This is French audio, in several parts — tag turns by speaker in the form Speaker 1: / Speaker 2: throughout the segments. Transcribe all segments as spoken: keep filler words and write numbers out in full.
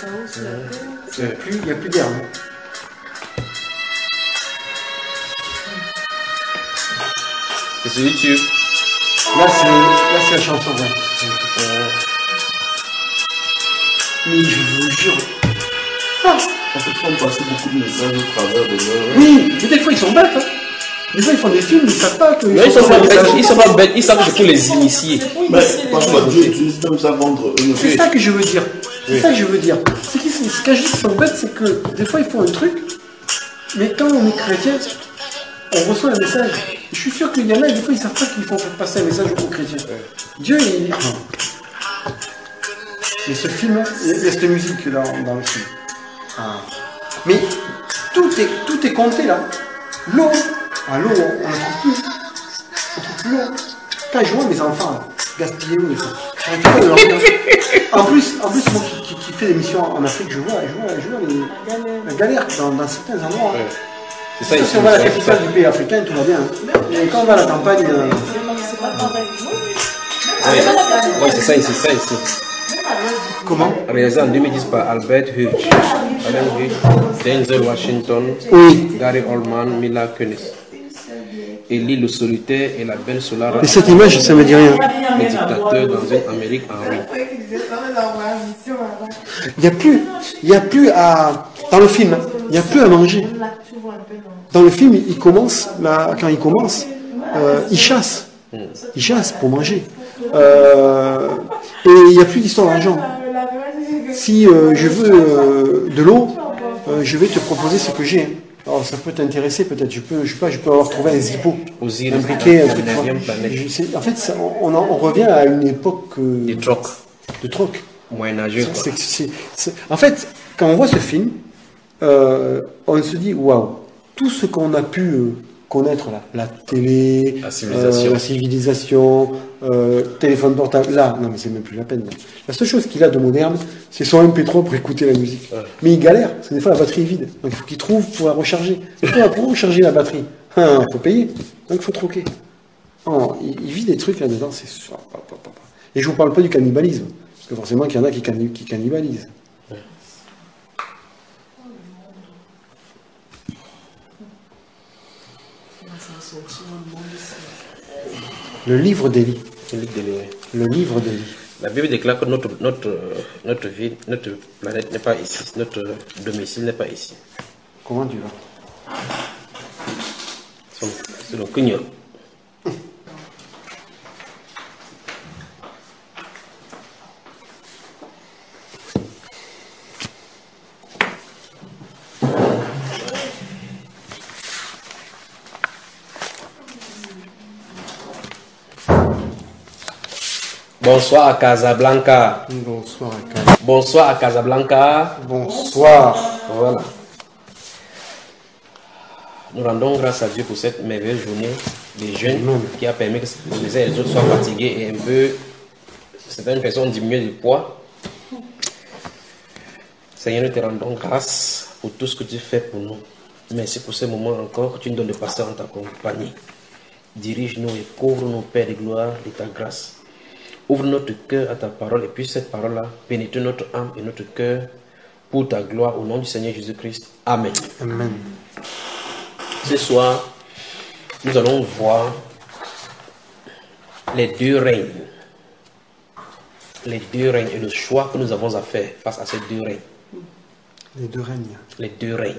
Speaker 1: Il n'y a plus, il y a plus d'air.
Speaker 2: C'est sur YouTube.
Speaker 1: Là, c'est la chanson. Ouais. Euh... Mais je vous jure.
Speaker 3: Ah, en fait, ils font passer beaucoup de messages au travers de leur...
Speaker 1: Oui, mais des fois, ils sont bêtes. Hein. Des fois, ils font des films, ils savent pas que...
Speaker 2: Mais ils sont pas bêtes, ils sont pas bêtes, ils savent que c'est pour les initier.
Speaker 3: Mais parfois, Dieu utilise comme ça vendre une...
Speaker 1: C'est ça que je veux dire. C'est oui. ça que je veux dire. C'est qu ce que je dis qu'ils sont bêtes, c'est que des fois, ils font un truc, mais quand on est chrétien, on reçoit un message. Je suis sûr qu'il y en a, des fois, ils savent pas qu'il faut faire passer un message aux chrétiens. Dieu, il... Non. Mais ce film, il y a cette musique dans, dans le film. Ah. Mais tout est, tout est compté là. L'eau, ah, l'eau, on ne trouve plus. On trouve plus l'eau. Quand je vois mes enfants gaspiller l'eau, en plus, en plus, moi qui, qui, qui fais des missions en Afrique, je vois, je vois, je vois les, la galère dans, dans certains endroits. Ouais.
Speaker 2: C'est ça,
Speaker 1: si on va à la capitale du pays africain, tout va bien. Et quand on va à la campagne. Euh...
Speaker 2: Oui, ouais, c'est ça, c'est ça ici.
Speaker 1: Comment?
Speaker 2: Réalisé en deux mille dix par Albert Hughes, Alan Hughes, Denzel Washington,
Speaker 1: oui.
Speaker 2: Gary Oldman, Mila Kunis. Élie le solitaire et la belle Solara.
Speaker 1: Et cette image, ça me dit rien.
Speaker 2: Les dictateurs dans une Amérique en ruine.
Speaker 1: Il n'y a plus, il n'y a plus à, dans le film, il n'y a plus à manger. Dans le film, il commence, là, quand il commence, euh, il chasse. Il chasse pour manger. Euh, et il n'y a plus d'histoire d'argent. Si euh, je veux euh, de l'eau, euh, je vais te proposer ce que j'ai. Alors ça peut t'intéresser peut-être. Je peux, je sais pas, je peux avoir trouvé un zippo imbriqué. Un truc, je, en fait, ça, on, on revient à une époque euh,
Speaker 2: de troc.
Speaker 1: De troc.
Speaker 2: Moyenâgeux.
Speaker 1: En fait, quand on voit ce film, euh, on se dit waouh, tout ce qu'on a pu euh, connaître là, la télé,
Speaker 2: la civilisation,
Speaker 1: euh, la civilisation euh, téléphone portable, là, non mais c'est même plus la peine. Là. La seule chose qu'il a de moderne, c'est son M P trois pour écouter la musique. Ouais. Mais il galère, parce que des fois la batterie est vide, donc il faut qu'il trouve pour la recharger. Pour, pour recharger la batterie, il hein, faut payer, donc il faut troquer. Oh, il, il vit des trucs là-dedans, c'est sûr. Et je vous parle pas du cannibalisme, parce que forcément qu'il y en a qui, canni qui cannibalisent. Ouais. Le livre d'Élie.
Speaker 2: Le livre d'Élie.
Speaker 1: Le livre d'Élie.
Speaker 2: La Bible déclare que notre, notre, notre vie, notre planète n'est pas ici. Notre domicile n'est pas ici.
Speaker 1: Comment tu vas?
Speaker 2: C'est le cugnon. Bonsoir à Casablanca.
Speaker 1: Bonsoir à Casablanca.
Speaker 2: Bonsoir à Casablanca.
Speaker 1: Bonsoir.
Speaker 2: Voilà. Nous rendons grâce à Dieu pour cette merveilleuse journée des jeunes mmh. qui a permis que les uns et les autres soient fatigués et un peu, certaines personnes ont diminué de poids. Seigneur, nous te rendons grâce pour tout ce que tu fais pour nous. Merci pour ce moment encore que tu nous donnes de passer en ta compagnie. Dirige-nous et couvre-nous, Père de gloire, de ta grâce. Ouvre notre cœur à ta parole et puis cette parole-là pénètre notre âme et notre cœur pour ta gloire au nom du Seigneur Jésus-Christ. Amen.
Speaker 1: Amen.
Speaker 2: Ce soir, nous allons voir les deux règnes. Les deux règnes et le choix que nous avons à faire face à ces deux règnes.
Speaker 1: Les deux règnes.
Speaker 2: Les deux règnes.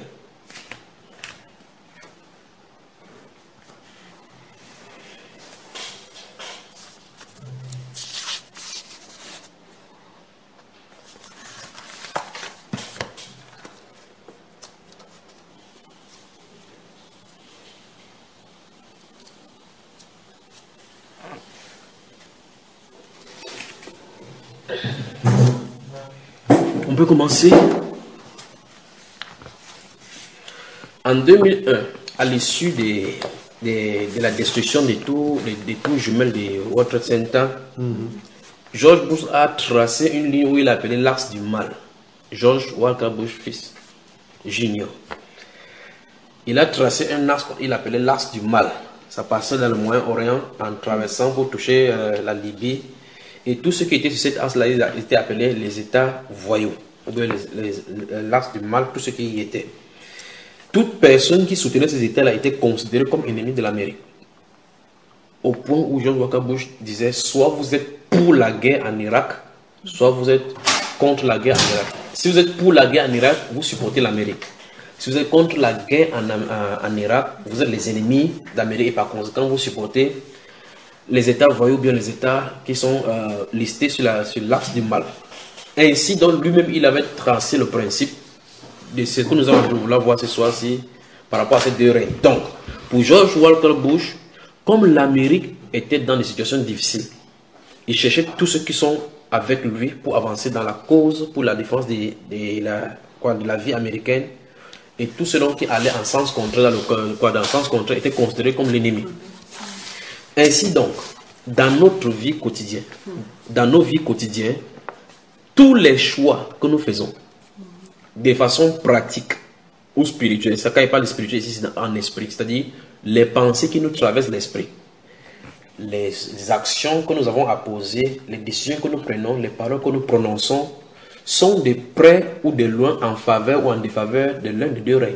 Speaker 2: On peut commencer. En deux mille un, à l'issue de, de, de la destruction des tours, des, des tours jumelles de World Trade Center, mm-hmm. George Bush a tracé une ligne où il appelait l'axe du mal. George Walker Bush fils, junior. Il a tracé un axe qu'il appelait l'axe du mal. Ça passait dans le Moyen-Orient en traversant pour toucher euh, la Libye. Et tout ce qui était sur cet axe-là, il était appelé les États voyous. l'axe du mal, tout ce qui y était. Toute personne qui soutenait ces États-là était considérée comme ennemie de l'Amérique. Au point où George Walker Bush disait, soit vous êtes pour la guerre en Irak, soit vous êtes contre la guerre en Irak. Si vous êtes pour la guerre en Irak, vous supportez l'Amérique. Si vous êtes contre la guerre en, en, en Irak, vous êtes les ennemis d'Amérique et par conséquent, vous supportez les États voyous, bien les États qui sont euh, listés sur l'axe sur du mal. Ainsi, donc, lui-même, il avait tracé le principe de ce que nous allons vouloir voir ce soir-ci par rapport à ces deux règnes. Donc, pour George Walker Bush, comme l'Amérique était dans des situations difficiles, il cherchait tous ceux qui sont avec lui pour avancer dans la cause, pour la défense de, de, la, quoi, de la vie américaine. Et tout ceux qui allaient en sens contraire, dans le, quoi, dans le sens contraire, étaient considérés comme l'ennemi. Ainsi donc, dans notre vie quotidienne, dans nos vies quotidiennes, tous les choix que nous faisons, de façon pratique ou spirituelle, ça quand il parle de spirituel ici, c'est en esprit, c'est-à-dire les pensées qui nous traversent l'esprit, les, les actions que nous avons à poser, les décisions que nous prenons, les paroles que nous prononçons, sont de près ou de loin en faveur ou en défaveur de l'un des deux règnes.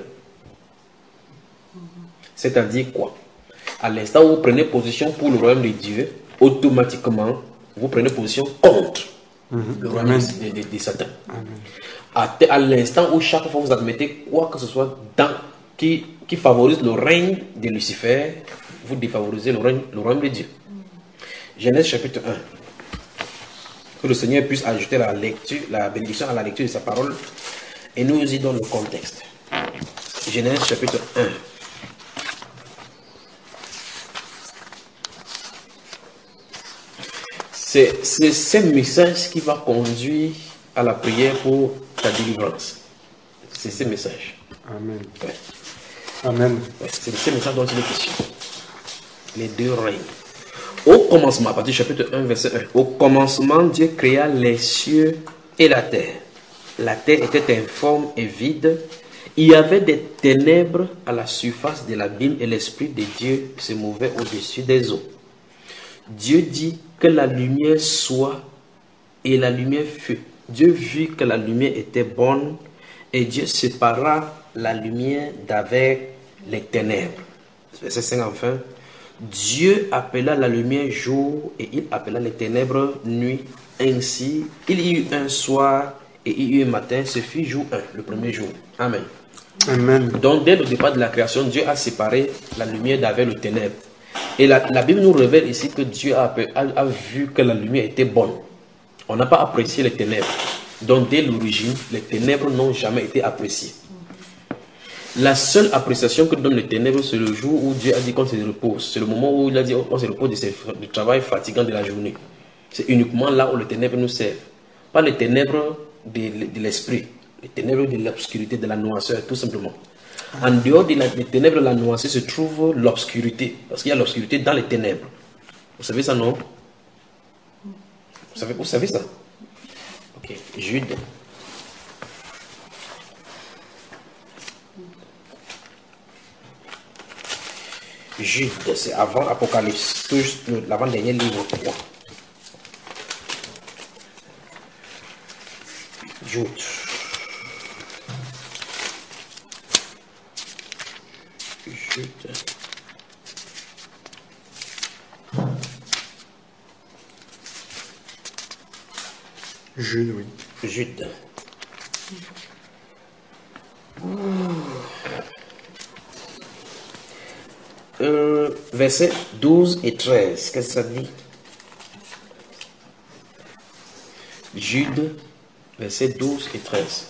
Speaker 2: C'est-à-dire quoi? À l'instant où vous prenez position pour le royaume de Dieu, automatiquement, vous prenez position contre mmh. le royaume de, de, de Satan. À, à l'instant où chaque fois vous admettez quoi que ce soit dans, qui, qui favorise le règne de Lucifer, vous défavorisez le, règne, le royaume de Dieu. Genèse chapitre un. Que le Seigneur puisse ajouter la lecture, la bénédiction à la lecture de sa parole et nous y donne le contexte. Genèse chapitre un. C'est ce message qui va conduire à la prière pour ta délivrance. C'est ce message.
Speaker 1: Amen.
Speaker 2: Ouais.
Speaker 1: Amen.
Speaker 2: Ouais, c'est ce message dont il est question. Les deux règnes. Au commencement, à partir du chapitre un, verset un. Au commencement, Dieu créa les cieux et la terre. La terre était informe et vide. Il y avait des ténèbres à la surface de l'abîme et l'Esprit de Dieu se mouvait au-dessus des eaux. Dieu dit que la lumière soit et la lumière fut. Dieu vit que la lumière était bonne et Dieu sépara la lumière d'avec les ténèbres. Verset cinq enfin. Dieu appela la lumière jour et il appela les ténèbres nuit. Ainsi, il y eut un soir et il y eut un matin. Ce fut jour un, le premier jour. Amen.
Speaker 1: Amen.
Speaker 2: Donc, dès le départ de la création, Dieu a séparé la lumière d'avec le ténèbre. Et la, la Bible nous révèle ici que Dieu a, a, a vu que la lumière était bonne. On n'a pas apprécié les ténèbres. Donc, dès l'origine, les ténèbres n'ont jamais été appréciées. La seule appréciation que donnent les ténèbres, c'est le jour où Dieu a dit qu'on se repose. C'est le moment où il a dit qu'on se repose de ce, du travail fatigant de la journée. C'est uniquement là où les ténèbres nous servent. Pas les ténèbres de, de l'esprit, les ténèbres de l'obscurité, de la noirceur, tout simplement. En dehors des de ténèbres de la noirceur se trouve l'obscurité. Parce qu'il y a l'obscurité dans les ténèbres. Vous savez ça, non? Vous savez, vous savez ça? Ok, Jude. Jude, c'est avant Apocalypse, l'avant-dernier livre. Jude. Jude.
Speaker 1: Jude, oui.
Speaker 2: Jude. Euh, versets douze et treize, qu'est-ce que ça dit? Jude, versets douze et treize.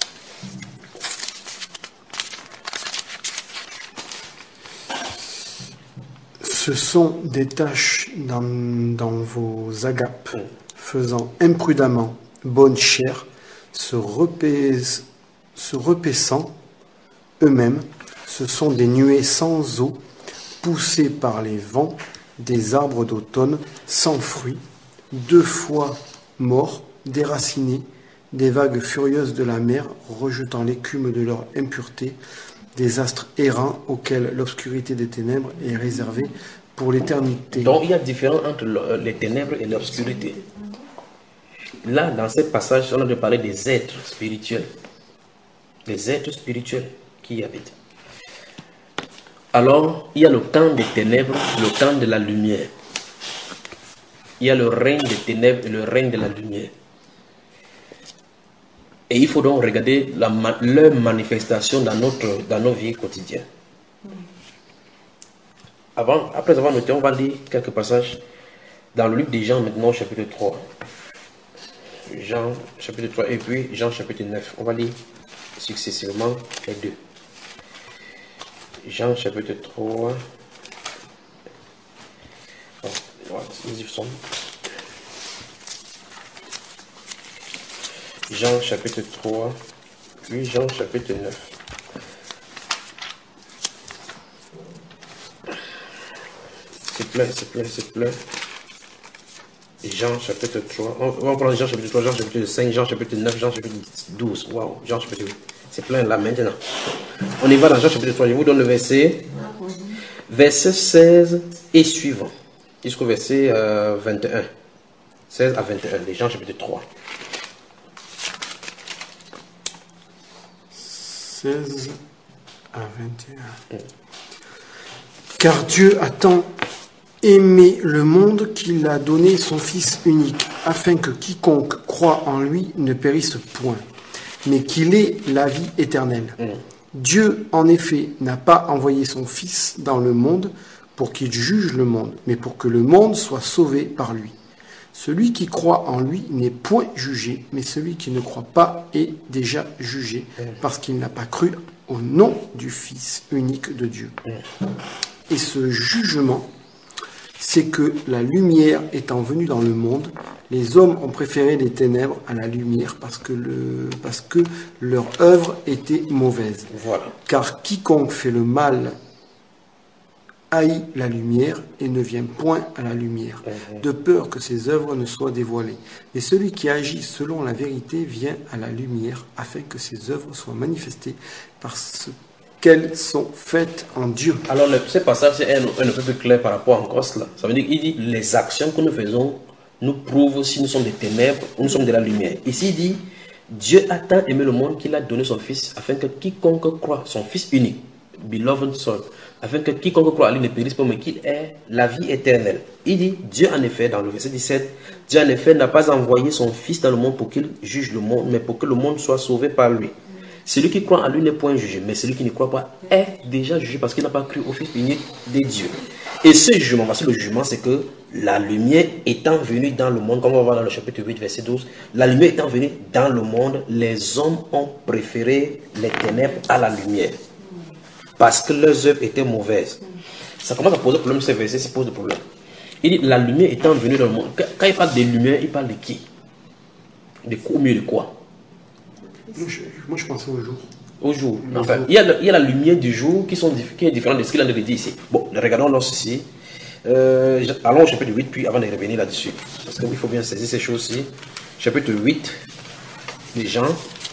Speaker 1: Ce sont des taches dans, dans vos agapes, mm. faisant imprudemment bonne chère, se, repaise, se repaissant eux-mêmes. Ce sont des nuées sans eau, poussés par les vents, des arbres d'automne sans fruits, deux fois morts, déracinés, des vagues furieuses de la mer rejetant l'écume de leur impureté, des astres errants auxquels l'obscurité des ténèbres est réservée pour l'éternité.
Speaker 2: Donc il y a différence entre le, les ténèbres et l'obscurité. là, dans ce passage, on a de parler des êtres spirituels. Des êtres spirituels qui y habitent. Alors, il y a le camp des ténèbres, le camp de la lumière. Il y a le règne des ténèbres et le règne de la lumière. Et il faut donc regarder la, leur manifestation dans, notre, dans nos vies quotidiennes. Avant, après avoir noté, on va lire quelques passages dans le livre des Jean, maintenant, chapitre trois. Jean, chapitre trois, et puis Jean, chapitre neuf. On va lire successivement les deux. Jean, chapitre trois. Oh, voilà, ils sont. Jean, chapitre trois, puis Jean, chapitre neuf. C'est plein, c'est plein, c'est plein. Jean chapitre trois. On va prendre Jean chapitre trois, Jean chapitre cinq, Jean chapitre neuf, Jean chapitre douze. Waouh, Jean chapitre huit. C'est plein là maintenant. On y va dans Jean chapitre trois. Je vous donne le verset. Verset seize et suivant. Jusqu'au verset euh, vingt et un. seize à vingt et un. Les Jean chapitre trois.
Speaker 1: seize à vingt et un. Mm. Car Dieu a tant aimé le monde qu'il a donné son Fils unique, afin que quiconque croit en lui ne périsse point, mais qu'il ait la vie éternelle. Mm. Dieu, en effet, n'a pas envoyé son Fils dans le monde pour qu'il juge le monde, mais pour que le monde soit sauvé par lui. Celui qui croit en lui n'est point jugé, mais celui qui ne croit pas est déjà jugé, parce qu'il n'a pas cru au nom du Fils unique de Dieu. Et ce jugement, c'est que la lumière étant venue dans le monde, les hommes ont préféré les ténèbres à la lumière parce que, le, parce que leur œuvre était mauvaise.
Speaker 2: Voilà.
Speaker 1: Car quiconque fait le mal haït la lumière et ne vient point à la lumière, mmh. de peur que ses œuvres ne soient dévoilées. Et celui qui agit selon la vérité vient à la lumière, afin que ses œuvres soient manifestées parce qu'elles sont faites en Dieu.
Speaker 2: Alors, le, ce passage est un, un peu plus clair par rapport encore à cela. Ça veut dire qu'il dit les actions que nous faisons nous prouvent si nous sommes des ténèbres ou nous sommes de la lumière. Ici, il dit Dieu a tant aimé le monde qu'il a donné son Fils, afin que quiconque croit, son Fils unique, beloved Son, afin que quiconque croit à lui ne périsse pas, mais qu'il ait la vie éternelle. Il dit, Dieu en effet, dans le verset dix-sept, Dieu en effet n'a pas envoyé son Fils dans le monde pour qu'il juge le monde, mais pour que le monde soit sauvé par lui. Celui qui croit en lui n'est point jugé, mais celui qui ne croit pas est déjà jugé parce qu'il n'a pas cru au Fils unique de Dieu. Et ce jugement, parce que le jugement, c'est que la lumière étant venue dans le monde, comme on va voir dans le chapitre huit, verset douze, la lumière étant venue dans le monde, les hommes ont préféré les ténèbres à la lumière. Parce que leurs œuvres étaient mauvaises. Ça commence à poser problème, ces versets, ça pose des problèmes. Il dit, la lumière étant venue dans le monde. Quand il parle de lumière, il parle de qui? De quoi, au milieu de quoi?
Speaker 1: Moi je, moi, je pensais au jour.
Speaker 2: Au jour. Enfin, il y, a le, il y a la lumière du jour qui, sont, qui est différente de ce qu'il a dit ici. Bon, regardons là ceci. Euh, allons au chapitre huit, puis avant de revenir là-dessus. Parce qu'il faut bien saisir ces choses-ci. Chapitre huit, les Jean.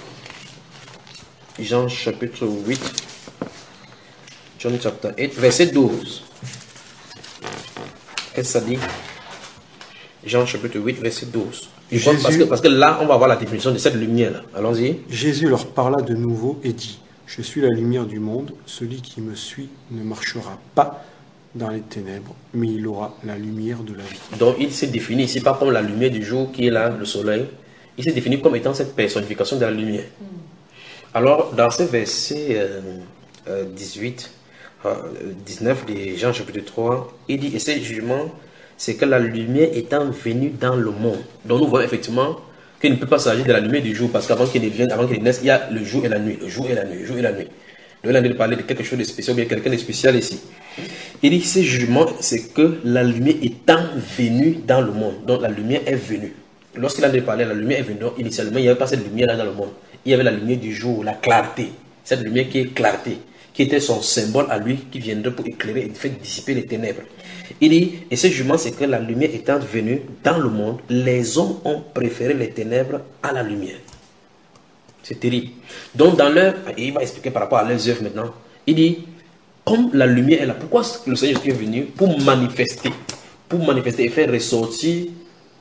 Speaker 2: Jean chapitre huit. John chapter eight, verset douze. Qu'est-ce que ça dit? Jean chapitre huit, verset douze. Jésus, parce, que, parce que là, on va voir la définition de cette lumière-là. Allons-y.
Speaker 1: Jésus leur parla de nouveau et dit, je suis la lumière du monde, celui qui me suit ne marchera pas dans les ténèbres, mais il aura la lumière de la vie.
Speaker 2: Donc il s'est défini ici, pas comme la lumière du jour qui est là, le soleil. Il s'est défini comme étant cette personnification de la lumière. Alors, dans ce verset euh, euh, dix-huit, euh, dix-neuf de Jean chapitre trois, il dit, et ce jugement, c'est que la lumière étant venue dans le monde. Donc nous voyons effectivement qu'il ne peut pas s'agir de la lumière du jour, parce qu'avant qu'il vienne, avant qu'il naisse, il y a le jour et la nuit, le jour et la nuit, le jour et la nuit. Donc il a de parler de quelque chose de spécial, bien quelqu'un de spécial ici. Il dit, ce jugement, c'est que la lumière étant venue dans le monde. Donc la lumière est venue. Lorsqu'il a de parler, la lumière est venue. Donc initialement, il n'y avait pas cette lumière là dans le monde. Il y avait la lumière du jour, la clarté. Cette lumière qui est clarté, qui était son symbole à lui, qui viendrait pour éclairer et faire dissiper les ténèbres. Il dit, et ce jugement, c'est que la lumière étant venue dans le monde, les hommes ont préféré les ténèbres à la lumière. C'est terrible. Donc, dans leur, et il va expliquer par rapport à leurs œuvres maintenant, il dit, comme la lumière est là, pourquoi le Seigneur est venu? Pour manifester, pour manifester et faire ressortir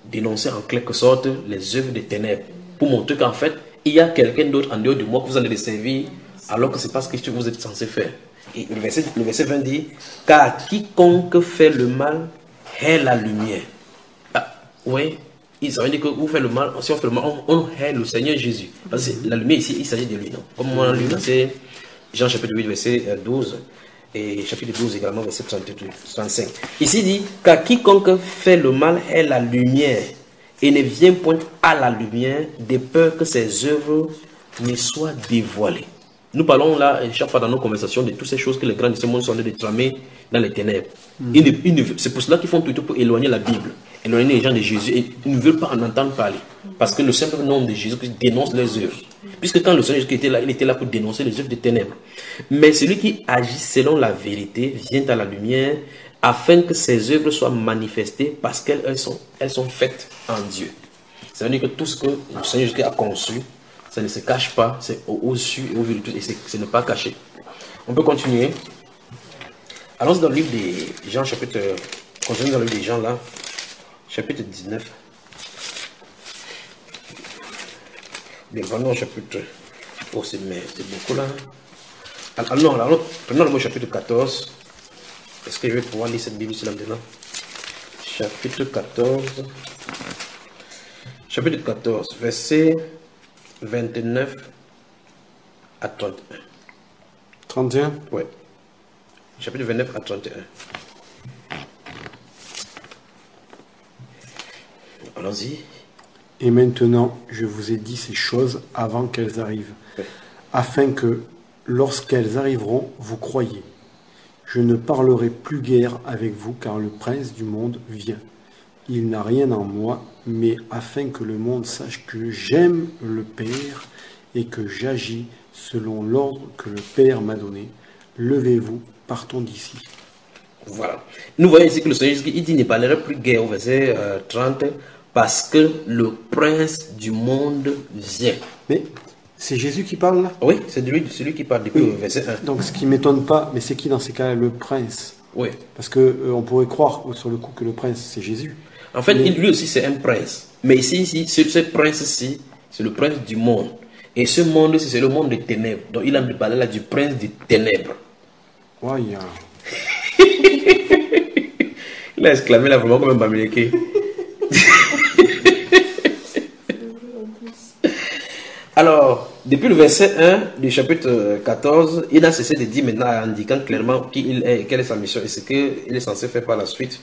Speaker 2: dénoncer en quelque sorte les œuvres des ténèbres, pour montrer qu'en fait, il y a quelqu'un d'autre en dehors de moi que vous allez le servir, alors que ce n'est pas ce que vous êtes censé faire. Et le verset, le verset vingt dit, car quiconque fait le mal hait la lumière. Ah, oui, ça veut dire que vous faites le mal, si on fait le mal, on, on hait le Seigneur Jésus. Parce que la lumière ici, il s'agit de lui, non? Comme on a lu dans Jean chapitre huit, verset douze, et chapitre douze également, verset trente-cinq. Ici il dit, car quiconque fait le mal hait la lumière, et ne vient point à la lumière, de peur que ses œuvres ne soient dévoilées. Nous parlons là, chaque fois dans nos conversations, de toutes ces choses que les grands de ce monde sont en train de tramer dans les ténèbres. Mm. C'est pour cela qu'ils font tout pour éloigner la Bible, éloigner les gens de Jésus, et ils ne veulent pas en entendre parler. Parce que le simple nom de Jésus dénonce les œuvres. Puisque quand le Seigneur Jésus était là, il était là pour dénoncer les œuvres des ténèbres. Mais celui qui agit selon la vérité vient à la lumière, afin que ses œuvres soient manifestées, parce qu'elles sont, elles sont faites en Dieu. Ça veut dire que tout ce que le Seigneur Jésus a conçu, ça ne se cache pas, c'est au-dessus et au vu de tout, et ce n'est pas caché. On peut continuer. Allons dans le livre des Jean, chapitre, continuons dans le livre des Jean là, chapitre dix-neuf. Bien, prenons le chapitre, oh c'est beaucoup là. Alors, non, alors, prenons le mot chapitre quatorze. Est-ce que je vais pouvoir lire cette Bible ici là maintenant? Chapitre quatorze. Chapitre quatorze, verset vingt-neuf à trente et un.
Speaker 1: trente et un?
Speaker 2: Oui. Chapitre vingt-neuf à trente et un. Allons-y.
Speaker 1: Et maintenant, je vous ai dit ces choses avant qu'elles arrivent, oui, afin que, lorsqu'elles arriveront, vous croyiez. Je ne parlerai plus guère avec vous, car le prince du monde vient. Il n'a rien en moi, mais afin que le monde sache que j'aime le Père et que j'agis selon l'ordre que le Père m'a donné. Levez-vous, partons d'ici.
Speaker 2: Voilà. Nous voyons ici que le Seigneur il dit ne parlerait plus guère au verset euh, trente, parce que le prince du monde vient.
Speaker 1: Mais c'est Jésus qui parle là?
Speaker 2: Oui, c'est lui, celui qui parle depuis oui. le verset un.
Speaker 1: Donc ce qui ne m'étonne pas, mais c'est qui dans ces cas-là le prince?
Speaker 2: Oui.
Speaker 1: Parce qu'on euh, pourrait croire sur le coup que le prince c'est Jésus.
Speaker 2: En fait,
Speaker 1: mais...
Speaker 2: lui aussi c'est un prince. Mais ici, ici ce, ce prince-ci, c'est le prince du monde. Et ce monde, c'est le monde des ténèbres. Donc il a parlé là du prince des ténèbres.
Speaker 1: Ouais, yeah.
Speaker 2: Il a exclamé là vraiment comme un bamileke. Alors, depuis le verset un du chapitre quatorze, il a cessé de dire maintenant, en indiquant clairement qui il est, quelle est sa mission et ce qu'il est censé faire par la suite.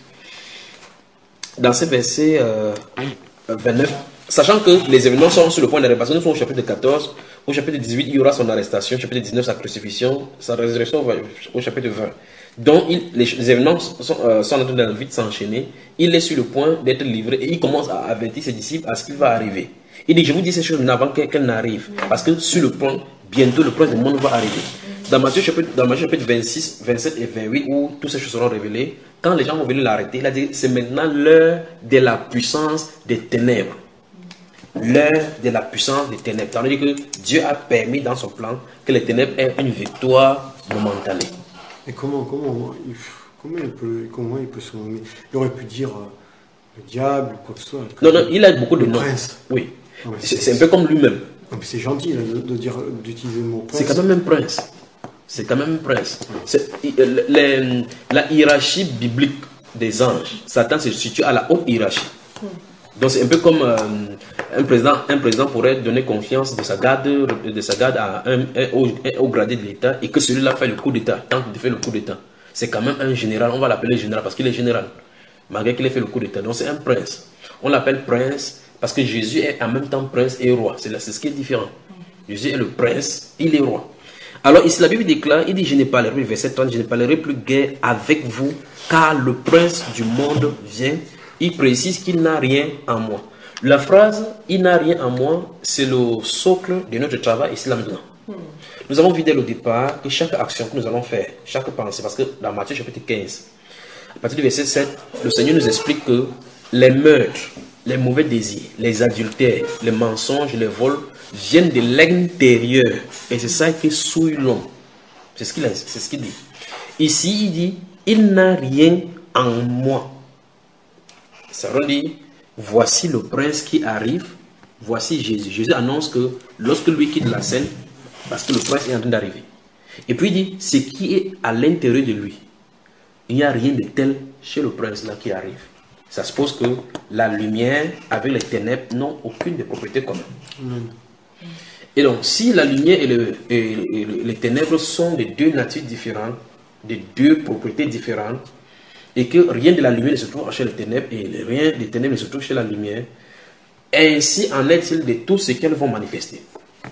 Speaker 2: Dans ce verset euh, vingt-neuf, sachant que les événements sont sur le point d'arrivée, nous sommes au chapitre quatorze, au chapitre dix-huit, il y aura son arrestation, au chapitre dix-neuf, sa crucifixion, sa résurrection au chapitre vingt. Donc, il, les, les événements sont, euh, sont en train de vite s'enchaîner. Il est sur le point d'être livré et il commence à avertir ses disciples à ce qu'il va arriver. Il dit, je vous dis ces choses avant qu'elles qu'elle n'arrivent, parce que sur le point, bientôt le prince du monde va arriver. Dans Matthieu chapitre, dans Matthieu chapitre vingt-six, vingt-sept et vingt-huit, où toutes ces choses seront révélées, quand les gens vont venir l'arrêter, il a dit, c'est maintenant l'heure de la puissance des ténèbres. L'heure de la puissance des ténèbres. Ça veut dire que Dieu a permis dans son plan que les ténèbres aient une victoire momentanée.
Speaker 1: Et comment, comment, comment, il, peut, comment il peut se nommer? Il aurait pu dire euh, le diable, quoi que ce soit.
Speaker 2: Non, non, il a beaucoup de noms.
Speaker 1: Prince.
Speaker 2: Oui.
Speaker 1: Ah ouais,
Speaker 2: c'est un peu comme lui-même.
Speaker 1: C'est gentil là, de, de dire, d'utiliser le mot prince.
Speaker 2: C'est quand même un prince. C'est quand même un prince. Les, la hiérarchie biblique des anges, Satan se situe à la haute hiérarchie. Donc c'est un peu comme euh, un président, un président pourrait donner confiance de sa garde, de sa garde à un, un, haut, un haut gradé de l'État et que celui-là fait le coup d'État. Tant qu'il fait le coup d'État, c'est quand même un général. On va l'appeler général parce qu'il est général, malgré qu'il ait fait le coup d'État. Donc c'est un prince. On l'appelle prince parce que Jésus est en même temps prince et roi. C'est ce qui est différent. Jésus est le prince, il est roi. Alors ici la Bible déclare, il dit, je ne parlerai, verset trente, je ne parlerai plus guère avec vous, car le prince du monde vient. Il précise qu'il n'a rien en moi. La phrase « il n'a rien en moi », c'est le socle de notre travail ici là maintenant. Hmm. Nous avons vu dès le départ que chaque action que nous allons faire, chaque pensée, parce que dans Matthieu chapitre quinze, à partir du verset sept, le Seigneur nous explique que les meurtres, les mauvais désirs, les adultères, les mensonges, les vols viennent de l'intérieur. Et c'est ça qui souille l'homme. C'est ce qu'il c'est ce qu'il dit. Ici, il dit « il n'a rien en moi ». Ça veut dire, voici le prince qui arrive, voici Jésus. Jésus annonce que lorsque lui quitte la scène, parce que le prince est en train d'arriver. Et puis il dit, ce qui est à l'intérieur de lui, il n'y a rien de tel chez le prince là qui arrive. Ça suppose que la lumière avec les ténèbres n'ont aucune des propriétés communes. Mm. Et donc, si la lumière et, le, et, le, et le, les ténèbres sont de deux natures différentes, de deux propriétés différentes, et que rien de la lumière ne se trouve chez les ténèbres et rien des ténèbres ne se trouve chez la lumière, ainsi en est-il de tout ce qu'elles vont manifester.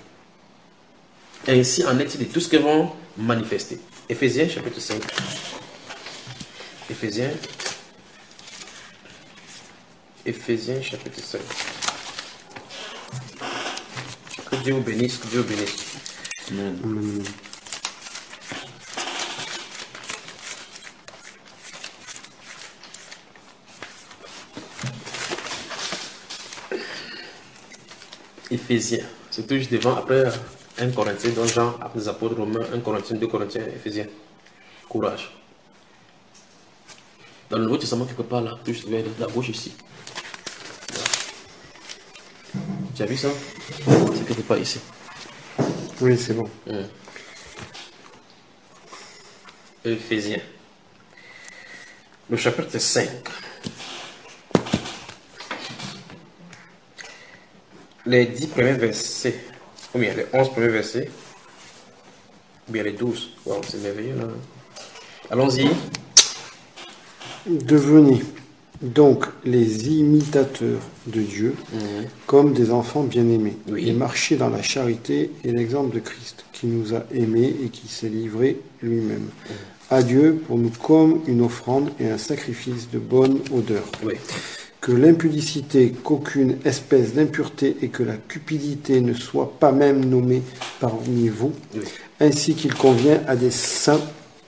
Speaker 2: Ainsi en est-il de tout ce qu'elles vont manifester. Éphésiens chapitre cinq. Éphésiens. Éphésiens chapitre cinq. Que Dieu vous bénisse, que Dieu vous bénisse. Amen. Éphésiens, c'est tout juste devant, après un Corinthien, donc Jean, après les apôtres romains, un Corinthien, deux Corinthiens, Éphésiens. Courage. Dans le Nouveau Testament, quelque part là, tout juste vers la gauche ici. Tu as vu ça? C'est quelque part ici.
Speaker 1: Oui, c'est bon.
Speaker 2: Hum. Éphésiens. Le chapitre cinq. Les dix premiers versets, ou bien les onze premiers versets, ou bien les douze. Wow, c'est merveilleux là. Allons-y.
Speaker 1: Devenez donc les imitateurs de Dieu, mmh. comme des enfants bien-aimés, oui. et marchez dans la charité et l'exemple de Christ, qui nous a aimés et qui s'est livré lui-même mmh. à Dieu pour nous comme une offrande et un sacrifice de bonne odeur.
Speaker 2: Oui.
Speaker 1: Que l'impudicité, qu'aucune espèce d'impureté et que la cupidité ne soient pas même nommées parmi vous, oui. ainsi qu'il convient à des saints,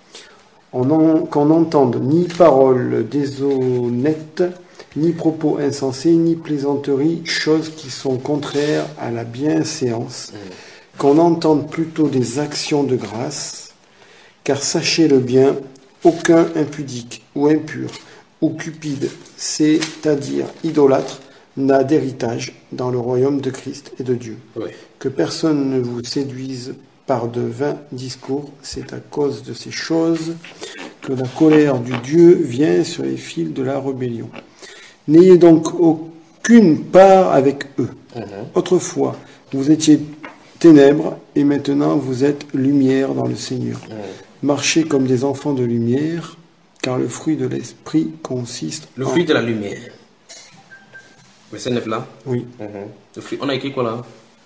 Speaker 1: qu'on n'entende ni paroles déshonnêtes, ni propos insensés, ni plaisanteries, choses qui sont contraires à la bienséance, mmh. qu'on entende plutôt des actions de grâce, car sachez-le bien, aucun impudique ou impur ou cupide, c'est-à-dire idolâtre, n'a d'héritage dans le royaume de Christ et de Dieu.
Speaker 2: Oui.
Speaker 1: Que personne ne vous séduise par de vains discours, c'est à cause de ces choses que la colère du Dieu vient sur les fils de la rébellion. N'ayez donc aucune part avec eux. Mm-hmm. Autrefois, vous étiez ténèbres et maintenant vous êtes lumière dans le Seigneur. Mm. Marchez comme des enfants de lumière, car le fruit de l'esprit consiste
Speaker 2: le
Speaker 1: en...
Speaker 2: fruit de la lumière. Verset neuf là.
Speaker 1: Oui.
Speaker 2: Mm-hmm. Le fruit, on a écrit quoi là?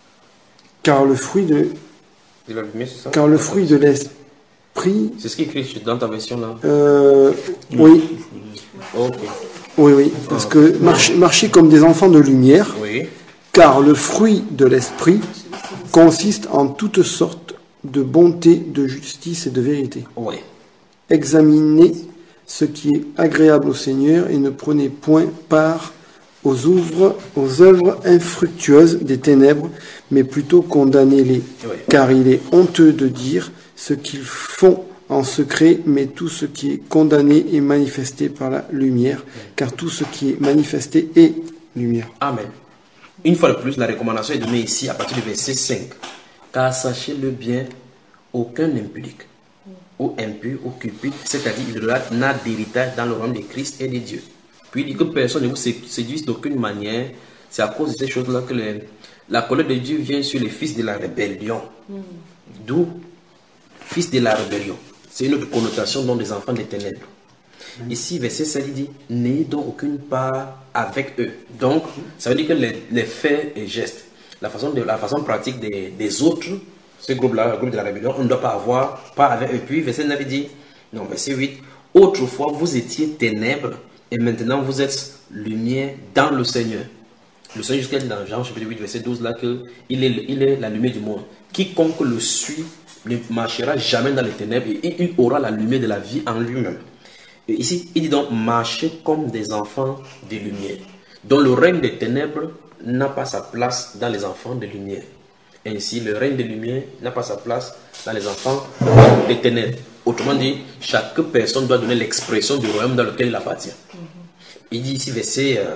Speaker 1: Car le fruit de...
Speaker 2: de la lumière, c'est ça?
Speaker 1: Car le fruit de l'esprit...
Speaker 2: C'est ce qui est écrit dans ta version là.
Speaker 1: Euh, oui.
Speaker 2: Ok.
Speaker 1: Oui, oui. Parce que marchez, marchez comme des enfants de lumière.
Speaker 2: Oui.
Speaker 1: Car le fruit de l'esprit consiste en toutes sortes de bonté, de justice et de vérité.
Speaker 2: Oui.
Speaker 1: Examinez ce qui est agréable au Seigneur et ne prenez point part aux œuvres, aux œuvres infructueuses des ténèbres, mais plutôt condamnez-les.
Speaker 2: Oui.
Speaker 1: Car il est honteux de dire ce qu'ils font en secret, mais tout ce qui est condamné est manifesté par la lumière, car tout ce qui est manifesté est lumière.
Speaker 2: Amen. Une fois de plus, la recommandation est donnée ici à partir du verset cinq. Car sachez-le bien, aucun impudique, ou impur, ou cupide, c'est-à-dire il n'a d'héritage dans le royaume de Christ et de Dieu. Puis il dit que personne ne vous séduise d'aucune manière. C'est à cause de ces choses-là que les, la colère de Dieu vient sur les fils de la rébellion. Mm. D'où fils de la rébellion. C'est une autre connotation dans les enfants des ténèbres. Mm. Ici, verset sept, il dit, n'ayez donc aucune part avec eux. Donc, ça veut dire que les, les faits et gestes, la façon, de, la façon pratique des, des autres, ce groupe-là, le groupe de la rébellion, on ne doit pas avoir part avec eux. Puis, verset neuf, il dit, non, verset huit, autrefois, vous étiez ténèbres, et maintenant, vous êtes lumière dans le Seigneur. Le Seigneur, jusqu'à dit dans Jean chapitre huit, verset douze, là, qu'il est, il est la lumière du monde. Quiconque le suit ne marchera jamais dans les ténèbres et il aura la lumière de la vie en lui-même. Et ici, il dit donc, marchez comme des enfants de lumière, dont le règne des ténèbres n'a pas sa place dans les enfants de lumière. Ainsi, le règne des lumières n'a pas sa place dans les enfants des ténèbres. Autrement dit, chaque personne doit donner l'expression du royaume dans lequel il appartient. Mm-hmm. Il dit ici, verset, euh,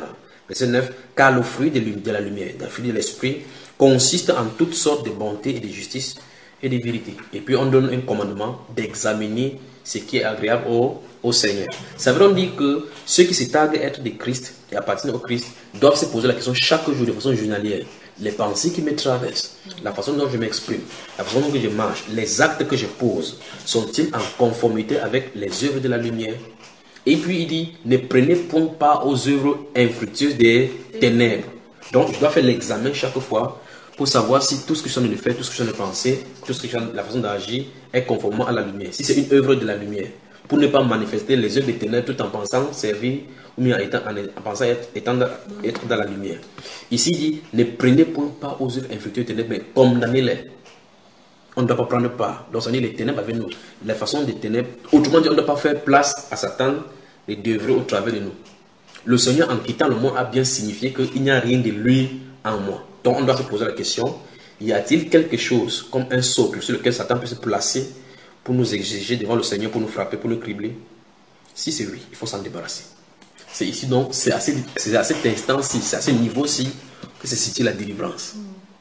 Speaker 2: Verset neuf. Car le fruit de, de la lumière, le fruit de l'esprit, consiste en toutes sortes de bonté et de justice et de vérité. Et puis on donne un commandement d'examiner ce qui est agréable au, au Seigneur. Ça veut donc dire que ceux qui se targuent être des Christ et appartiennent au Christ doivent se poser la question chaque jour de façon journalière. Les pensées qui me traversent, la façon dont je m'exprime, la façon dont je marche, les actes que je pose, sont-ils en conformité avec les œuvres de la lumière? Et puis il dit, ne prenez point part aux œuvres infructueuses des ténèbres. Donc je dois faire l'examen chaque fois pour savoir si tout ce que je suis en train de faire, tout ce que je suis en train de penser, tout ce que je suis en train de, la façon d'agir est conformément à la lumière. Si c'est une œuvre de la lumière, pour ne pas manifester les œuvres des ténèbres tout en pensant servir ou bien en, étant, en, en pensant être, étant dans, être dans la lumière. Ici il dit, ne prenez point part aux œuvres infructueuses des ténèbres, mais condamnez-les. On ne doit pas prendre part. Donc ça dit les ténèbres avec nous. La façon des ténèbres, autrement dit, on ne doit pas faire place à Satan et d'œuvrer au travers de nous. Le Seigneur, en quittant le monde, a bien signifié qu'il n'y a rien de lui en moi. Donc on doit se poser la question, y a-t-il quelque chose comme un socle sur lequel Satan peut se placer pour nous exiger devant le Seigneur, pour nous frapper, pour nous cribler? Si c'est oui, il faut s'en débarrasser. C'est ici donc, c'est à, à cet instant-ci, c'est à ce niveau-ci que se situe la délivrance.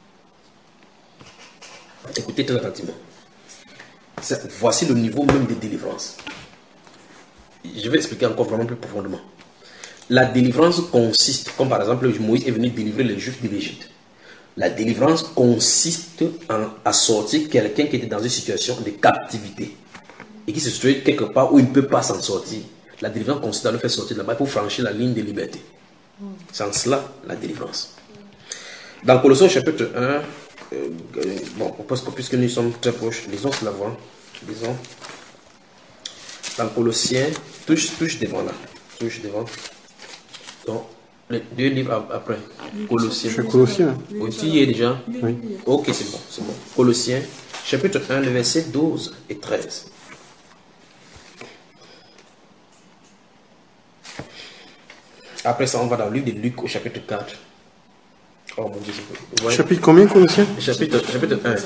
Speaker 2: Écoutez très attentivement. Voici le niveau même de délivrance. Je vais expliquer encore vraiment plus profondément. La délivrance consiste, comme par exemple Moïse est venu délivrer les Juifs de l'Égypte. La délivrance consiste en, à sortir quelqu'un qui était dans une situation de captivité et qui se trouve quelque part où il ne peut pas s'en sortir. La délivrance consiste à le faire sortir de là-bas pour franchir la ligne de liberté. C'est en cela la délivrance. Dans Colossiens chapitre un, euh, bon, parce que puisque nous sommes très proches, lisons cela, voir. Lisons. Dans Colossiens, touche, touche devant là. Touche devant. Donc, les deux livres après. Colossiens.
Speaker 1: Je suis Colossiens.
Speaker 2: Oui, tu y es déjà?
Speaker 1: Oui.
Speaker 2: Ok, c'est bon, c'est bon. Colossiens, chapitre un, le verset douze et treize. Après ça, on va dans le livre de Luc au chapitre quatre. Oh mon Dieu, c'est ouais.
Speaker 1: Chapitre combien, Colossiens?
Speaker 2: Chapitre, chapitre un.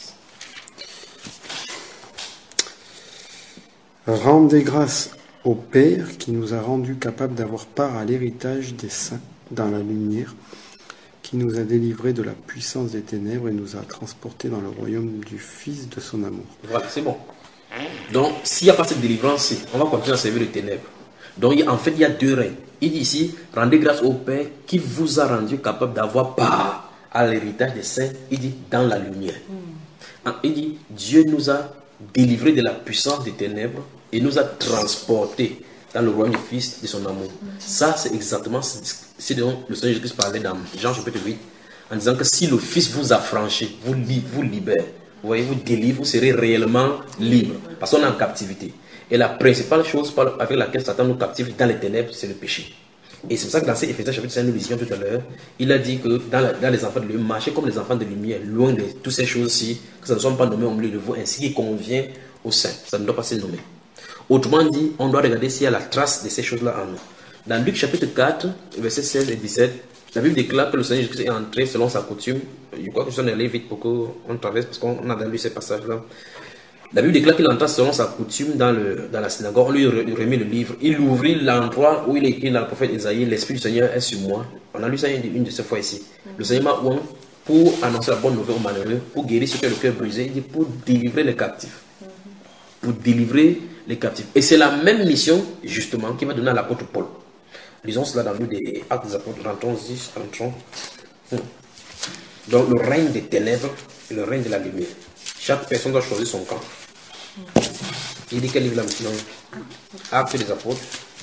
Speaker 1: Rendez grâce au Père qui nous a rendus capables d'avoir part à l'héritage des saints dans la lumière, qui nous a délivrés de la puissance des ténèbres et nous a transportés dans le royaume du Fils de son amour.
Speaker 2: Voilà, c'est bon. Donc, s'il n'y a pas cette délivrance, on va continuer à servir les ténèbres. Donc, en fait, il y a deux règles. Il dit ici, rendez grâce au Père qui vous a rendu capable d'avoir part à l'héritage des saints. Il dit, dans la lumière. Mm. Il dit, Dieu nous a délivrés de la puissance des ténèbres et nous a transportés dans le royaume du Fils de son amour. Mm. Ça, c'est exactement ce dont le Seigneur Jésus parlait dans Jean chapitre huit, en disant que si le Fils vous a franchi, vous, li vous libère, vous voyez, vous délivre, vous serez réellement libre, parce qu'on est en captivité. Et la principale chose avec laquelle Satan nous captive dans les ténèbres, c'est le péché. Et c'est pour ça que dans ces Éphésiens chapitre cinq, nous lisions tout à l'heure, il a dit que dans, la, dans les enfants de lumière, marchez comme les enfants de lumière, loin de toutes ces choses-ci, que ça ne soit pas nommé au milieu de vous, ainsi qu'il convient aux saints. Ça ne doit pas se nommer. Autrement dit, on doit regarder s'il y a la trace de ces choses-là en nous. Dans Luc chapitre quatre, versets seize et dix-sept, la Bible déclare que le Seigneur Jésus est entré selon sa coutume. Je crois que je suis allé vite pour qu'on traverse, parce qu'on a lu ces passages-là. La Bible déclare qu'il entra selon sa coutume dans, le, dans la synagogue. On lui remet le livre. Il ouvrit l'endroit où il est écrit dans le prophète Isaïe, l'Esprit du Seigneur est sur moi. On a lu ça une, une de ces fois ici. Le Seigneur m'a oint pour annoncer la bonne nouvelle aux malheureux, pour guérir ceux qui ont le cœur brisé, il dit pour délivrer les captifs. Pour délivrer les captifs. Et c'est la même mission, justement, qui va donner à l'apôtre Paul. Lisons cela dans le livre des Actes des Apôtres, rentrons dix, rentrons. Donc, le règne des ténèbres et le règne de la lumière. Chaque personne doit choisir son camp. Il dit quel livre là maintenant? Actes des Apôtres.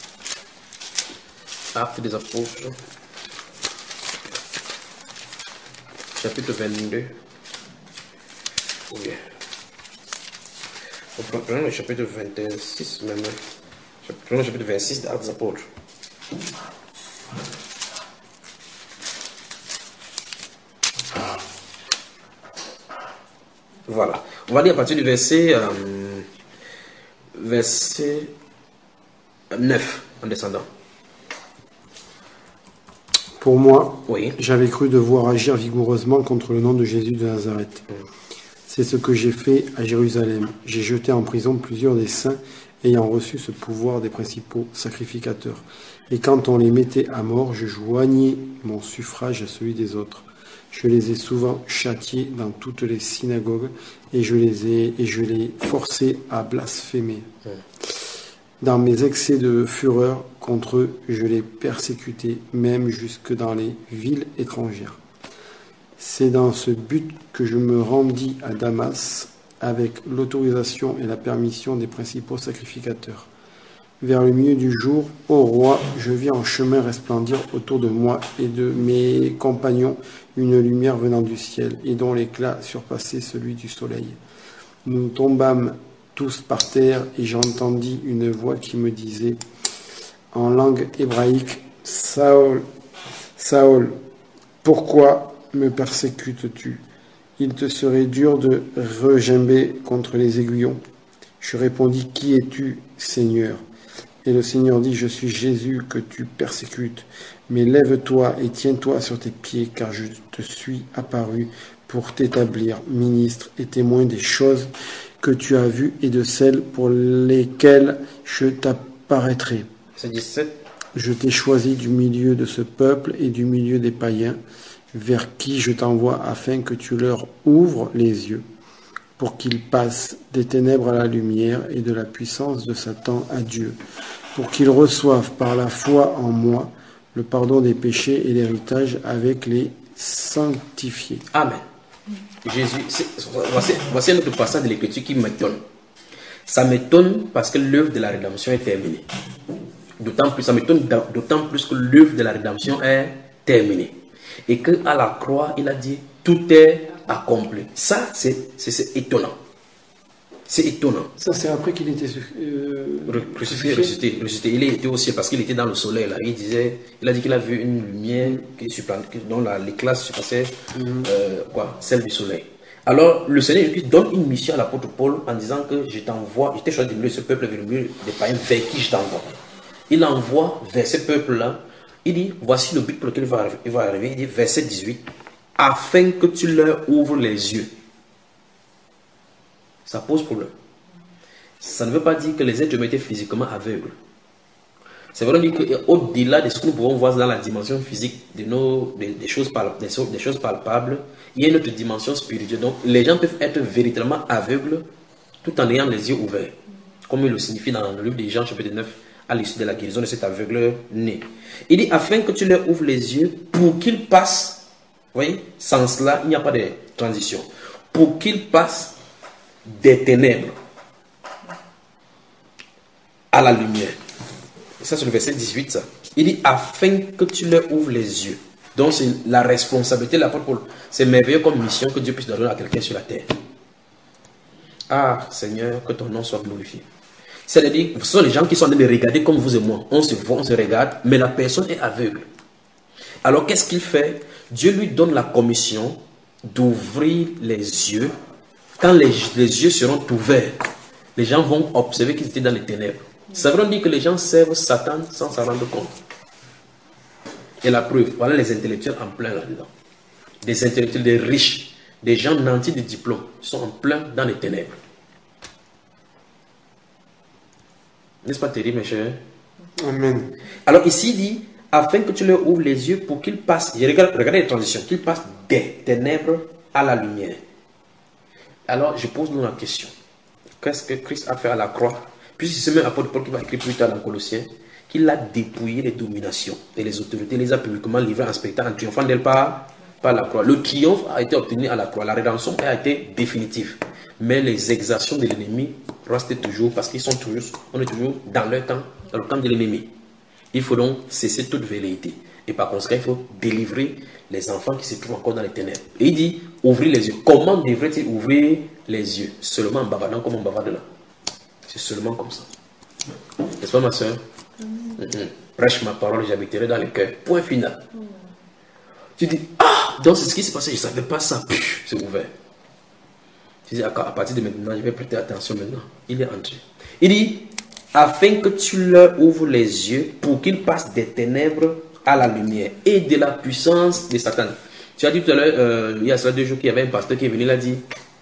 Speaker 2: Actes des Apôtres. Chapitre vingt-deux. Oui. Prenons le chapitre vingt-six même. Prenons le chapitre vingt-six des Actes des Apôtres. Voilà. On va lire à partir du verset, euh, verset neuf en descendant.
Speaker 1: Pour moi,
Speaker 2: oui.
Speaker 1: J'avais cru devoir agir vigoureusement contre le nom de Jésus de Nazareth. Mm. C'est ce que j'ai fait à Jérusalem. J'ai jeté en prison plusieurs des saints ayant reçu ce pouvoir des principaux sacrificateurs. Et quand on les mettait à mort, je joignais mon suffrage à celui des autres. Je les ai souvent châtiés dans toutes les synagogues et je les ai et je les forçais à blasphémer. Dans mes excès de fureur contre eux, je les persécutais, même jusque dans les villes étrangères. C'est dans ce but que je me rendis à Damas avec l'autorisation et la permission des principaux sacrificateurs. Vers le milieu du jour, ô roi, je vis en chemin resplendir autour de moi et de mes compagnons une lumière venant du ciel et dont l'éclat surpassait celui du soleil. Nous tombâmes tous par terre et j'entendis une voix qui me disait en langue hébraïque, « Saül, Saül, pourquoi me persécutes-tu? Il te serait dur de regimber contre les aiguillons. » Je répondis, « Qui es-tu, Seigneur ?» Et le Seigneur dit, « Je suis Jésus que tu persécutes, mais lève-toi et tiens-toi sur tes pieds, car je te suis apparu pour t'établir ministre et témoin des choses que tu as vues et de celles pour lesquelles je t'apparaîtrai. »
Speaker 2: C'est dix-sept.
Speaker 1: Je t'ai choisi du milieu de ce peuple et du milieu des païens, vers qui je t'envoie afin que tu leur ouvres les yeux, pour qu'ils passent des ténèbres à la lumière et de la puissance de Satan à Dieu, pour qu'ils reçoivent par la foi en moi le pardon des péchés et l'héritage avec les sanctifiés.
Speaker 2: Amen. Jésus, c'est, voici, voici un autre passage de l'Écriture qui m'étonne. Ça m'étonne parce que l'œuvre de la rédemption est terminée. D'autant plus, ça m'étonne d'autant plus que l'œuvre de la rédemption est terminée. Et qu'à la croix, il a dit, tout est accompli. Ça, c'est, c'est, c'est étonnant. C'est étonnant.
Speaker 1: Ça, c'est après qu'il était euh,
Speaker 2: crucifié, ressuscité, ressuscité. Il était aussi parce qu'il était dans le soleil. Là. Il disait, il a dit qu'il a vu une lumière qui dont la, l'éclat surpassait mm-hmm. euh, quoi, celle du soleil. Alors, le Seigneur donne une mission à l'apôtre Paul en disant que je t'envoie, je t'ai choisi de milieu ce peuple vers le milieu des païens vers qui je t'envoie. Il envoie vers ce peuple-là. Il dit, voici le but pour lequel il va arriver. Il va arriver. Il dit, verset dix-huit, afin que tu leur ouvres les yeux. Ça pose problème. Ça ne veut pas dire que les êtres humains étaient physiquement aveugles. C'est vraiment dire qu'au-delà de ce que nous pouvons voir dans la dimension physique de nos, des, des, choses palpables, des, des choses palpables, il y a une autre dimension spirituelle. Donc, les gens peuvent être véritablement aveugles tout en ayant les yeux ouverts. Comme il le signifie dans le livre de Jean, chapitre neuf, à l'issue de la guérison de cet aveugle né. Il dit, afin que tu leur ouvres les yeux pour qu'ils passent, vous voyez, sans cela, il n'y a pas de transition, pour qu'ils passent des ténèbres à la lumière. Ça, c'est le verset dix-huit, ça. Il dit, afin que tu leur ouvres les yeux. Donc, c'est la responsabilité de l'apôtre Paul. C'est merveilleux comme mission que Dieu puisse donner à quelqu'un sur la terre. Ah, Seigneur, que ton nom soit glorifié. C'est-à-dire, ce sont les gens qui sont en train de regarder comme vous et moi. On se voit, on se regarde, mais la personne est aveugle. Alors, qu'est-ce qu'il fait? Dieu lui donne la commission d'ouvrir les yeux. Quand les, les yeux seront ouverts, les gens vont observer qu'ils étaient dans les ténèbres. Ça veut dire que les gens servent Satan sans s'en rendre compte. Et la preuve, voilà les intellectuels en plein là-dedans. Des intellectuels, des riches, des gens nantis de diplômes, sont en plein dans les ténèbres. N'est-ce pas terrible, mes chers?
Speaker 1: Amen.
Speaker 2: Alors ici, il dit, afin que tu leur ouvres les yeux pour qu'ils passent, regarde, regardez les transitions, qu'ils passent des ténèbres à la lumière. Alors, je pose nous la question. Qu'est-ce que Christ a fait à la croix? Puisque c'est même l'apôtre Paul qui va écrire plus tard dans Colossiens, qu'il a dépouillé les dominations et les autorités, les a publiquement livrées en spectacle, en triomphant d'elles par, par la croix. Le triomphe a été obtenu à la croix, la rédemption a été définitive. Mais les exactions de l'ennemi restent toujours, parce qu'ils sont toujours, on est toujours dans leur camp, dans le camp de l'ennemi. Il faut donc cesser toute velléité. Et par conséquent, il faut délivrer les enfants qui se trouvent encore dans les ténèbres. Et il dit, ouvrir les yeux. Comment devrait-il ouvrir les yeux? Seulement en bavardant comme on bavarde là. C'est seulement comme ça. N'est-ce pas, ma soeur? Mm-hmm. Prêche ma parole, j'habiterai dans le cœur. Point final. Mm. Tu dis, ah, donc c'est ce qui s'est passé, je ne savais pas ça. C'est ouvert. Tu dis, à partir de maintenant, je vais prêter attention maintenant. Il est entré. Il dit, afin que tu leur ouvres les yeux pour qu'ils passent des ténèbres à la lumière et de la puissance de Satan. Tu as dit tout à l'heure, euh, il y a cela deux jours qu'il y avait un pasteur qui est venu, il a dit,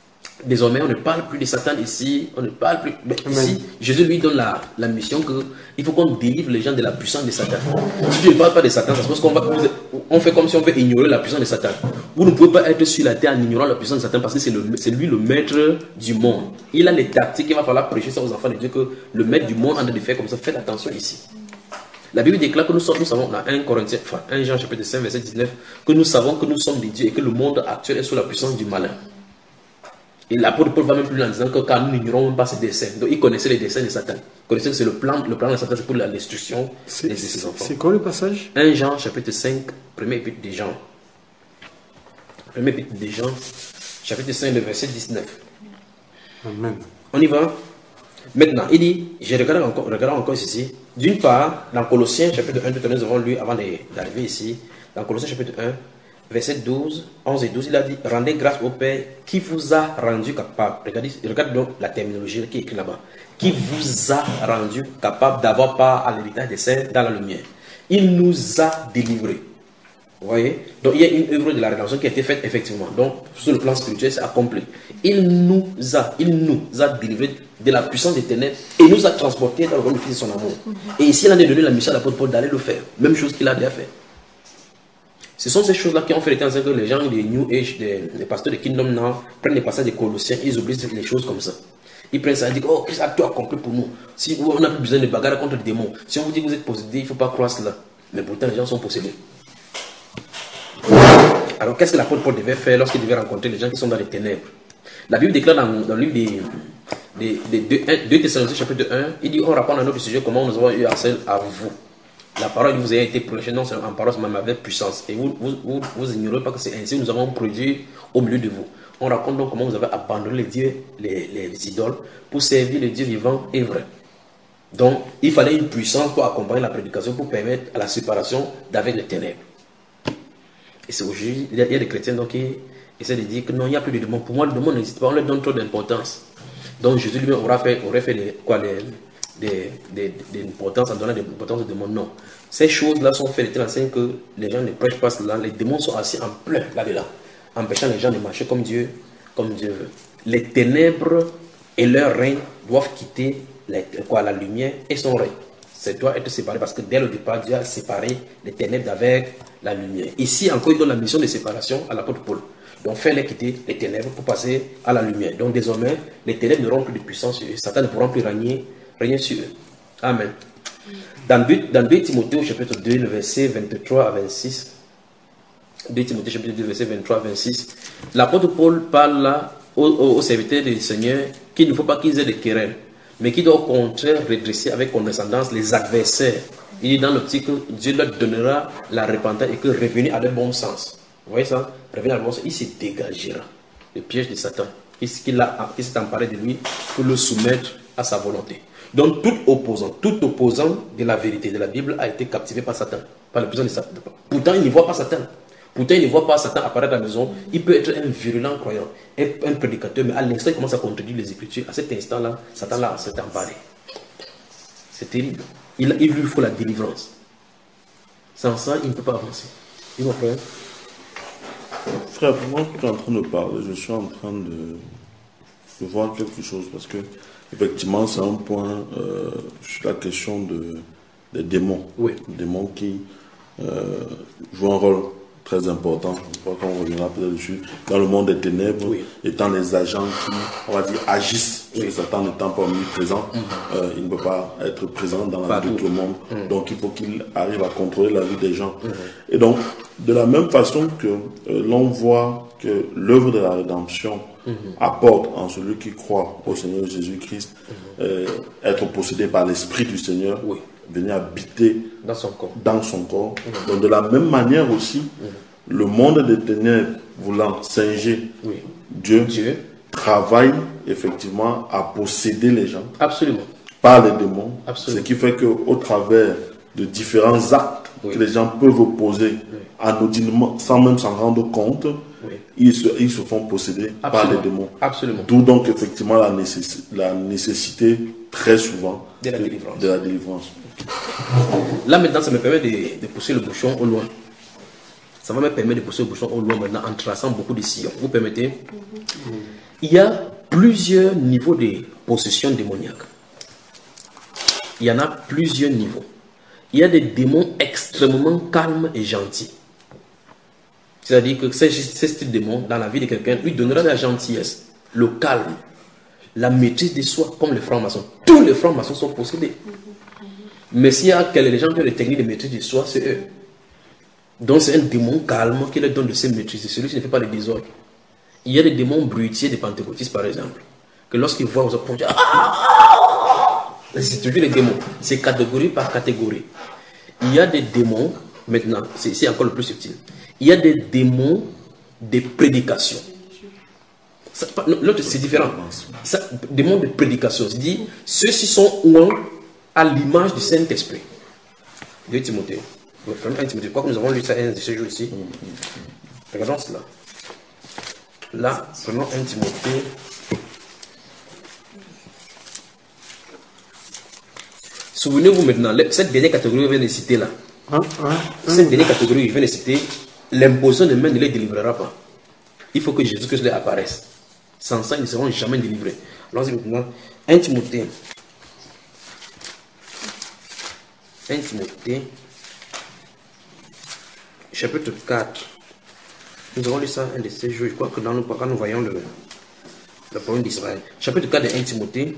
Speaker 2: Désormais, on ne parle plus de Satan ici, on ne parle plus. Mais ici, Jésus lui donne la, la mission qu'il faut qu'on délivre les gens de la puissance de Satan. Si tu ne parles pas de Satan, ça se passe qu'on va, on fait comme si on veut ignorer la puissance de Satan. Vous ne pouvez pas être sur la terre en ignorant la puissance de Satan parce que c'est lui le maître du monde. Il a les tactiques, il va falloir prêcher ça aux enfants de Dieu que le maître du monde en train de faire comme ça. Faites attention ici. La Bible déclare que nous, sommes, nous savons, dans un Corinthiens, enfin un Jean chapitre cinq, verset dix-neuf, que nous savons que nous sommes des dieux et que le monde actuel est sous la puissance du malin. Et l'apôtre Paul va même plus loin en disant que car nous n'ignorons même pas ses desseins. Donc il connaissait les desseins de Satan. Il connaissait que c'est le plan, le plan de Satan, c'est pour la destruction de ses enfants.
Speaker 1: C'est quoi le passage?
Speaker 2: un Jean chapitre cinq, premier épître de Jean. Premier épître de Jean, chapitre cinq, le verset dix-neuf.
Speaker 1: Amen.
Speaker 2: On y va. Maintenant, il dit, je regarde encore, regarde encore ici. D'une part, dans Colossiens chapitre un, tout à l'heure, nous avons lu avant d'arriver ici, dans Colossiens chapitre un, verset douze, onze et douze, il a dit, rendez grâce au Père qui vous a rendu capable. Regardez, regarde donc la terminologie qui est écrite là-bas. Qui vous a rendu capable d'avoir part à l'héritage des saints dans la lumière. Il nous a délivrés. Vous voyez? Donc il y a une œuvre de la rédemption qui a été faite effectivement. Donc sur le plan spirituel, c'est accompli. Il nous a, il nous a délivrés de la puissance des ténèbres et nous a transportés dans le royaume du Fils de son amour. Et ici, il a donné la mission à l'apôtre Paul d'aller le faire. Même chose qu'il a déjà fait. Ce sont ces choses-là qui ont fait le temps que les gens des New Age, des, des pasteurs de Kingdom Now, prennent les passages des Colossiens, ils oublient les choses comme ça. Ils prennent ça et disent, oh, qu'est-ce que tu as accompli pour nous? Si on n'a plus besoin de bagarre contre les démons, si on vous dit que vous êtes possédé, il ne faut pas croire cela. Mais pourtant, les gens sont possédés. Alors, qu'est-ce que l'apôtre Paul devait faire lorsqu'il devait rencontrer les gens qui sont dans les ténèbres? La Bible déclare dans, dans le livre des, des, des deux Thessaloniciens chapitre un, il dit, on raconte à notre sujet comment nous avons eu accès à vous. La parole vous a été prêchée non seulement en parole, mais avec puissance. Et vous, vous, vous, vous ignorez pas que c'est ainsi que nous avons produit au milieu de vous. On raconte donc comment vous avez abandonné les dieux, les, les idoles, pour servir le Dieu vivant et vrai. Donc, il fallait une puissance pour accompagner la prédication, pour permettre à la séparation d'avec les ténèbres. Et c'est aujourd'hui, il y a des chrétiens donc, qui essaient de dire que non, il n'y a plus de démons. Pour moi, le démon n'existe pas, on leur donne trop d'importance. Donc, Jésus lui-même aurait fait, aurait fait les, quoi, les, des, des, des importances, en donnant de l'importance aux démons. Non. Ces choses-là sont faites de telle enseigne que les gens ne prêchent pas cela. Les démons sont assis en plein là-dedans, empêchant les gens de marcher comme Dieu, comme Dieu veut. Les ténèbres et leur règne doivent quitter les, quoi, la lumière et son règne. Ça doit être séparé parce que dès le départ, Dieu a séparé les ténèbres avec la lumière. Ici encore, il donne la mission de séparation à l'apôtre Paul. Donc, fais-les quitter les ténèbres pour passer à la lumière. Donc, désormais, les ténèbres n'auront plus de puissance sur eux. Satan ne pourra plus régner, régner sur eux. Amen. Dans deux Timothée, chapitre deux, le verset vingt-trois à vingt-six, deux Timothée, chapitre deux, verset vingt-trois à vingt-six, l'apôtre Paul parle là aux, aux, aux serviteurs du Seigneur qu'il ne faut pas qu'ils aient des querelles, mais qui doit au contraire redresser avec condescendance les adversaires. Il dit dans l'optique que Dieu leur donnera la repentance et que revenir à leur bon sens. Vous voyez ça? Revenir à leur bon sens, il se dégagera le piège de Satan, qui s'est emparé de lui pour le soumettre à sa volonté. Donc tout opposant, tout opposant de la vérité de la Bible a été captivé par Satan, par le puissance de Satan. Pourtant, il ne voit pas Satan. Pourtant, il ne voit pas Satan apparaître à la maison. Il peut être un virulent croyant, un, un prédicateur, mais à l'instant, il commence à contredire les Écritures. À cet instant-là, Satan-là s'est emparé. C'est terrible. Il, il lui faut la délivrance. Sans ça, il ne peut pas avancer. Il mon frère.
Speaker 3: Frère, moi, je suis en train de parler, je suis en train de, de voir quelque chose parce que, effectivement, c'est un point euh, sur la question de, des démons.
Speaker 2: Oui.
Speaker 3: Des démons qui euh, jouent un rôle très important, je crois qu'on reviendra peut-être dessus, dans le monde des ténèbres, oui, étant les agents qui, on va dire, agissent, oui, parce que Satan n'étant pas omniprésent, mm-hmm, euh, il ne peut pas être présent dans la vie de tout le monde, mm-hmm, donc il faut qu'il arrive à contrôler la vie des gens. Mm-hmm. Et donc, de la même façon que euh, l'on voit que l'œuvre de la rédemption, mm-hmm, apporte en celui qui croit au Seigneur Jésus-Christ, mm-hmm, euh, être possédé par l'Esprit du Seigneur, oui, venir habiter
Speaker 2: dans son corps.
Speaker 3: Dans son corps. Mmh. Donc de la même manière aussi, mmh, le monde des ténèbres voulant singer, oui, Dieu, Dieu travaille effectivement à posséder les gens.
Speaker 2: Absolument.
Speaker 3: Par les démons.
Speaker 2: Absolument.
Speaker 3: Ce qui fait qu'au travers de différents actes, oui, que les gens peuvent opposer, oui, anodinement, sans même s'en rendre compte, oui, ils, se, ils se font posséder, absolument, par les démons.
Speaker 2: Absolument.
Speaker 3: D'où donc effectivement la, nécess la nécessité très souvent
Speaker 2: de la délivrance.
Speaker 3: De la délivrance.
Speaker 2: Là maintenant, ça me permet de, de pousser le bouchon au loin. Ça va me permettre de pousser le bouchon au loin maintenant en traçant beaucoup de sillons. Vous permettez? Mm-hmm. Il y a plusieurs niveaux de possession démoniaque. Il y en a plusieurs niveaux. Il y a des démons extrêmement calmes et gentils. C'est-à-dire que ce style de démon, dans la vie de quelqu'un, lui donnera de la gentillesse, le calme, la maîtrise de soi, comme les francs-maçons. Tous les francs-maçons sont possédés. Mais s'il y a les gens qui ont des techniques de maîtrise de soi, c'est eux. Donc c'est un démon calme qui leur donne de ces maîtrises. Celui qui ne fait pas de désordre. Il y a des démons brutiers des pentecôtistes, par exemple, que lorsqu'ils voient aux autres, c'est toujours les démons. C'est catégorie par catégorie. Il y a des démons, maintenant, c'est encore le plus subtil. Il y a des démons de prédication. L'autre, c'est différent. Ça, démons de prédication. C'est-à-dire, ceux-ci sont ouins à l'image du Saint-Esprit. deux Timothée. un Timothée. Quoi que nous avons lu ça un de ces jours ici. Regardons cela. Là, prenons un Timothée. Souvenez-vous maintenant, cette dernière catégorie que je viens de citer là. Hein, hein, cette dernière catégorie que je viens de citer, l'imposition de main ne les délivrera pas. Il faut que Jésus-Christ les apparaisse. Sans ça, ils ne seront jamais délivrés. Allons-y maintenant. un Timothée. un Timothée. Chapitre quatre. Nous avons lu ça un de ces jours. Je crois que dans le, quand nous voyons le, le problème d'Israël. Chapitre quatre de un Timothée.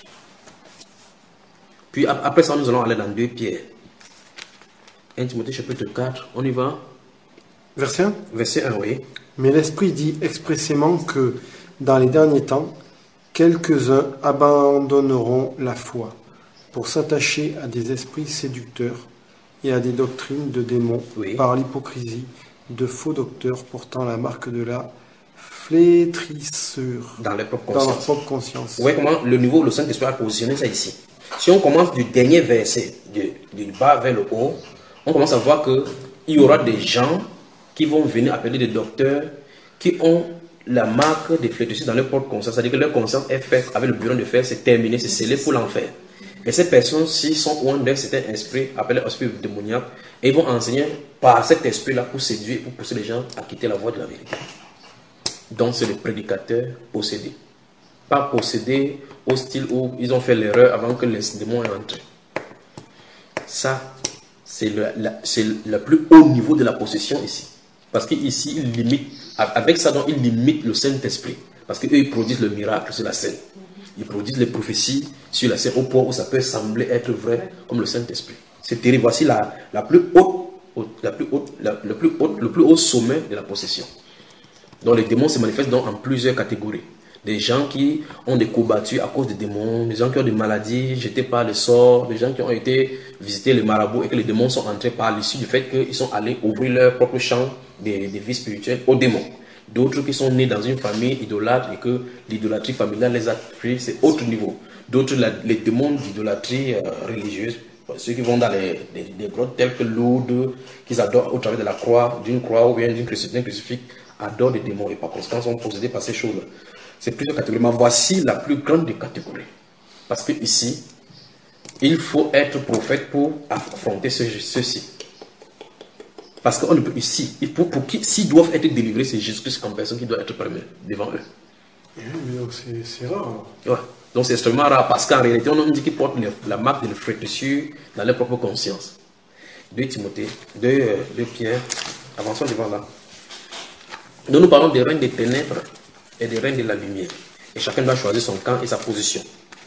Speaker 2: Puis après ça, nous allons aller dans deux Pierre. un Timothée chapitre quatre. On y va.
Speaker 1: Verset un.
Speaker 2: Verset un, oui.
Speaker 1: Mais l'Esprit dit expressément que dans les derniers temps, quelques-uns abandonneront la foi pour s'attacher à des esprits séducteurs et à des doctrines de démons, oui, par l'hypocrisie de faux docteurs portant la marque de la flétrissure
Speaker 2: dans, les propres
Speaker 1: dans leur propre conscience.
Speaker 2: Oui, comment le niveau, le Saint-Esprit a positionné ça ici. Si on commence du dernier verset, du, du bas vers le haut, on commence à voir qu'il y aura des gens qui vont venir appeler des docteurs qui ont la marque des flétrissures dans leur propre conscience. C'est-à-dire que leur conscience est faite avec le bureau de fer, c'est terminé, c'est scellé pour l'enfer. Et ces personnes-ci sont loin d'un certain esprit, appelé esprit démoniaque, et ils vont enseigner par cet esprit-là pour séduire, pour pousser les gens à quitter la voie de la vérité. Donc c'est les prédicateurs possédés. Pas possédés au style où ils ont fait l'erreur avant que les démons aient entré. Ça, c'est le, la, le plus haut niveau de la possession ici. Parce qu'ici, ils limitent, avec ça, donc, ils limitent le Saint-Esprit. Parce qu'eux, ils produisent le miracle sur la scène. Ils produisent les prophéties sur la scène au point où ça peut sembler être vrai comme le Saint-Esprit. C'est terrible. Voici la, la plus haute, la plus haute, la, le, plus haute, le plus haut sommet de la possession. Donc les démons se manifestent donc en plusieurs catégories. Des gens qui ont des combattus à cause des démons, des gens qui ont des maladies jetées par les sorts, des gens qui ont été visiter les marabouts et que les démons sont entrés par l'issue du fait qu'ils sont allés ouvrir leur propre champ de, de vie spirituelle aux démons. D'autres qui sont nés dans une famille idolâtre et que l'idolâtrie familiale les a pris, c'est autre niveau. D'autres, les démons d'idolâtrie euh, religieuse, ceux qui vont dans les, les, les grottes telles que Lourdes, qu'ils adorent au travers de la croix, d'une croix ou bien d'une crucifix, adorent des démons et par conséquent sont possédés par ces choses-là. C'est plusieurs catégories. Mais voici la plus grande des catégories. Parce que ici, il faut être prophète pour affronter ceci. Ce, Parce qu'on ne peut ici, il faut, pour qui, s'ils doivent être délivrés, c'est Jésus-Christ en personne qui doit être premier devant eux.
Speaker 1: Oui, mais donc c'est rare.
Speaker 2: Ouais. Donc c'est extrêmement rare parce qu'en réalité, on dit qu'ils portent la marque de la flétrissure dans leur propre conscience. deux Timothée, deux Pierre, avançons devant là. Nous nous parlons des règnes des ténèbres et des règnes de la lumière. Et chacun doit choisir son camp et sa position.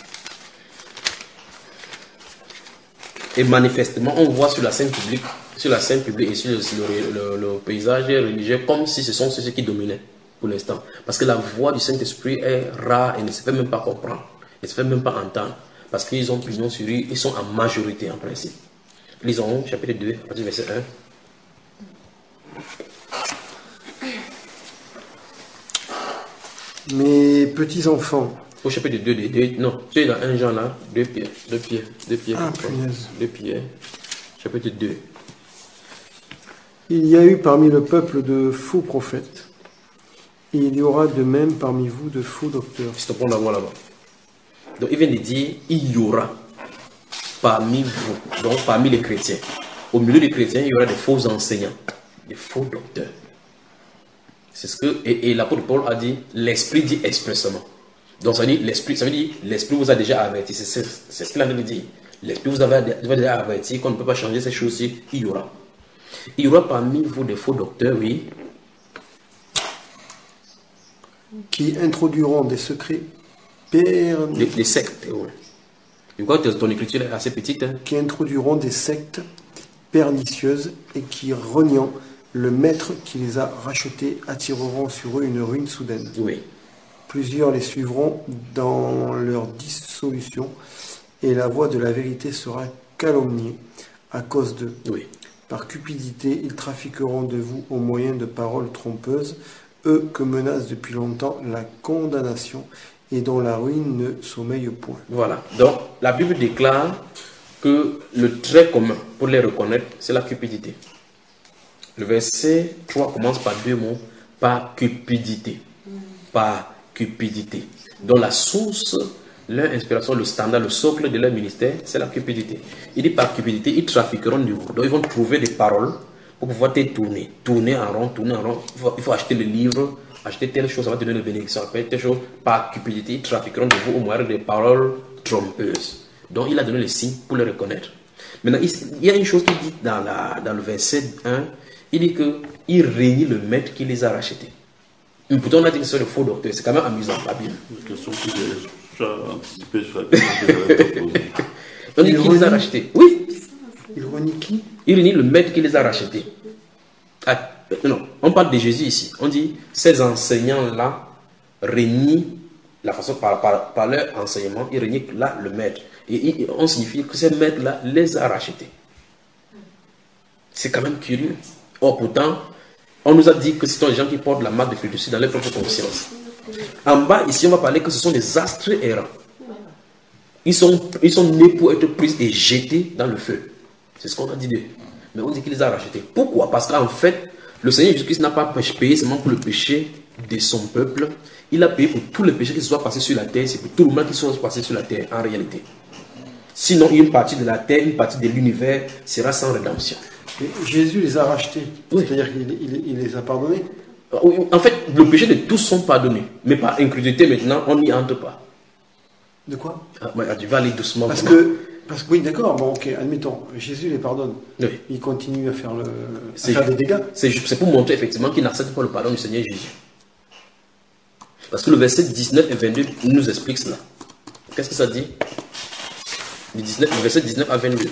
Speaker 2: Et manifestement, on voit sur la scène publique, sur la scène publique et sur le, le, le, le paysage religieux comme si ce sont ceux qui dominaient pour l'instant. Parce que la voix du Saint-Esprit est rare et ne se fait même pas comprendre, ne se fait même pas entendre. Parce qu'ils ont pignon sur eux, ils sont en majorité en principe. Lisons chapitre deux, à partir du verset un.
Speaker 1: Mes petits enfants.
Speaker 2: Au chapitre deux, deux, deux non, tu es dans un Jean là, deux Pierre, deux Pierre, deux Pierre,
Speaker 1: ah,
Speaker 2: deux Pierre, chapitre deux.
Speaker 1: Il y a eu parmi le peuple de faux prophètes, et il y aura de même parmi vous de faux docteurs.
Speaker 2: Stoppons d'abord là-bas. Donc il vient de dire, il y aura parmi vous, donc parmi les chrétiens. Au milieu des chrétiens, il y aura des faux enseignants. des faux docteurs. C'est ce que, et, et l'apôtre Paul a dit, l'esprit dit expressément. Donc ça veut dire, l'esprit, ça veut dire, l'esprit vous a déjà averti, c'est ce qu'il a dit. L'esprit vous a déjà averti qu'on ne peut pas changer ces choses-ci, il y aura. Il y aura parmi vous des faux docteurs, oui.
Speaker 1: Qui introduiront des secrets pernicieux.
Speaker 2: Des, des sectes, oui. Je crois que ton écriture est assez petite. Hein?
Speaker 1: Qui introduiront des sectes pernicieuses et qui, reniant le maître qui les a rachetés, attireront sur eux une ruine soudaine.
Speaker 2: Oui.
Speaker 1: Plusieurs les suivront dans leur dissolution et la voie de la vérité sera calomniée à cause d'eux.
Speaker 2: Oui.
Speaker 1: Par cupidité, ils trafiqueront de vous au moyen de paroles trompeuses, eux que menace depuis longtemps la condamnation et dont la ruine ne sommeille point.
Speaker 2: Voilà. Donc, la Bible déclare que le trait commun pour les reconnaître, c'est la cupidité. Le verset trois commence par deux mots, par cupidité. Par cupidité. Donc, la source, leur inspiration, le standard, le socle de leur ministère, c'est la cupidité. Il dit par cupidité, ils trafiqueront de vous. Donc, ils vont trouver des paroles pour pouvoir te tourner. Tourner en rond, tourner en rond. Il faut, il faut acheter le livre, acheter telle chose, ça va te donner le bénédiction. Après, telle chose, par cupidité, ils trafiqueront de vous au moyen des paroles trompeuses. Donc, il a donné les signes pour les reconnaître. Maintenant, il y a une chose qu'il dit dans, la, dans le verset un, il dit qu'il réunit le maître qui les a rachetés. Mais pourtant, on a dit que c'est le faux docteur. C'est quand même amusant, la Bible.
Speaker 3: Une question que j'ai anticipée sur la question que j'avais posée.
Speaker 2: On dit qu'il les a rachetés. Oui.
Speaker 1: Il renie qui?
Speaker 2: Il réunit le maître qui les a rachetés. Ah, non, on parle de Jésus ici. On dit, ces enseignants-là réunissent la façon, par, par, par leur enseignement, ils réunissent là le maître. Et, et on signifie que ces maîtres-là les a rachetés. C'est quand même curieux. Or, pourtant, on nous a dit que ce sont les gens qui portent la marque de fiducie dans leur propre conscience. En bas, ici, on va parler que ce sont des astres errants. Ils sont, ils sont nés pour être pris et jetés dans le feu. C'est ce qu'on a dit d'eux. Mais on dit qu'il les a rachetés. Pourquoi? Parce qu'en fait, le Seigneur Jésus-Christ n'a pas payé seulement pour le péché de son peuple. Il a payé pour tous les péchés qui se soient passés sur la terre. C'est pour tout le mal qui soit passé sur la terre, en réalité. Sinon, une partie de la terre, une partie de l'univers sera sans rédemption.
Speaker 1: Mais Jésus les a rachetés.
Speaker 2: Oui.
Speaker 1: C'est-à-dire qu'il il, il les a pardonnés.
Speaker 2: En fait, le péché de tous sont pardonnés. Mais par incrédulité, maintenant, on n'y entre pas.
Speaker 1: De quoi?
Speaker 2: Ah, ouais, tu vas aller doucement.
Speaker 1: Parce que, parce que, oui, d'accord, bon, ok, admettons, Jésus les pardonne.
Speaker 2: Oui.
Speaker 1: Il continue à faire, le, à
Speaker 2: C'est
Speaker 1: faire des dégâts.
Speaker 2: C'est pour montrer effectivement qu'il n'accepte pas le pardon du Seigneur Jésus. Parce que le verset dix-neuf et vingt-deux nous explique cela. Qu'est-ce que ça dit? Le, dix-neuf, le verset dix-neuf à vingt-deux.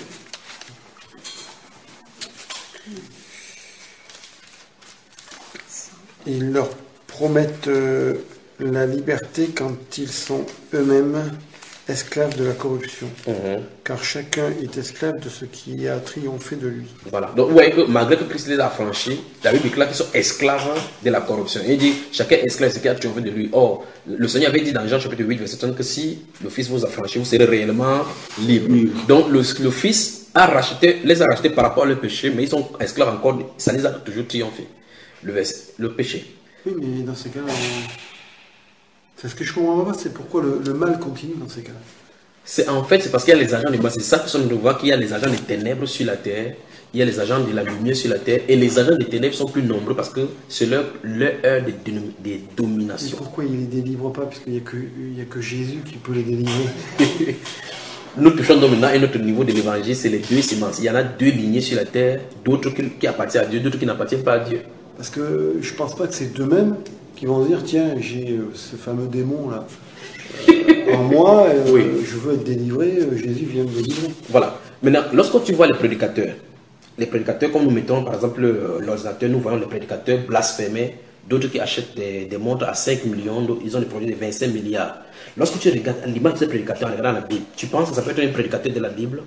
Speaker 1: Ils leur promettent euh, la liberté quand ils sont eux-mêmes esclaves de la corruption.
Speaker 2: Mm-hmm.
Speaker 1: Car chacun est esclave de ce qui a triomphé de lui.
Speaker 2: Voilà. Donc vous voyez que malgré que Christ les a affranchis, la Bible déclare qu'ils sont esclaves de la corruption. Il dit chacun est esclave de ce qui a triomphé de lui. Or, le Seigneur avait dit dans Jean chapitre huit, verset trente que si le Fils vous affranchit, vous serez réellement libre. Mm-hmm. Donc le, le Fils a racheté, les a rachetés par rapport au péché, mais ils sont esclaves encore, ça les a toujours triomphé. Le, le péché.
Speaker 1: Oui, mais dans ces cas-là, on... c'est ce que je comprends pas, c'est pourquoi le, le mal continue dans ces cas-là.
Speaker 2: C'est en fait, c'est parce qu'il y a les agents du mal. C'est ça que nous voit qu'il y a les agents des ténèbres sur la terre, il y a les agents de la lumière sur la terre, et les agents des ténèbres sont plus nombreux parce que c'est leur, leur heure de, de, de domination.
Speaker 1: Et pourquoi ils ne les délivrent pas? Puisqu'il n'y a, a que Jésus qui peut les délivrer.
Speaker 2: Nous touchons donc maintenant à notre niveau de l'évangile, c'est les deux semences. Il y en a deux lignées sur la terre, d'autres qui, qui appartiennent à Dieu, d'autres qui n'appartiennent pas à Dieu.
Speaker 1: Parce que je pense pas que c'est d'eux-mêmes qui vont se dire tiens, j'ai euh, ce fameux démon là euh, en moi, euh, oui. Je veux être délivré, euh, Jésus vient me délivrer.
Speaker 2: Voilà. Maintenant, lorsque tu vois les prédicateurs, les prédicateurs comme nous mettons par exemple euh, l'ordinateur, nous voyons les prédicateurs blasphémés, d'autres qui achètent des, des montres à cinq millions, d'autres, ils ont des produits de vingt-cinq milliards. Lorsque tu regardes l'image de ces prédicateurs en regardant la Bible, tu penses que ça peut être un prédicateur de la Bible?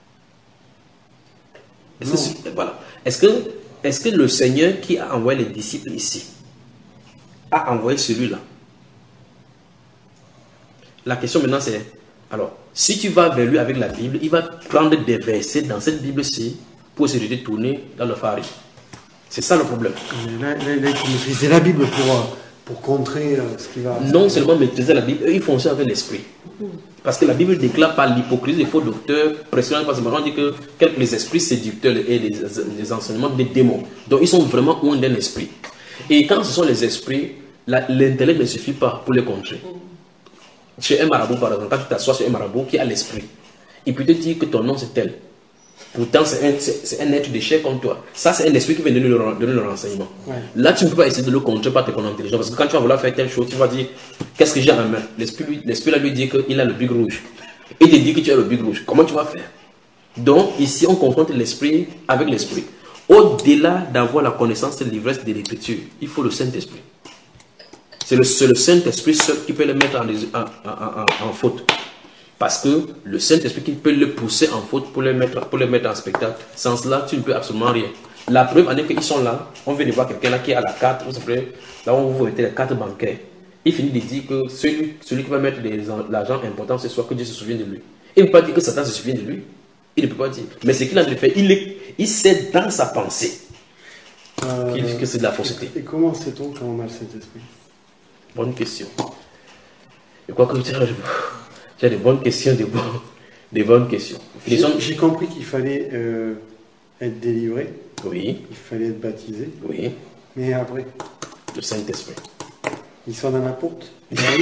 Speaker 2: Est-ce que, voilà. Est-ce que Est-ce que le Seigneur qui a envoyé les disciples ici a envoyé celui-là? La question maintenant c'est, alors, si tu vas vers lui avec la Bible, il va prendre des versets dans cette Bible-ci pour se détourner dans le phare. C'est ça le problème.
Speaker 1: Là, là, là il faut maîtriser la Bible pour, pour contrer ce qui va...
Speaker 2: Non seulement maîtriser la Bible, ils font ça avec l'esprit. Parce que la Bible déclare par l'hypocrisie des faux docteurs, pressionnant parce qu'on dit que quelques les esprits séducteurs et les, les enseignements des démons. Donc ils sont vraiment loin d'un esprit. Et quand ce sont les esprits, l'intellect ne suffit pas pour les contrer. Chez un marabout, par exemple, quand tu t'assois sur un marabout qui a l'esprit, il peut te dire que ton nom c'est tel. Pourtant, c'est un, un être de chair comme toi. Ça, c'est un esprit qui vient donner le, donner le renseignement. Ouais. Là, tu ne peux pas essayer de le contrer par ton intelligence. Parce que quand tu vas vouloir faire telle chose, tu vas dire qu'est-ce que j'ai en main. L'esprit là lui dit qu'il a le big rouge. Et il te dit que tu as le big rouge. Comment tu vas faire? Donc, ici, on confronte l'esprit avec l'esprit. Au-delà d'avoir la connaissance de l'ivresse de l'écriture, il faut le Saint-Esprit. C'est le, le Saint-Esprit seul qui peut le mettre en, en, en, en, en faute. Parce que le Saint-Esprit qui peut le pousser en faute pour le mettre, pour le mettre en spectacle. Sans cela, tu ne peux absolument rien. La preuve en est qu'ils sont là. On vient de voir quelqu'un là qui a la carte. Vous savez, là où vous mettez les cartes bancaires. Il finit de dire que celui, celui qui va mettre l'argent important, c'est soit que Dieu se souvient de lui. Il ne peut pas dire que Satan se souvient de lui. Il ne peut pas dire. Mais ce qu'il a fait, il, est, il sait dans sa pensée euh, que c'est de la fausseté.
Speaker 1: Et comment sait-on quand on a le Saint-Esprit?
Speaker 2: Bonne question. Et quoi que tu j'ai des bonnes questions, des, bon, des bonnes questions.
Speaker 1: J'ai compris qu'il fallait euh, être délivré.
Speaker 2: Oui.
Speaker 1: Il fallait être baptisé.
Speaker 2: Oui.
Speaker 1: Mais après?
Speaker 2: Le Saint-Esprit.
Speaker 1: Il sonne à la porte.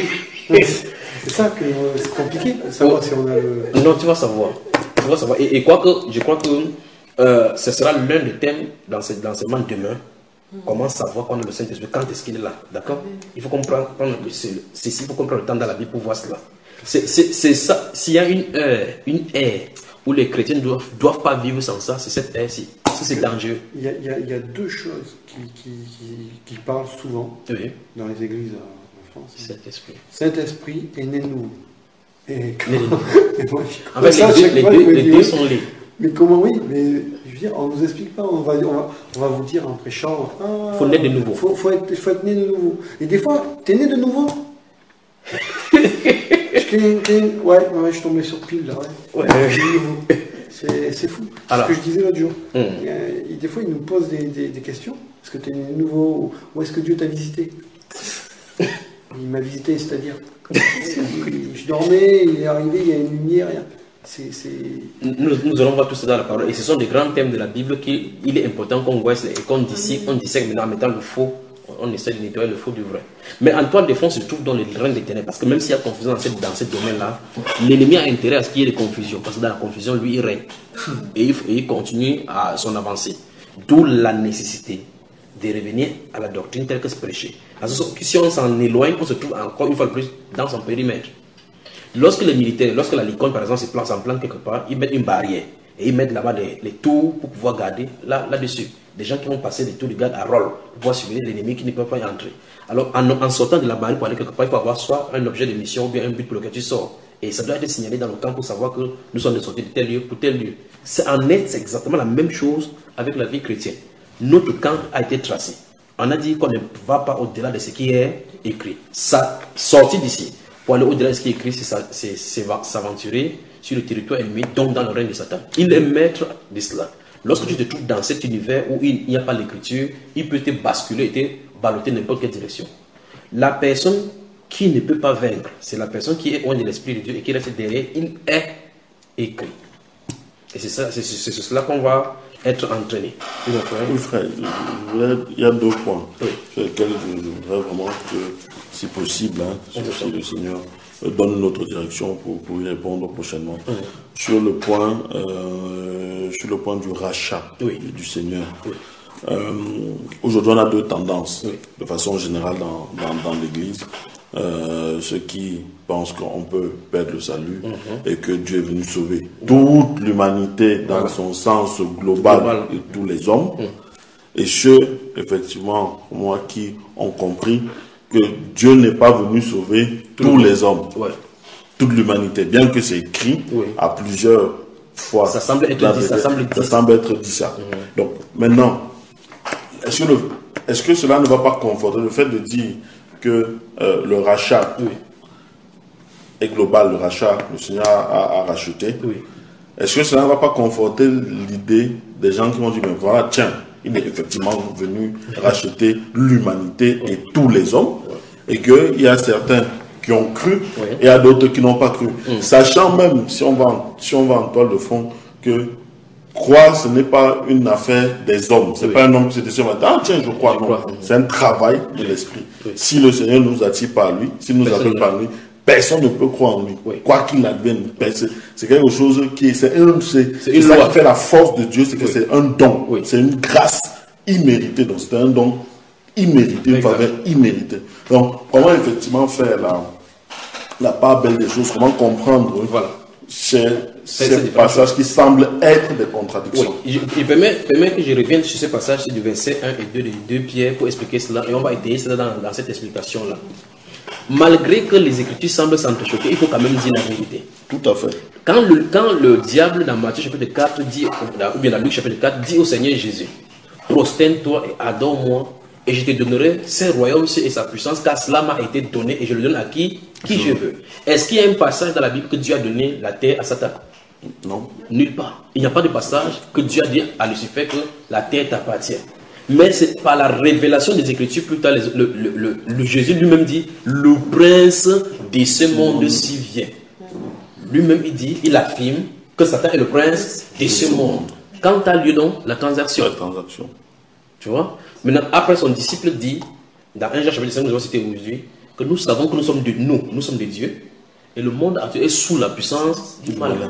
Speaker 1: C'est ça que euh, c'est compliqué de savoir oh. si on a le...
Speaker 2: Non, tu vas savoir. Tu vas savoir. Et, et quoi que, je crois que euh, ce sera l'un des thèmes dans cet enseignement demain. Mm. Comment savoir qu'on a le Saint-Esprit? Quand est-ce qu'il est là? D'accord? Mm. Il faut comprendre, il faut comprendre le temps dans la Bible pour voir cela. C'est ça. S'il y a une heure, une ère où les chrétiens ne doivent, doivent pas vivre sans ça, c'est cette ère-ci. Ça, c'est dangereux.
Speaker 1: Il y, a, il, y a, il y a deux choses qui, qui, qui, qui parlent souvent oui. dans les églises en France.
Speaker 2: Saint-Esprit.
Speaker 1: Saint-Esprit est né de nouveau. Et
Speaker 2: comment... moi, en fait, ça, les, deux, les, deux, les deux sont liés.
Speaker 1: Mais comment oui? Mais je veux dire, on ne nous explique pas. On va, on va, on va vous dire en prêchant. Il
Speaker 2: ah, faut naître de nouveau.
Speaker 1: Il faut, faut, être, faut être né de nouveau. Et des fois, tu es né de nouveau. Ouais, ouais, je suis tombé sur pile là. Ouais. Ouais. C'est fou. C'est ce que je disais l'autre jour. Mmh. Et, et des fois, ils nous posent des, des, des questions. Est-ce que tu es né de nouveau? Où est-ce que Dieu t'a visité? Il m'a visité, c'est-à-dire. Je dormais, il est arrivé, il y a une lumière. C est, c est...
Speaker 2: Nous, nous allons voir tout ça dans la parole. Et ce sont des grands thèmes de la Bible qu'il est important qu'on voit et qu'on dissèque, on dissèque maintenant en mettant le faux. On essaie de nettoyer le faux du vrai. Mais en toile de fond se trouve dans le règne des ténèbres. Parce que même s'il y a confusion dans, cette, dans ce domaine-là, l'ennemi a intérêt à ce qu'il y ait des confusions. Parce que dans la confusion, lui, il règne. Et il, et il continue à son avancée. D'où la nécessité de revenir à la doctrine telle que c'est prêché. Parce que si on s'en éloigne, on se trouve encore une fois de plus dans son périmètre. Lorsque les militaires, lorsque la Licorne, par exemple, s'en plante quelque part, ils mettent une barrière. Et ils mettent là-bas les, les tours pour pouvoir garder là-dessus. Là des gens qui vont passer des tours de garde à rôle pour pouvoir surveiller l'ennemi qui ne peut pas y entrer. Alors, en, en sortant de la barrière pour aller quelque part, il faut avoir soit un objet de mission ou bien un but pour lequel tu sors. Et ça doit être signalé dans le camp pour savoir que nous sommes sortis de tel lieu pour tel lieu. C'est en net, c'est exactement la même chose avec la vie chrétienne. Notre camp a été tracé. On a dit qu'on ne va pas au-delà de ce qui est écrit. Ça, sortir d'ici pour aller au-delà de ce qui est écrit, c'est s'aventurer sur le territoire ennemi, donc dans le règne de Satan. Il est maître de cela. Lorsque tu te trouves dans cet univers où il n'y a pas l'écriture, il peut te basculer et te balloter n'importe quelle direction. La personne qui ne peut pas vaincre, c'est la personne qui est loin de l'Esprit de Dieu et qui reste derrière, il est écrit. Et c'est ça, c'est sur cela qu'on va être entraîné.
Speaker 3: Oui, frère, il y a deux points oui. sur lesquels je voudrais vraiment que, si possible, hein, si le Seigneur donne notre direction pour, pour y répondre prochainement. Oui. Sur le point, euh, sur le point du rachat oui. du Seigneur. Oui. Euh, Aujourd'hui, on a deux tendances, oui. de façon générale dans, dans, dans l'Église. Euh, ceux qui pensent qu'on peut perdre le salut mm-hmm. et que Dieu est venu sauver toute l'humanité dans voilà. son sens global, global. Et tous les hommes. Mm. Et ceux, effectivement, moi qui ont compris que Dieu n'est pas venu sauver Tout tous les hommes, ouais. toute l'humanité, bien que c'est écrit oui. à plusieurs fois.
Speaker 2: Ça semble être dit ça. Semble,
Speaker 3: ça semble être dit ça. Mm-hmm. Donc, maintenant, est-ce que, est-ce que cela ne va pas conforter le fait de dire que euh, le rachat oui. est global, le rachat, le Seigneur a, a racheté. Oui. Est-ce que cela ne va pas conforter l'idée des gens qui vont dire, mais voilà, tiens, il est effectivement venu racheter l'humanité et tous les hommes, oui. et qu'il y a certains qui ont cru
Speaker 2: Oui.
Speaker 3: et il y a d'autres qui n'ont pas cru.
Speaker 2: Mm.
Speaker 3: Sachant même, si on, va en, si on va en toile de fond, que croire, ce n'est pas une affaire des hommes. Ce n'est
Speaker 2: Oui.
Speaker 3: pas un homme qui se décide, ah tiens, je crois.
Speaker 2: Je
Speaker 3: non.
Speaker 2: crois.
Speaker 3: C'est un travail de l'esprit.
Speaker 2: Oui.
Speaker 3: Si le Seigneur nous attire par lui, s'il nous
Speaker 2: Personne
Speaker 3: appelle
Speaker 2: ne-
Speaker 3: par lui, personne ne peut croire en lui.
Speaker 2: Oui.
Speaker 3: Quoi qu'il advienne, c'est c'est quelque chose qui c'est un- c'est
Speaker 2: C'est
Speaker 3: c'est
Speaker 2: une
Speaker 3: ça
Speaker 2: loi.
Speaker 3: qui fait la force de Dieu, c'est que
Speaker 2: Oui.
Speaker 3: c'est un don,
Speaker 2: Oui.
Speaker 3: c'est une grâce imméritée. Donc c'est un don immérité, une
Speaker 2: Exact.
Speaker 3: faveur imméritée. Donc comment effectivement faire la, la part belle des choses, comment comprendre
Speaker 2: Voilà.
Speaker 3: ces,
Speaker 2: C'est-
Speaker 3: ces
Speaker 2: c'est différent.
Speaker 3: passages qui semblent être des contradictions.
Speaker 2: Oui, je, il permet, permet que je revienne sur ce passage du verset un et deux de deux Pierre pour expliquer cela et on va étayer cela dans, dans cette explication-là. Malgré que les Écritures semblent s'entrechoquer, il faut quand même dire la vérité.
Speaker 3: Tout à fait.
Speaker 2: Quand le, quand le diable dans Matthieu chapitre quatre dit, ou bien dans Luc chapitre quatre, dit au Seigneur Jésus, prosterne-toi et adore-moi, et je te donnerai ses royaumes et sa puissance, car cela m'a été donné et je le donne à qui, qui je veux. Est-ce qu'il y a un passage dans la Bible que Dieu a donné la terre à Satan?
Speaker 3: Non.
Speaker 2: Nulle part. Il n'y a pas de passage que Dieu a dit à Lucifer que la terre t'appartient. Mais c'est par la révélation des Écritures, plus tard, les- le, le- le- le Jésus lui-même dit, le prince de ce monde-ci vient. Lui-même, il dit, il affirme que Satan est le prince de ce monde. Quand a lieu donc la transaction?
Speaker 3: La transaction.
Speaker 2: Tu vois? Maintenant, après son disciple dit, dans un Jean chapitre cinq, nous avons cité aujourd'hui, que nous savons que nous sommes de nous, nous sommes de Dieu, et le monde actuel est sous la puissance du mal.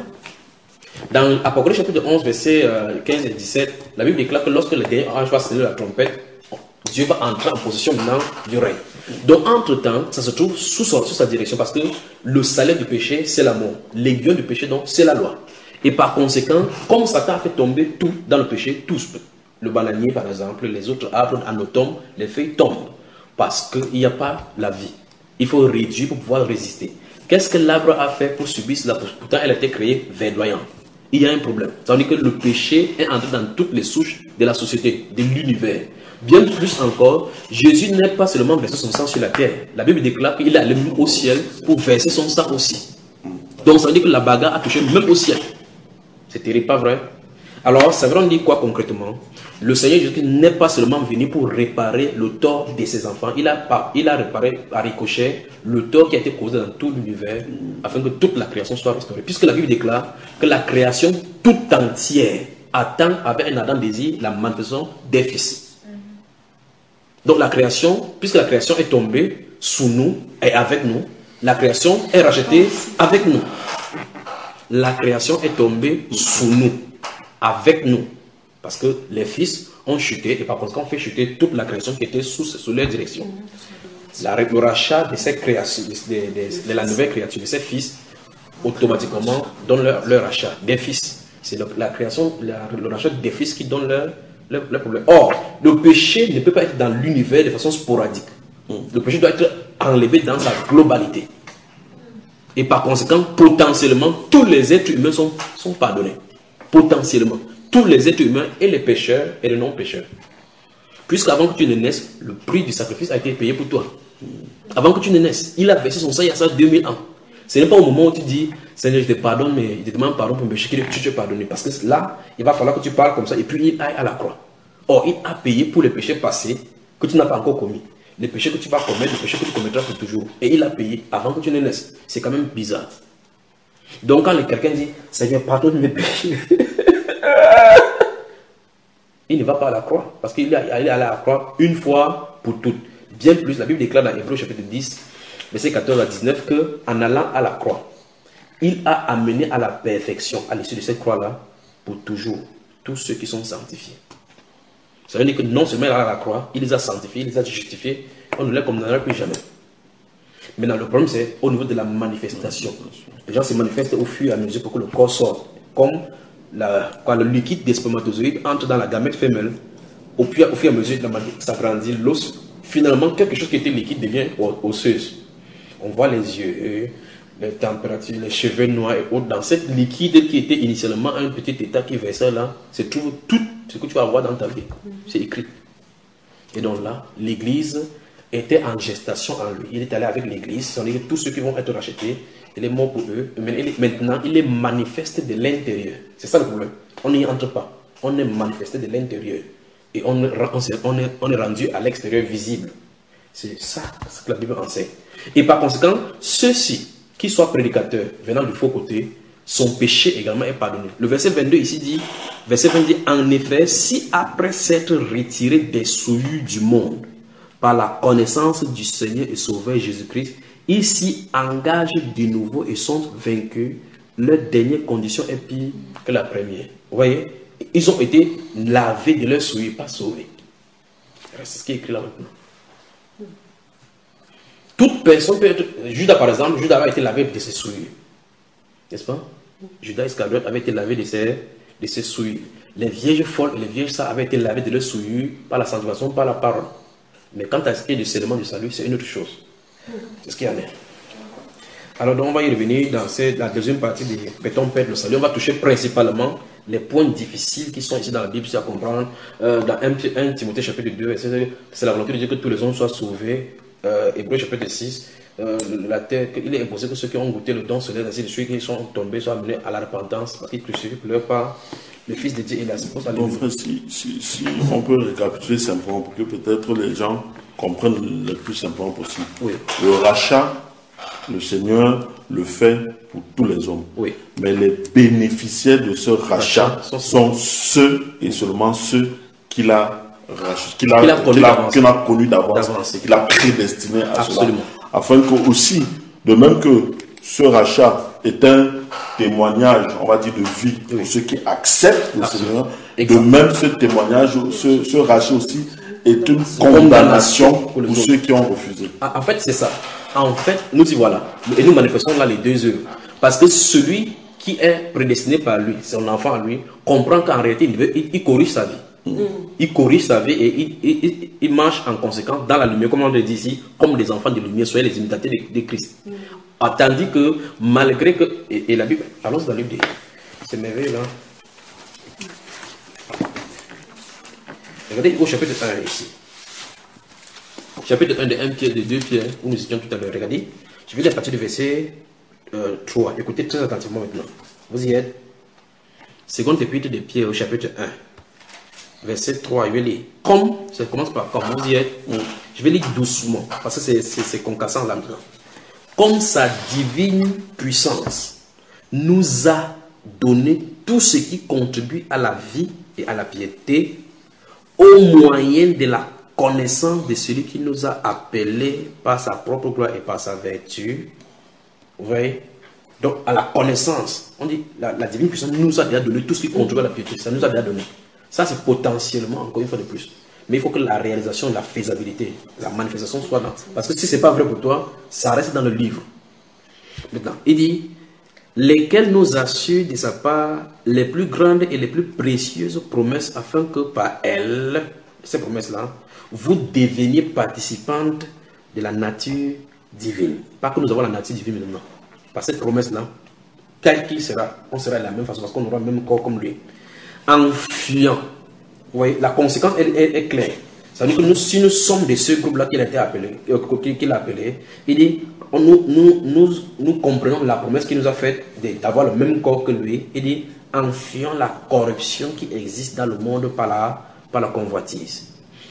Speaker 2: Dans Apocalypse chapitre onze, versets euh, quinze et dix-sept, la Bible déclare que lorsque le dernier ange va sonner la trompette, Dieu va entrer en possession maintenant du règne. Donc, entre-temps, ça se trouve sous, son- sous sa direction parce que le salaire du péché, c'est la mort. L'aiguillon du péché, donc, c'est la loi. Et par conséquent, comme Satan a fait tomber tout dans le péché, tous, le bananier par exemple, les autres arbres en automne, les feuilles tombent parce qu'il n'y a pas la vie. Il faut réduire pour pouvoir résister. Qu'est-ce que l'arbre a fait pour subir cela? Pourtant, elle a été créée verdoyante. Il y a un problème. Ça veut dire que le péché est entré dans toutes les souches de la société, de l'univers. Bien plus encore, Jésus n'est pas seulement versé son sang sur la terre. La Bible déclare qu'il est allé au ciel pour verser son sang aussi. Donc ça veut dire que la bagarre a touché même au ciel. C'est terrible, pas vrai? Alors, ça veut dire quoi concrètement? Le Seigneur Jésus n'est pas seulement venu pour réparer le tort de ses enfants, il a, pas, il a réparé à ricochet le tort qui a été causé dans tout l'univers afin que toute la création soit restaurée. Puisque la Bible déclare que la création tout entière attend avec un ardent désir la manifestation des fils. Donc la création, puisque la création est tombée sous nous et avec nous, la création est rachetée avec nous. La création est tombée sous nous, avec nous. Parce que les fils ont chuté et par conséquent on fait chuter toute la création qui était sous, sous leur direction. La, le rachat de, ces créations, de, de, de la nouvelle créature, de ces fils, automatiquement donne leur, leur rachat des fils. C'est la création, la, le rachat des fils qui donne leur, leur, leur problème. Or, le péché ne peut pas être dans l'univers de façon sporadique. Le péché doit être enlevé dans sa globalité. Et par conséquent, potentiellement, tous les êtres humains sont, sont pardonnés. Potentiellement. Tous les êtres humains et les pécheurs et les non-pécheurs. Puisqu'avant que tu ne naisses, le prix du sacrifice a été payé pour toi. Avant que tu ne naisses, il a versé son sang il y a ça deux mille ans. Ce n'est pas au moment où tu dis, Seigneur, je te pardonne, mais je te demande pardon pour me péché que tu te pardonnes. Parce que là, il va falloir que tu parles comme ça et puis il aille à la croix. Or, il a payé pour les péchés passés que tu n'as pas encore commis. Les péchés que tu vas commettre, les péchés que tu commettras pour toujours. Et il a payé avant que tu ne naisses. C'est quand même bizarre. Donc quand quelqu'un dit, Seigneur, pardonne mes péchés, il ne va pas à la croix. Parce qu'il est allé à la croix une fois pour toutes. Bien plus, la Bible déclare dans Hébreux chapitre dix, verset quatorze à dix-neuf, qu'en allant à la croix, il a amené à la perfection, à l'issue de cette croix-là, pour toujours, tous ceux qui sont sanctifiés. Ça veut dire que non seulement il est allé à la croix, il les a sanctifiés, il les a justifiés, on ne les condamnera plus jamais. Maintenant, le problème, c'est au niveau de la manifestation. Les gens se manifestent au fur et à mesure pour que le corps sorte. Comme la, quand le liquide des spermatozoïdes entre dans la gamète femelle, au fur, au fur et à mesure que ça grandit, l'os, finalement, quelque chose qui était liquide devient osseuse. On voit les yeux, les températures, les cheveux noirs et autres. Dans cette liquide qui était initialement un petit état qui versait là, se trouve tout ce que tu vas avoir dans ta vie. C'est écrit. Et donc là, l'Église était en gestation en lui. Il est allé avec l'Église, c'est-à-dire que tous ceux qui vont être rachetés, il est mort pour eux. Mais maintenant, il est manifesté de l'intérieur. C'est ça le problème. On n'y entre pas. On est manifesté de l'intérieur. Et on, on, est, on est rendu à l'extérieur visible. C'est ça ce que la Bible enseigne. Et par conséquent, ceux-ci, qui soient prédicateurs venant du faux côté, son péché également est pardonné. Le verset vingt-deux ici dit, verset vingt dit, en effet, si après s'être retirés des souillures du monde, par la connaissance du Seigneur et Sauveur Jésus-Christ, ils s'y engagent de nouveau et sont vaincus, leur dernière condition est pire que la première. Vous voyez, ils ont été lavés de leurs souillures, pas sauvés. C'est ce qui est écrit là maintenant. Toute personne peut être... Judas par exemple, Judas a été lavé de ses souillures. N'est-ce pas? Judas Iscariote avait été lavé de ses, de ses souillures. Les vierges folles et les vierges sages avaient été lavées de leurs souillures par la sanctification, par la parole. Mais quant à ce qui est du scellement du salut, c'est une autre chose. C'est ce qu'il y en a. Alors donc, on va y revenir dans cette, la deuxième partie de Peut-on perdre le salut. On va toucher principalement les points difficiles qui sont ici dans la Bible, c'est à comprendre. Euh, dans un Timothée chapitre deux, c'est la volonté de Dieu que tous les hommes soient sauvés. Euh, Hébreux chapitre six, euh, la terre, il est imposé que ceux qui ont goûté le don céleste, ainsi de suite, qui sont tombés, soient amenés à la repentance, parce qu'ils crucifient pour leur part le Fils de Dieu et la réponse à
Speaker 3: Mon frère, si, si, si on peut récapituler simplement pour que peut-être les gens comprennent le plus simplement possible.
Speaker 2: Oui.
Speaker 3: Le rachat, le Seigneur le fait pour tous les hommes.
Speaker 2: Oui.
Speaker 3: Mais les bénéficiaires de ce rachat, rachat sont, sont ceux et seulement ceux qu'il a qu'il a, qu'il a, qu'il a connu d'avance, qu'il a prédestiné à
Speaker 2: Absolument.
Speaker 3: Cela, afin que aussi, de même que ce rachat est un témoignage, on va dire, de vie pour oui. ceux qui acceptent le Absolument. Seigneur, Exactement. De même ce témoignage, ce, ce rachat aussi est une condamnation pour, pour ceux qui ont refusé.
Speaker 2: En fait, c'est ça. En fait, nous y voilà. Et nous manifestons là les deux œuvres. Parce que celui qui est prédestiné par lui, son enfant à lui, comprend qu'en réalité, il, veut, il, il corrige sa vie. Mm. Il corrige sa vie et il, il, il, il marche en conséquence dans la lumière, comme on le dit ici, comme des enfants de lumière, soyez les imitateurs de, de Christ. Mm. Ah, tandis que, malgré que, et, et la Bible, allons dans la Bible, c'est merveilleux là. Regardez au chapitre un ici. Chapitre un de un Pierre, de deux Pierre, où nous étions tout à l'heure. Regardez, je vais lire à partir du verset euh, trois. Écoutez très attentivement maintenant. Vous y êtes. Seconde épître de Pierre au chapitre un. Verset trois, je vais lire. Comme, ça commence par comme, vous y êtes. Je vais lire doucement, parce que c'est concassant là maintenant. Comme sa divine puissance nous a donné tout ce qui contribue à la vie et à la piété, au moyen de la connaissance de celui qui nous a appelés par sa propre gloire et par sa vertu. Vous voyez? Donc, à la connaissance, on dit, la, la divine puissance nous a déjà donné tout ce qui contribue à la piété. Ça nous a déjà donné. Ça, c'est potentiellement, encore une fois de plus. Mais il faut que la réalisation, la faisabilité, la manifestation soit dans. Parce que si ce n'est pas vrai pour toi, ça reste dans le livre. Maintenant, il dit, lesquels nous assurent de sa part les plus grandes et les plus précieuses promesses, afin que par elles, ces promesses-là, vous deveniez participantes de la nature divine. Pas que nous avons la nature divine maintenant. Par cette promesse-là, quel qu'il sera, on sera de la même façon, parce qu'on aura le même corps comme lui. En fuyant. Vous voyez, la conséquence elle, elle, est claire. Ça veut dire que nous, si nous sommes de ce groupe-là qu'il a été appelé, euh, qu'il a appelé, il dit, on, nous, nous, nous, nous comprenons la promesse qu'il nous a faite d'avoir le même corps que lui. Il dit, en fuyant la corruption qui existe dans le monde par la, par la convoitise.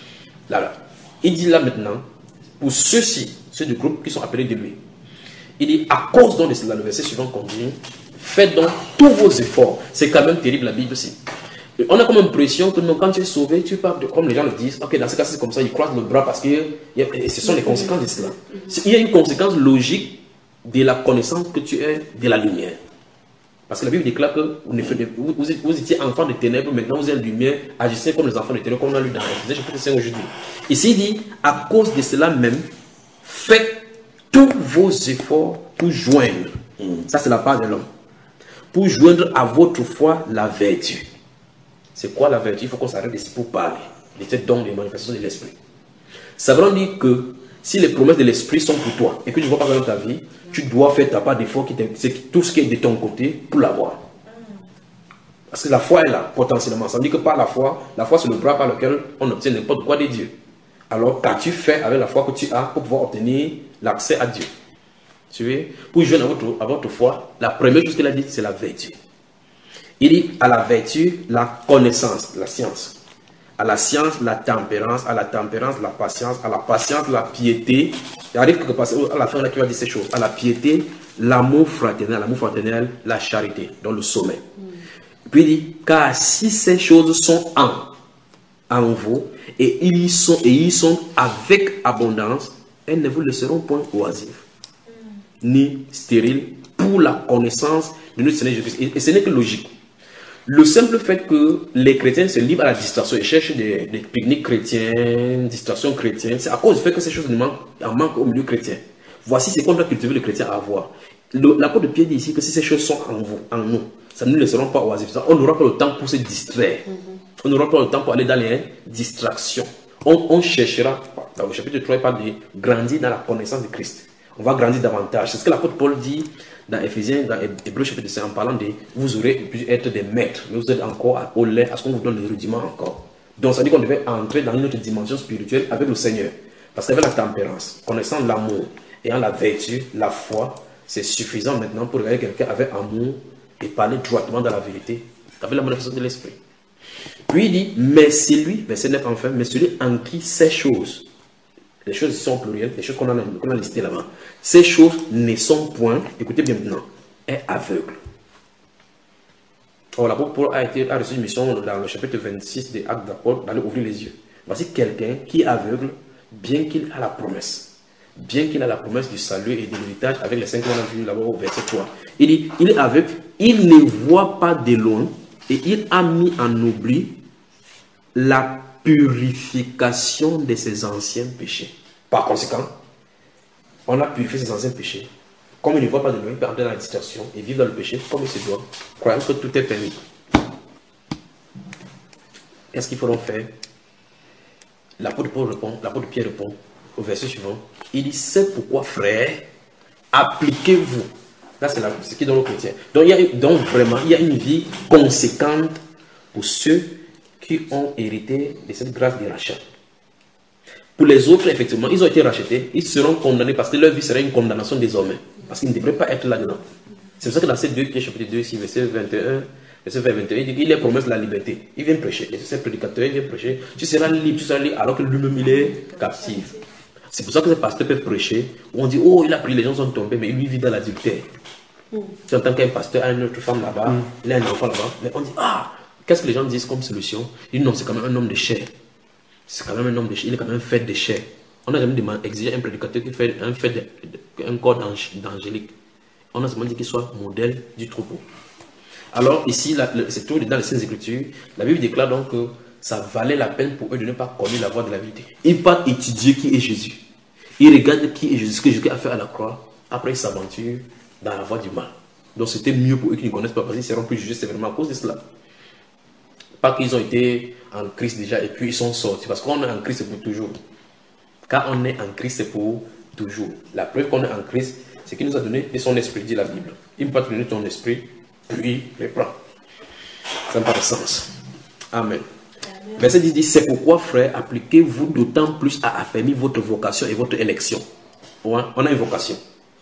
Speaker 2: Là, là. Il dit là maintenant, pour ceux-ci, ceux du groupe qui sont appelés de lui, il dit, à cause donc de cela, le verset suivant continue, faites donc tous vos efforts. C'est quand même terrible la Bible aussi. On a comme impression que quand tu es sauvé, tu parles de, comme les gens le disent, ok, dans ce cas c'est comme ça, ils croisent le bras parce que et ce sont les conséquences de cela. Il y a une conséquence logique de la connaissance que tu es de la lumière. Parce que la Bible déclare que vous, vous, vous, vous étiez enfants de ténèbres, maintenant vous êtes lumière, agissez comme les enfants de ténèbres, comme on a lu dans Éphésiens chapitre cinq aujourd'hui. Ici il dit, à cause de cela même, faites tous vos efforts pour joindre, ça c'est la part de l'homme, pour joindre à votre foi la vertu. C'est quoi la vertu? Il faut qu'on s'arrête ici pour parler de cette don des manifestations de l'esprit. Ça veut dire que si les promesses de l'esprit sont pour toi et que tu ne vois pas dans ta vie, tu dois faire ta part d'effort, c'est tout ce qui est de ton côté pour l'avoir. Parce que la foi est là, potentiellement. Ça veut dire que par la foi, la foi c'est le bras par lequel on obtient n'importe quoi de Dieu. Alors, qu'as-tu fait avec la foi que tu as pour pouvoir obtenir l'accès à Dieu? Tu vois? Pour joindre à votre, à votre foi, la première chose qu'il a dit, c'est la vertu. Il dit à la vertu, la connaissance, la science. à la science, la tempérance, à la tempérance, la patience, à la patience, la piété. Il arrive quelque part à la fin là qui va dire ces choses. À la piété, l'amour fraternel, l'amour fraternel, la charité, dans le sommet. Mm. Puis il dit, car si ces choses sont en, en vous, et ils y sont, et ils sont avec abondance, elles ne vous laisseront point oisives, mm. ni stériles, pour la connaissance de notre Seigneur Jésus-Christ. Et, et ce n'est que logique. Le simple fait que les chrétiens se livrent à la distraction et cherchent des, des techniques chrétiennes, distractions chrétiennes, c'est à cause du fait que ces choses manquent, en manquent au milieu chrétien. Voici ce qu'on doit cultiver le chrétien à avoir. L'apôtre Pierre dit ici que si ces choses sont en vous, en nous, ça ne nous laisseront pas oisifs. On n'aura pas le temps pour se distraire. Mm-hmm. On n'aura pas le temps pour aller dans les distractions. On, on cherchera, dans le chapitre trois, il parle de grandir dans la connaissance de Christ. On va grandir davantage. C'est ce que l'apôtre Paul dit dans Éphésiens, dans Hébreux chapitre cinq, en parlant de vous aurez pu être des maîtres, mais vous êtes encore au lait, à ce qu'on vous donne le rudiment encore. Donc ça dit qu'on devait entrer dans une autre dimension spirituelle avec le Seigneur. Parce qu'avec la tempérance, connaissant l'amour, ayant la vertu, la foi, c'est suffisant maintenant pour regarder quelqu'un avec amour et parler droitement dans la vérité, avec la manifestation de l'esprit. Puis il dit, mais c'est lui, verset neuf enfin, mais celui en qui ces choses, les choses sont au pluriel, les choses qu'on a, qu'on a listées là-bas, ces choses ne sont point, écoutez bien maintenant, est aveugle. Or, l'apôtre Paul a, été, a reçu une mission dans le chapitre vingt-six des Actes d'Apôtre d'aller ouvrir les yeux. Voici quelqu'un qui est aveugle, bien qu'il a la promesse. Bien qu'il a la promesse du salut et de l'héritage avec les cinq qu'on a vu là-bas au verset trois. Il dit, il est aveugle, il ne voit pas de loin et il a mis en oubli la purification de ses anciens péchés. Par conséquent, on a purifié ses anciens péchés. Comme il ne voit pas de loin, il peut entrer dans la distraction et vivre dans le péché comme il se doit, croyant que tout est permis. Qu'est-ce qu'il faut donc faire? L'apôtre Paul répond, l'apôtre Pierre répond au verset suivant. Il dit, c'est pourquoi, frère, appliquez-vous. Là, c'est ce qui est dans le chrétien. Donc, il y a, donc, vraiment, il y a une vie conséquente pour ceux qui ont hérité de cette grâce de rachat. Pour les autres, effectivement, ils ont été rachetés, ils seront condamnés parce que leur vie serait une condamnation désormais. Parce qu'ils ne devraient pas être là-dedans. C'est pour ça que dans ces deux Pierre, chapitre deux, ici, verset vingt et un, verset vingt et un, il dit qu'il est promet la liberté. Il vient prêcher. Et c'est prédicateur, il vient prêcher. Tu seras libre, tu seras libre, alors que lui-même, il est captif. C'est pour ça que ces pasteurs peuvent prêcher. Où on dit, oh, il a pris, les gens sont tombés, mais il lui vit dans l'adultère. Mm. Tu entends qu'un pasteur a une autre femme là-bas, mm. il a un enfant là-bas, mais on dit, ah, qu'est-ce que les gens disent comme solution? Ils disent, non, c'est quand même un homme de chair. C'est quand même un homme de chair, il est quand même fait de chair. On a jamais exigé un prédicateur qui fait un, fait de, de, un corps d'angélique. On a seulement dit qu'il soit modèle du troupeau. Alors ici, c'est tout dans les Saintes Écritures. La Bible déclare donc que ça valait la peine pour eux de ne pas connaître la voie de la vérité. Ils partent étudier qui est Jésus. Ils regardent qui est Jésus, ce que Jésus a fait à la croix. Après, ils s'aventurent dans la voie du mal. Donc c'était mieux pour eux qu'ils ne connaissent pas parce qu'ils seront plus jugés sévèrement à cause de cela. Pas qu'ils ont été en Christ déjà et puis ils sont sortis. Parce qu'on est en Christ, c'est pour toujours. Quand on est en Christ, c'est pour toujours. La preuve qu'on est en Christ, c'est qu'il nous a donné de son esprit, dit la Bible. Il ne peut pas te donner ton esprit, puis reprend. Ça n'a pas de sens. Amen. Amen. Verset dix dit, c'est pourquoi, frère, appliquez-vous d'autant plus à affermir votre vocation et votre élection. Ouais, on a une vocation.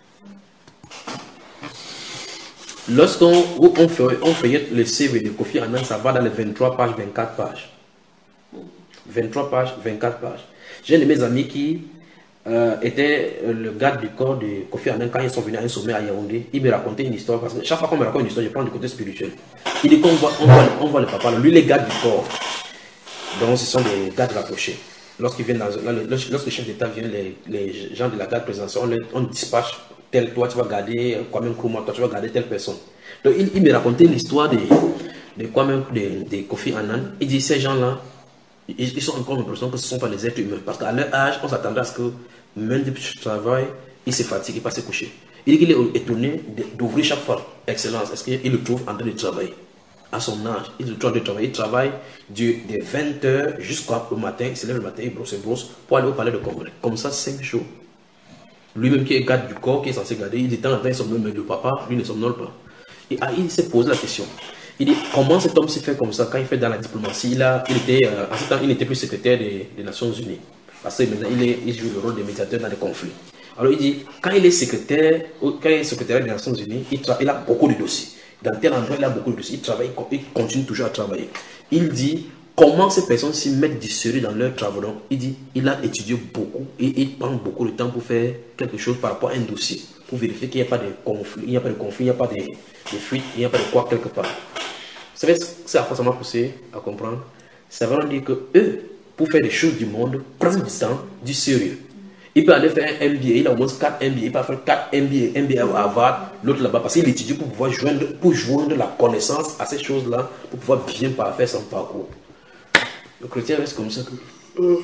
Speaker 2: Lorsqu'on on fait, on fait le C V de Kofi Annan, ça va dans les vingt-trois pages, vingt-quatre pages. vingt-trois pages, vingt-quatre pages. J'ai un de mes amis qui euh, était le garde du corps de Kofi Annan quand ils sont venus à un sommet à Yaoundé. Il me racontait une histoire, parce que chaque fois qu'on me raconte une histoire, je prends du côté spirituel. Il dit qu'on voit, on voit, on voit le papa, lui les gardes du corps. Donc ce sont des gardes rapprochés. Lorsqu'ils viennent dans, lorsque le chef d'État vient, les, les gens de la garde présidentielle, on, les, on dispatche tel, toi tu vas garder Kwame Nkrumah, toi tu vas garder telle personne. Donc il, il me racontait l'histoire de, de Kwame, de, de Kofi Annan. Il dit ces gens-là, ils, ils sont encore l'impression que ce ne sont pas des êtres humains. Parce qu'à leur âge, on s'attendait à ce que même depuis le travail, ils se fatiguent et pas se coucher. Il dit qu'il est étonné d'ouvrir chaque fois. Excellence, est-ce qu'il le trouve en train de travailler? À son âge, il le trouve en train de travailler. Il travaille du, de vingt heures jusqu'au matin. Il se lève le matin, il brosse et brosse pour aller au palais de congrès. Comme ça, cinq jours. Lui-même qui est garde du corps, qui est censé garder, il dit tant en temps, il somnole, mais le papa, lui ne somnole pas. Et ah, il s'est posé la question. Il dit, comment cet homme s'est fait comme ça quand il fait dans la diplomatie? Il, a, il était, euh, en ce temps, il n'était plus secrétaire des, des Nations Unies. Parce que maintenant, il, est, il joue le rôle de médiateur dans les conflits. Alors il dit, quand il est secrétaire, quand il est secrétaire des Nations Unies, il, il a beaucoup de dossiers. Dans tel endroit, il a beaucoup de dossiers. Il travaille, il continue toujours à travailler. Il dit, comment ces personnes s'y mettent du sérieux dans leur travail. Donc, il dit, il a étudié beaucoup et il prend beaucoup de temps pour faire quelque chose par rapport à un dossier, pour vérifier qu'il n'y a pas de conflit, il n'y a pas de conflit, il n'y a pas de, de fuite, il n'y a pas de quoi quelque part. Vous savez, c'est à quoi ça m'a poussé à comprendre. Ça veut dire que eux, pour faire des choses du monde, prennent du temps, du sérieux. Il peut aller faire un M B A, il a au moins quatre M B A, il peut faire quatre M B A, M B A à Harvard, l'autre là-bas, parce qu'il étudie pour pouvoir joindre, pour joindre la connaissance à ces choses-là, pour pouvoir bien faire son parcours. Le chrétien reste comme ça. Que...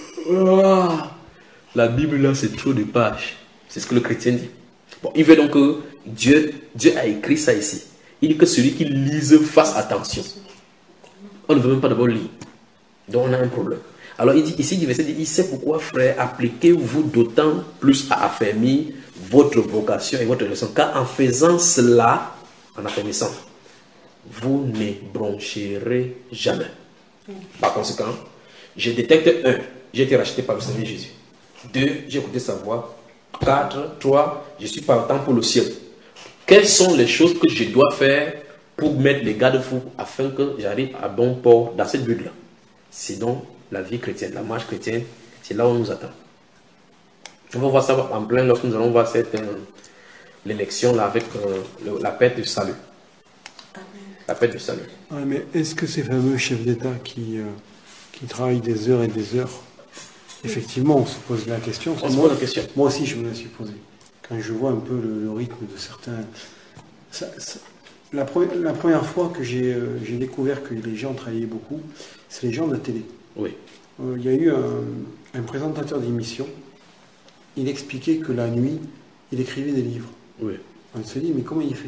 Speaker 2: La Bible là, c'est trop de pages. C'est ce que le chrétien dit. Bon, il veut donc que Dieu, Dieu a écrit ça ici. Il dit que celui qui lise fasse attention. On ne veut même pas d'abord lire. Donc on a un problème. Alors il dit ici, du verset dit, il sait pourquoi, frère, appliquez-vous d'autant plus à affermir votre vocation et votre leçon. Car en faisant cela, en affermissant, vous ne broncherez jamais. Par conséquent, je détecte un, j'ai été racheté par le Seigneur Jésus. Deux, j'ai écouté sa voix. Quatre, trois, je suis partant pour le ciel. Quelles sont les choses que je dois faire pour mettre les garde-fous afin que j'arrive à bon port dans cette bulle-là? C'est donc la vie chrétienne, la marche chrétienne, c'est là où on nous attend. On va voir ça en plein lorsque nous allons voir cette euh, l'élection là avec euh, le, la paix du salut. Amen. La paix du salut.
Speaker 1: Ouais, mais est-ce que ces fameux chefs d'État qui, euh, qui travaillent des heures et des heures, effectivement, on se pose la question.
Speaker 2: On se
Speaker 1: moi,
Speaker 2: pose la question.
Speaker 1: Moi aussi, je me la suis posée. Quand je vois un peu le, le rythme de certains... Ça, ça, la, pre la première fois que j'ai euh, découvert que les gens travaillaient beaucoup, c'est les gens de la télé.
Speaker 2: Oui.
Speaker 1: Euh, il y a eu un, un présentateur d'émission, il expliquait que la nuit, il écrivait des livres.
Speaker 2: Oui.
Speaker 1: On se dit, mais comment il fait?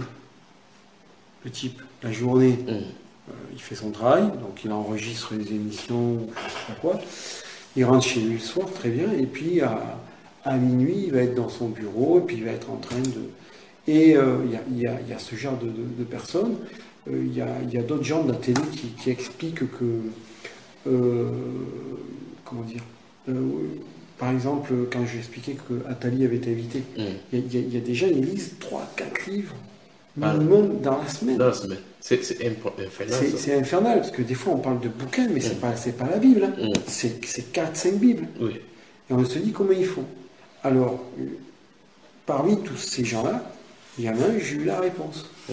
Speaker 1: Le type, la journée, mmh. euh, il fait son travail, donc il enregistre les émissions, je sais pas quoi. Il rentre chez lui le soir, très bien, et puis à, à minuit, il va être dans son bureau, et puis il va être en train de... Et il euh, y, y, y a ce genre de, de, de personnes. Il euh, y a, y a d'autres gens de la télé qui, qui expliquent que... Euh, comment dire euh, Par exemple, quand j'ai expliqué que Attali avait été invité, il mmh. y, y, y a des gens qui lisent trois quatre livres minimum dans la semaine.
Speaker 2: Dans la semaine. C'est infernal.
Speaker 1: C'est infernal, parce que des fois on parle de bouquins, mais mmh. c'est pas, pas la Bible. Hein. Mmh. C'est quatre cinq Bibles.
Speaker 2: Oui.
Speaker 1: Et on se dit comment ils font. Alors, parmi tous ces gens-là, il y en a un, j'ai eu la réponse. Mmh.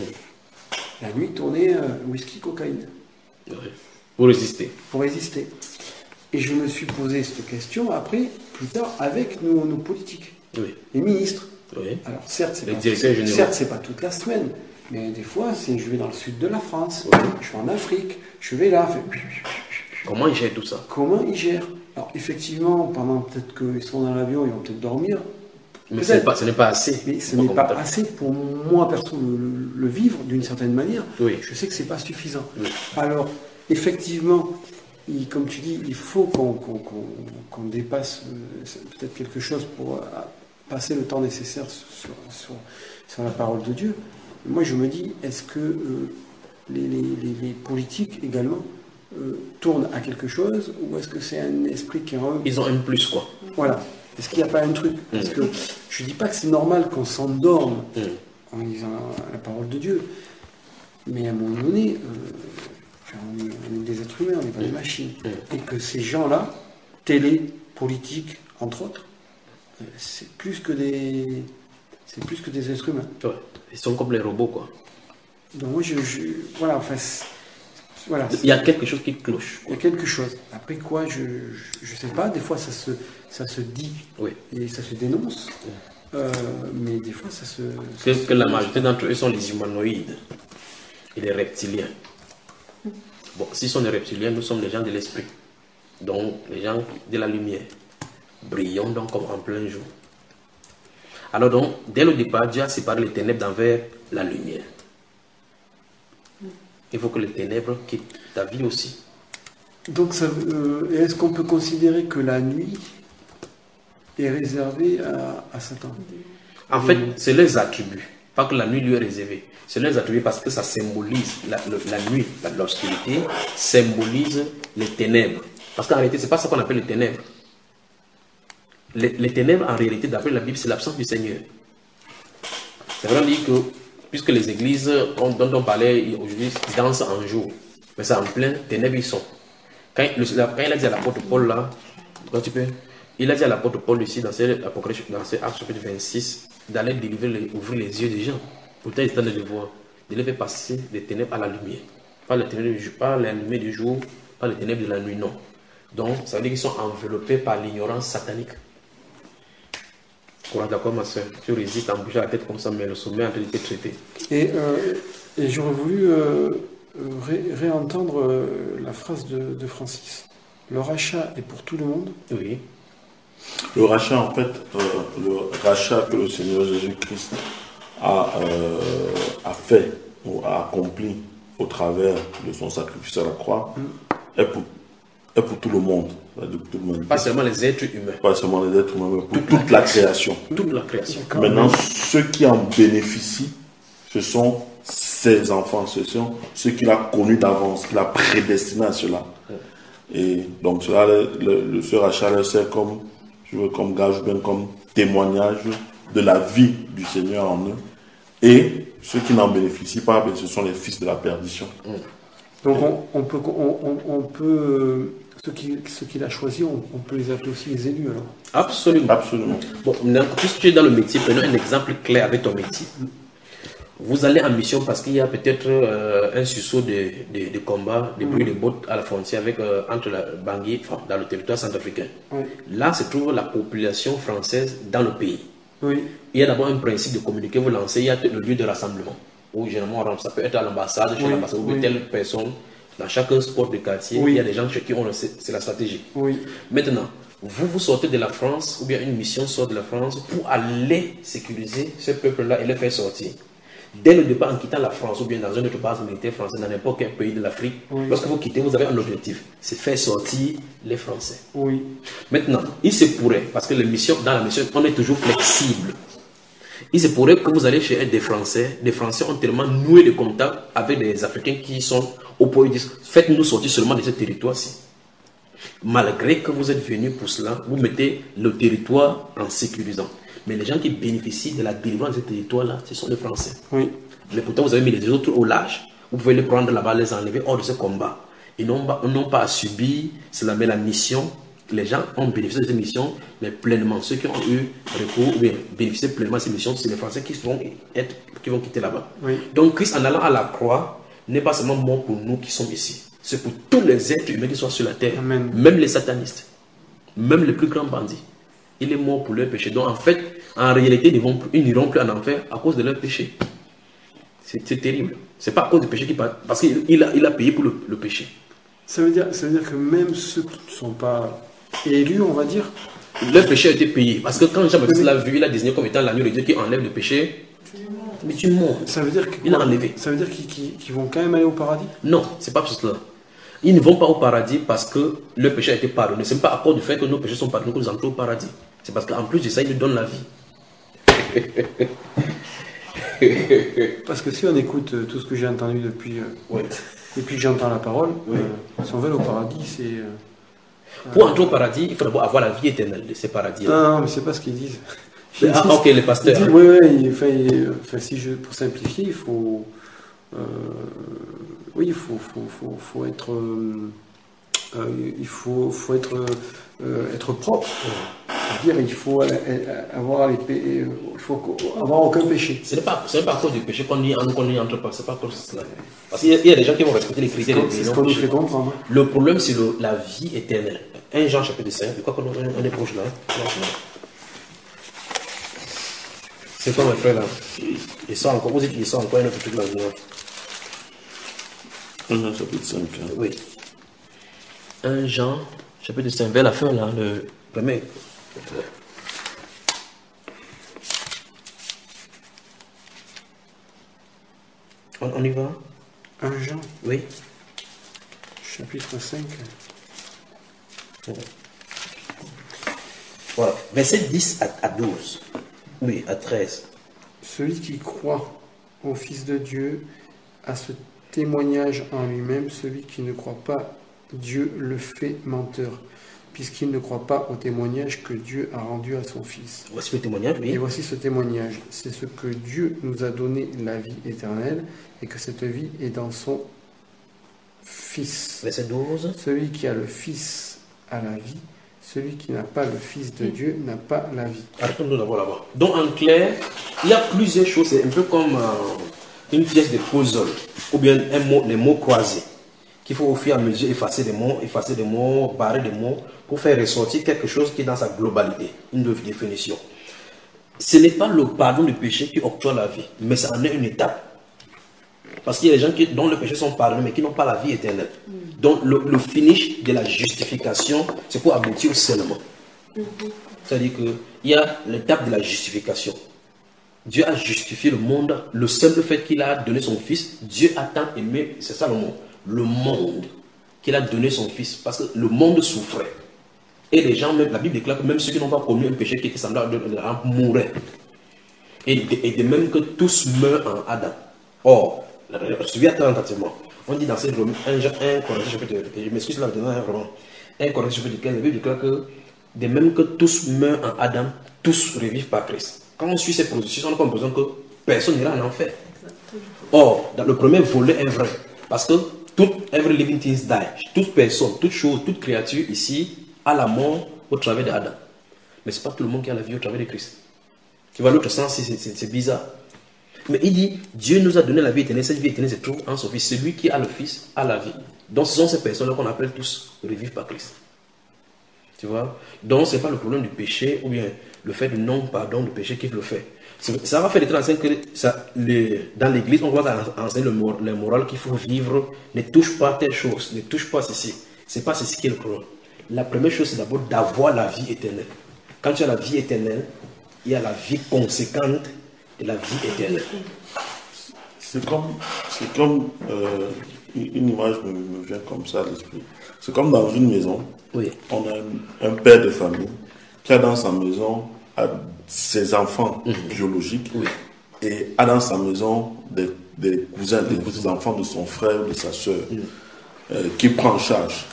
Speaker 1: La nuit tournée euh, whisky, cocaïne.
Speaker 2: Oui. Pour résister.
Speaker 1: Pour résister. Et je me suis posé cette question après, plus tard, avec nos, nos politiques.
Speaker 2: Oui.
Speaker 1: Les ministres.
Speaker 2: Oui.
Speaker 1: Alors certes, c'est pas, pas toute la semaine, mais des fois, je vais dans le sud de la France, oui. je vais en Afrique, je vais là. Fait...
Speaker 2: Comment ils gèrent tout ça?
Speaker 1: Comment ils gèrent? Alors effectivement, pendant peut-être qu'ils sont dans l'avion, ils vont peut-être dormir.
Speaker 2: Mais ce n'est pas, pas assez.
Speaker 1: Mais ce n'est pas assez pour moi, perso, le, le, le vivre d'une certaine manière.
Speaker 2: Oui.
Speaker 1: Je sais que c'est pas suffisant.
Speaker 2: Oui.
Speaker 1: Alors, effectivement, il, comme tu dis, il faut qu'on qu'on, qu'on, qu'on dépasse euh, peut-être quelque chose pour euh, passer le temps nécessaire sur, sur, sur la parole de Dieu. Moi, je me dis, est-ce que euh, les, les, les, les politiques également euh, tournent à quelque chose, ou est-ce que c'est un esprit qui est en eux?
Speaker 2: Ils ont un plus, quoi.
Speaker 1: Voilà. Est-ce qu'il n'y a pas un truc? Parce que je ne dis pas que c'est normal qu'on s'endorme mmh. en lisant la, la parole de Dieu, mais à un moment donné, euh, enfin, on, est, on est des êtres humains, on n'est pas mmh. des machines. Mmh. Et que ces gens-là, télé, politique, entre autres, euh, c'est plus que des, c'est plus que des êtres humains.
Speaker 2: Ouais. Ils sont comme les robots, quoi.
Speaker 1: Donc moi, je, je voilà, enfin, voilà.
Speaker 2: Il y a quelque chose qui cloche.
Speaker 1: Il y a quelque chose. Après quoi, je ne sais pas. Des fois, ça se, ça se dit
Speaker 2: oui.
Speaker 1: et ça se dénonce. Oui. Euh, mais des fois, ça se...
Speaker 2: Que,
Speaker 1: ça
Speaker 2: que la majorité d'entre eux sont les humanoïdes et les reptiliens. Bon, s'ils sont des reptiliens, nous sommes les gens de l'esprit. Donc, les gens de la lumière. Brillons donc comme en plein jour. Alors donc, dès le départ, Dieu a séparé les ténèbres d'envers la lumière. Il faut que les ténèbres quittent ta vie aussi.
Speaker 1: Donc, euh, est-ce qu'on peut considérer que la nuit est réservée à, à Satan?
Speaker 2: En fait, c'est les attributs. Pas que la nuit lui est réservée. C'est les attributs parce que ça symbolise, la, le, la nuit, l'obscurité, symbolise les ténèbres. Parce qu'en réalité, ce n'est pas ça qu'on appelle les ténèbres. Les, les ténèbres, en réalité, d'après la Bible, c'est l'absence du Seigneur. C'est vraiment dire que, puisque les églises dont on parlait aujourd'hui dansent en jour, mais c'est en plein ténèbres ils sont. Quand, le, la, quand il a dit à l'apôtre Paul là, quand tu peux, il a dit à l'apôtre Paul ici dans ces Apocalypse, dans ces Actes chapitre vingt-six, d'aller délivrer les, ouvrir les yeux des gens. Pourtant, ils étaient en train de voir, de les faire passer des ténèbres à la lumière. Pas les ténèbres du jour, pas la lumière du jour, pas les ténèbres de la nuit, non. Donc, ça veut dire qu'ils sont enveloppés par l'ignorance satanique. Courage, d'accord, ma soeur. Tu résistes en bougeant la tête comme ça, mais le sommet est en train de te traiter.
Speaker 1: Et, euh, et j'aurais voulu euh, ré réentendre euh, la phrase de, de Francis. Le rachat est pour tout le monde.
Speaker 2: Oui.
Speaker 3: Le rachat, en fait, euh, le rachat que le Seigneur Jésus-Christ a, euh, a fait ou a accompli au travers de son sacrifice à la croix mm. est, pour, est pour tout le monde. Tout le monde.
Speaker 2: Pas seulement les êtres humains.
Speaker 3: Pas seulement les êtres humains, mais pour toute, toute la, la création.
Speaker 2: Toute la création.
Speaker 3: Maintenant, ceux qui en bénéficient, ce sont ses enfants, ce sont ceux qu'il a connus d'avance, qu'il a prédestinés à cela. Mm. Et donc, cela, le, le, le, ce rachat leur sert comme, je veux, comme gage, bien comme témoignage de la vie du Seigneur en eux. Et ceux qui n'en bénéficient pas, ben, ce sont les fils de la perdition.
Speaker 2: Mm.
Speaker 1: Donc on, on peut, on, on, on peut ceux qu'il ceux qu'il a choisis, on, on peut les appeler aussi les élus alors.
Speaker 2: Absolument.
Speaker 3: Absolument.
Speaker 2: Bon, puisque tu es dans le métier, prenons un exemple clair avec ton métier. Vous allez en mission parce qu'il y a peut-être euh, un sursaut de, de, de combat, de bruit mm. de bottes à la frontière avec, euh, entre la Bangui, enfin, dans le territoire centrafricain. Oui. Là se trouve la population française dans le pays.
Speaker 1: Oui.
Speaker 2: Il y a d'abord un principe de communiquer, vous lancez, il y a le lieu de rassemblement. Où généralement, ça peut être à l'ambassade, chez oui. l'ambassade, ou oui. telle personne. Dans chaque sport de quartier, oui. il y a des gens chez qui on le sait, c'est la stratégie.
Speaker 1: Oui.
Speaker 2: Maintenant, vous, vous sortez de la France, ou bien une mission sort de la France pour aller sécuriser ce peuple-là et le faire sortir. Dès le départ, en quittant la France, ou bien dans une autre base militaire française, dans n'importe quel pays de l'Afrique, oui. lorsque vous quittez, vous avez un objectif, c'est faire sortir les Français.
Speaker 1: Oui.
Speaker 2: Maintenant, il se pourrait, parce que les missions, dans la mission, on est toujours flexible. Il se pourrait que vous allez chez des Français, des Français ont tellement noué de contacts avec des Africains qui sont au point de dire, faites-nous sortir seulement de ce territoire-ci. Malgré que vous êtes venus pour cela, vous mettez le territoire en sécurisant. Mais les gens qui bénéficient de la délivrance de ce territoire-là, ce sont les Français.
Speaker 1: Oui.
Speaker 2: Mais pourtant, vous avez mis les autres au large. Vous pouvez les prendre là-bas, les enlever hors de ce combat. Ils n'ont pas, pas à subir cela, mais la mission. Les gens ont bénéficié de cette mission, mais pleinement. Ceux qui ont eu recours ou bien bénéficié pleinement de cette mission, c'est les Français qui vont, être, qui vont quitter là-bas.
Speaker 1: Oui.
Speaker 2: Donc, Christ, en allant à la croix, n'est pas seulement mort pour nous qui sommes ici. C'est pour tous les êtres humains qui sont sur la terre. Amen. Même les satanistes, même les plus grands bandits. Il est mort pour leurs péchés. Donc, en fait, en réalité, ils n'iront plus en enfer à cause de leurs péchés. C'est terrible. C'est pas à cause du péché qu'il parle, parce qu'il a, il a payé pour le, le péché.
Speaker 1: Ça veut dire, ça veut dire que même ceux qui ne sont pas élus, on va dire,
Speaker 2: leur péché a été payé. Parce que quand Jean-Baptiste l'a vu, il a désigné comme étant l'agneau de Dieu qui enlève le péché. Mais tu mens.
Speaker 1: Ça veut dire que
Speaker 2: il a enlevé.
Speaker 1: Ça veut dire qu'ils qu'ils, qu'ils vont quand même aller au paradis?
Speaker 2: Non, c'est pas pour cela. Ils ne vont pas au paradis parce que leur péché a été pardonné. Ce n'est pas à cause du fait que nos péchés sont pardonnés que nous entrons au paradis. C'est parce qu'en plus de ça, il nous donne la vie.
Speaker 1: Parce que si on écoute tout ce que j'ai entendu depuis, euh,
Speaker 2: oui.
Speaker 1: depuis que j'entends la parole, oui. euh, si on veut au paradis, c'est... Euh,
Speaker 2: Pour entrer au paradis, il faut d'abord avoir la vie éternelle de ces paradis.
Speaker 1: Non, non, mais c'est pas ce qu'ils disent.
Speaker 2: Ah, ok, les pasteurs.
Speaker 1: Disent, hein. Oui, oui, il faut, enfin, si je, pour simplifier, il faut... Euh, oui, il faut, faut, faut, faut être... Euh, il faut, faut être, euh, être propre. C'est-à-dire il faut avoir, les pé... il faut avoir aucun péché.
Speaker 2: Ce n'est pas, pas à cause du péché qu'on y entre pas. C'est pas à cause de cela. Parce qu'il y, y a des gens qui vont respecter les critères.
Speaker 1: C'est ce qu'on nous fait comprendre.
Speaker 2: Le problème, c'est la vie éternelle. un Jean chapitre cinq, je crois qu'on est proche là. C'est quoi, mon frère là? Ils sont encore, vous dites qu'ils sont encore un autre truc là.
Speaker 3: un Jean chapitre cinq. Hein.
Speaker 2: Oui. un Jean chapitre cinq, vers la fin là, le premier. On, on y va?
Speaker 1: un Jean?
Speaker 2: Oui.
Speaker 1: Chapitre cinq.
Speaker 2: Voilà. Verset dix à douze. Oui, à treize.
Speaker 1: Celui qui croit au Fils de Dieu a ce témoignage en lui-même. Celui qui ne croit pas, Dieu le fait menteur, puisqu'il ne croit pas au témoignage que Dieu a rendu à son Fils.
Speaker 2: Voici le témoignage, oui.
Speaker 1: Et voici ce témoignage. C'est ce que Dieu nous a donné, la vie éternelle, et que cette vie est dans son Fils.
Speaker 2: Verset douze.
Speaker 1: Celui qui a le Fils a la vie. Celui qui n'a pas le Fils de Dieu n'a pas la vie.
Speaker 2: Arrêtons-nous d'abord là-bas. Donc en clair, il y a plusieurs choses. C'est un peu comme euh, une pièce de puzzle ou bien un mot, les mots croisés. Qu'il faut au fur et à mesure effacer des mots, effacer des mots, barrer des mots pour faire ressortir quelque chose qui est dans sa globalité, une définition. Ce n'est pas le pardon du péché qui octroie la vie, mais ça en est une étape. Parce qu'il y a des gens qui, dont le péché sont pardonnés, mais qui n'ont pas la vie éternelle. Mm. Donc le, le finish de la justification, c'est pour aboutir au seulement. Mm-hmm. C'est-à-dire qu'il y a l'étape de la justification. Dieu a justifié le monde, le simple fait qu'il a donné son Fils. Dieu a tant aimé, c'est ça le monde, le monde, qu'il a donné son Fils. Parce que le monde souffrait. Et les gens, même, la Bible déclare que même ceux qui n'ont pas commis un péché qui était semblable à leur mouraient. Et de, et de même que tous meurent en Adam. Or, suivez attentivement. On dit dans ces Romains, un Corinthiens chapitre, je m'excuse là maintenant, vraiment. un Corinthiens chapitre quinze, la Bible déclare que de même que tous meurent en Adam, tous revivent par Christ. Quand on suit ces processus, on n'a pas besoin que personne n'ira en enfer. Or, dans le premier volet est vrai. Parce que toute every living thing die. Toute personne, toute chose, toute créature ici a la mort au travers d'Adam. Mais ce n'est pas tout le monde qui a la vie au travers de Christ. Tu vois, l'autre sens, c'est bizarre. Mais il dit, Dieu nous a donné la vie éternelle. Cette vie éternelle se trouve en son Fils. Celui qui a le Fils a la vie. Donc ce sont ces personnes-là qu'on appelle tous revivre par Christ. Tu vois? Donc ce n'est pas le problème du péché ou bien le fait du non-pardon du péché qui le fait. Ça va faire des trente-cinq que ça, les, dans l'église, on va enseigner le, le moral qu'il faut vivre. Ne touche pas telle chose, ne touche pas ceci. Ce n'est pas ceci qui est le problème. La première chose, c'est d'abord d'avoir la vie éternelle. Quand tu as la vie éternelle, il y a la vie conséquente de la vie éternelle.
Speaker 3: C'est comme, c'est comme euh, une image me, me vient comme ça à l'esprit. C'est comme dans une maison,
Speaker 2: oui.
Speaker 3: On a un, un père de famille qui a dans sa maison a ses enfants mmh. biologiques
Speaker 2: oui.
Speaker 3: et a dans sa maison des, des cousins, des petits enfants de son frère ou de sa soeur mmh. euh, qui prend en charge.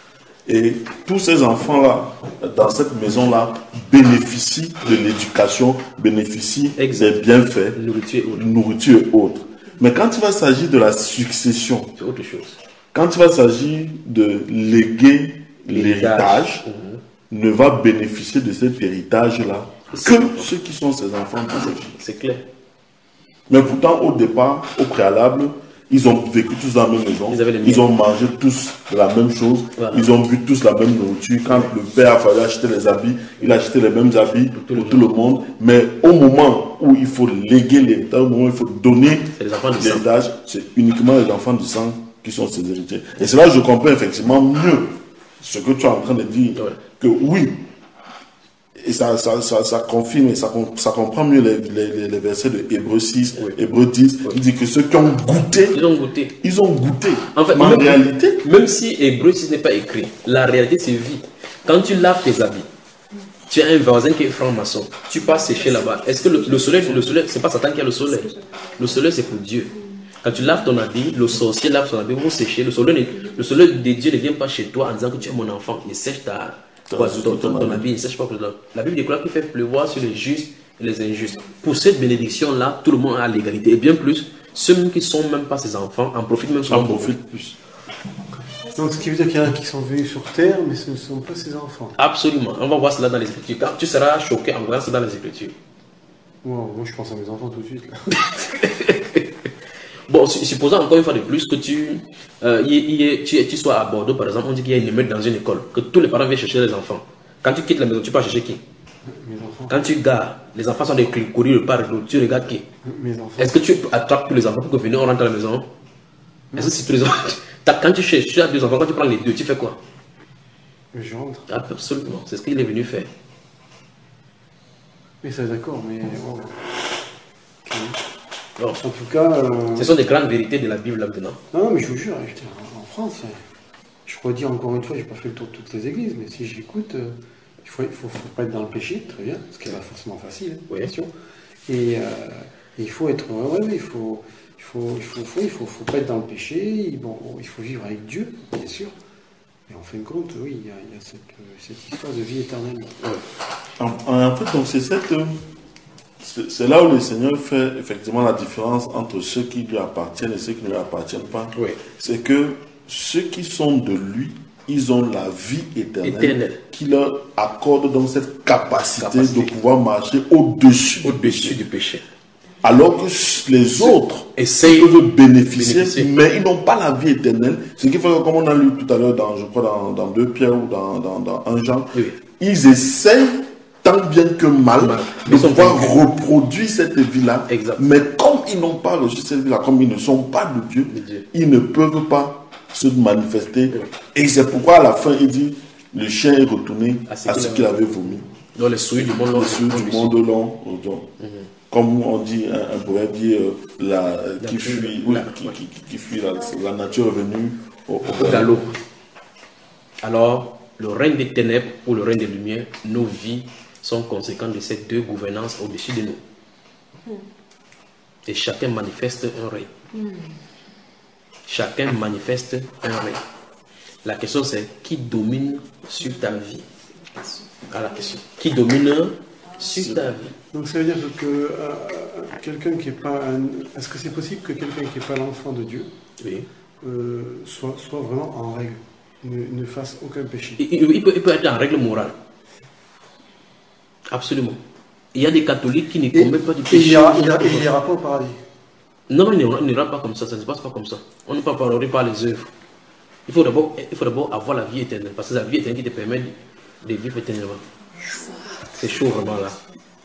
Speaker 3: Et tous ces enfants-là, dans cette maison-là, bénéficient de l'éducation, bénéficient exact. Des bienfaits,
Speaker 2: nourriture,
Speaker 3: nourriture et autres. Mais quand il va s'agir de la succession,
Speaker 2: c'est autre chose.
Speaker 3: Quand il va s'agir de léguer l'héritage, mmh. ne va bénéficier de cet héritage-là que ceux qui sont ses enfants.
Speaker 2: C'est clair.
Speaker 3: Mais pourtant, au départ, au préalable, ils ont vécu tous dans la même maison, ils, ils ont mangé tous la même chose, voilà. Ils ont bu tous la même nourriture. Quand le père a fallu acheter les habits, il a acheté les mêmes habits pour tout, pour le, tout le monde. Mais au moment où il faut léguer l'héritage, au moment où il faut donner l'héritage, c'est uniquement les enfants du sang qui sont ses héritiers. Et c'est là que je comprends effectivement mieux ce que tu es en train de dire, ouais. Que oui, et ça, ça, ça, ça confirme et ça, ça comprend mieux les, les, les versets de Hébreux six, oui. Hébreux dix, oui. Il dit que ceux qui ont goûté,
Speaker 2: ils ont goûté.
Speaker 3: Ils ont goûté.
Speaker 2: En fait,
Speaker 3: mais en réalité,
Speaker 2: même si Hébreux six n'est pas écrit, la réalité c'est vie. Quand tu laves tes habits, tu as un voisin qui est franc-maçon, tu passes sécher là-bas. Est-ce que le, le soleil, le soleil, c'est pas Satan qui a le soleil. Le soleil c'est pour Dieu. Quand tu laves ton habit, le sorcier lave son habit, vous séchez. Le soleil, le soleil de Dieu ne vient pas chez toi en disant que tu es mon enfant. Il sèche ta, quoi, ton, ton, ton habit, il ne sèche pas. La Bible déclare qu'il fait pleuvoir sur les justes et les injustes. Pour cette bénédiction-là, tout le monde a l'égalité. Et bien plus, ceux qui ne sont même pas ses enfants en profitent même
Speaker 3: en profitent plus.
Speaker 1: Donc ce qui veut dire qu'il y en a qui sont venus sur terre, mais ce ne sont pas ses enfants.
Speaker 2: Absolument. On va voir cela dans les Écritures. Quand tu seras choqué en voyant cela dans les Écritures.
Speaker 1: Wow, moi je pense à mes enfants tout de suite. Là.
Speaker 2: Bon, supposons encore une fois de plus que tu, euh, y, y, tu, tu sois à Bordeaux, par exemple, on dit qu'il y a une émeute dans une école, que tous les parents viennent chercher les enfants. Quand tu quittes la maison, tu pars chercher qui?
Speaker 1: Mes enfants.
Speaker 2: Quand tu gares, les enfants sont des courir le parc, tu regardes qui?
Speaker 1: Mes enfants.
Speaker 2: Est-ce que tu attrapes tous les enfants pour que venir on rentre à la maison? Est-ce que c'est tous les enfants? Quand tu cherches, tu as deux enfants, quand tu prends les deux, tu fais quoi?
Speaker 1: Je rentre.
Speaker 2: Absolument, c'est ce qu'il est venu faire.
Speaker 1: Mais ça d'accord, mais... Oh. Okay.
Speaker 2: Bon.
Speaker 1: En tout cas... Euh...
Speaker 2: Ce sont des grandes vérités de la Bible là maintenant.
Speaker 1: Non, mais je vous jure, j'étais en France, je redis encore une fois, je n'ai pas fait le tour de toutes les églises, mais si j'écoute, euh, il ne faut, faut, faut pas être dans le péché, très bien, ce qui n'est pas forcément facile,
Speaker 2: oui.
Speaker 1: Question. Et, euh, et il faut être... Ouais, ouais, il faut... Il faut, il faut, faut, il faut, faut pas être dans le péché, bon, il faut vivre avec Dieu, bien sûr. Et en fin de compte, oui, il y a, il y a cette, cette histoire de vie éternelle.
Speaker 3: Ouais. En, en fait, donc c'est cette... C'est là où le Seigneur fait effectivement la différence entre ceux qui lui appartiennent et ceux qui ne lui appartiennent pas.
Speaker 2: Oui.
Speaker 3: C'est que ceux qui sont de lui, ils ont la vie éternelle,
Speaker 2: Éternelle.
Speaker 3: qui leur accorde donc cette capacité,
Speaker 2: Capacité.
Speaker 3: de pouvoir marcher au-dessus
Speaker 2: Au-dessus du péché.
Speaker 3: Alors que les autres
Speaker 2: Essayent
Speaker 3: peuvent bénéficier,
Speaker 2: bénéficier.
Speaker 3: mais ils n'ont pas la vie éternelle. Ce qui fait que, comme on a lu tout à l'heure, dans, je crois, dans, dans deux Pierre ou dans, dans, dans un Jean,
Speaker 2: Oui.
Speaker 3: ils essayent tant bien que mal,
Speaker 2: Mal.
Speaker 3: de
Speaker 2: Ils sont
Speaker 3: pouvoir
Speaker 2: vaincus.
Speaker 3: reproduire cette vie-là.
Speaker 2: Exact.
Speaker 3: Mais comme ils n'ont pas reçu cette vie-là, comme ils ne sont pas de Dieu,
Speaker 2: De Dieu.
Speaker 3: ils ne peuvent pas se manifester. Et c'est pourquoi à la fin, il dit, le chien est retourné
Speaker 2: À ce
Speaker 3: à
Speaker 2: qu'il
Speaker 3: ce
Speaker 2: avait-
Speaker 3: qu'il avait vomi.
Speaker 2: Dans les souilles du monde,
Speaker 3: Les cieux du monde l'ont. Comme on dit, un, un proverbe dit, euh, la, qui,
Speaker 2: pluie,
Speaker 3: fuit, oui,
Speaker 2: la-
Speaker 3: qui, qui, qui- qui fuit la, la nature est venue au, au
Speaker 2: au galop. Alors, le règne des ténèbres ou le règne des lumières, nos vies sont conséquentes de ces deux gouvernances au-dessus de nous. Et chacun manifeste un règne. Chacun manifeste un règne. La question c'est qui domine sur ta vie? Ah, la question. Qui domine sur ta vie?
Speaker 1: Donc ça veut dire que euh, quelqu'un qui n'est pas... un- Est-ce que c'est possible que quelqu'un qui n'est pas l'enfant de Dieu
Speaker 2: Oui.
Speaker 1: euh, soit, soit vraiment en règle, ne, ne fasse aucun péché?
Speaker 2: Il, il- il peut, il peut être en règle morale. Absolument. Il y a des catholiques qui ne
Speaker 1: Et,
Speaker 2: commettent pas du
Speaker 1: et
Speaker 2: péché.
Speaker 1: il n'ira il ira- il n'ira pas au paradis.
Speaker 2: Non, non, il n'ira- il n'ira pas comme ça, ça ne se passe pas comme ça. On n'est pas parlé par les œuvres. Il faut d'abord il faut d'abord avoir la vie éternelle, parce que c'est la vie éternelle qui te permet de vivre éternellement. C'est chaud vraiment là.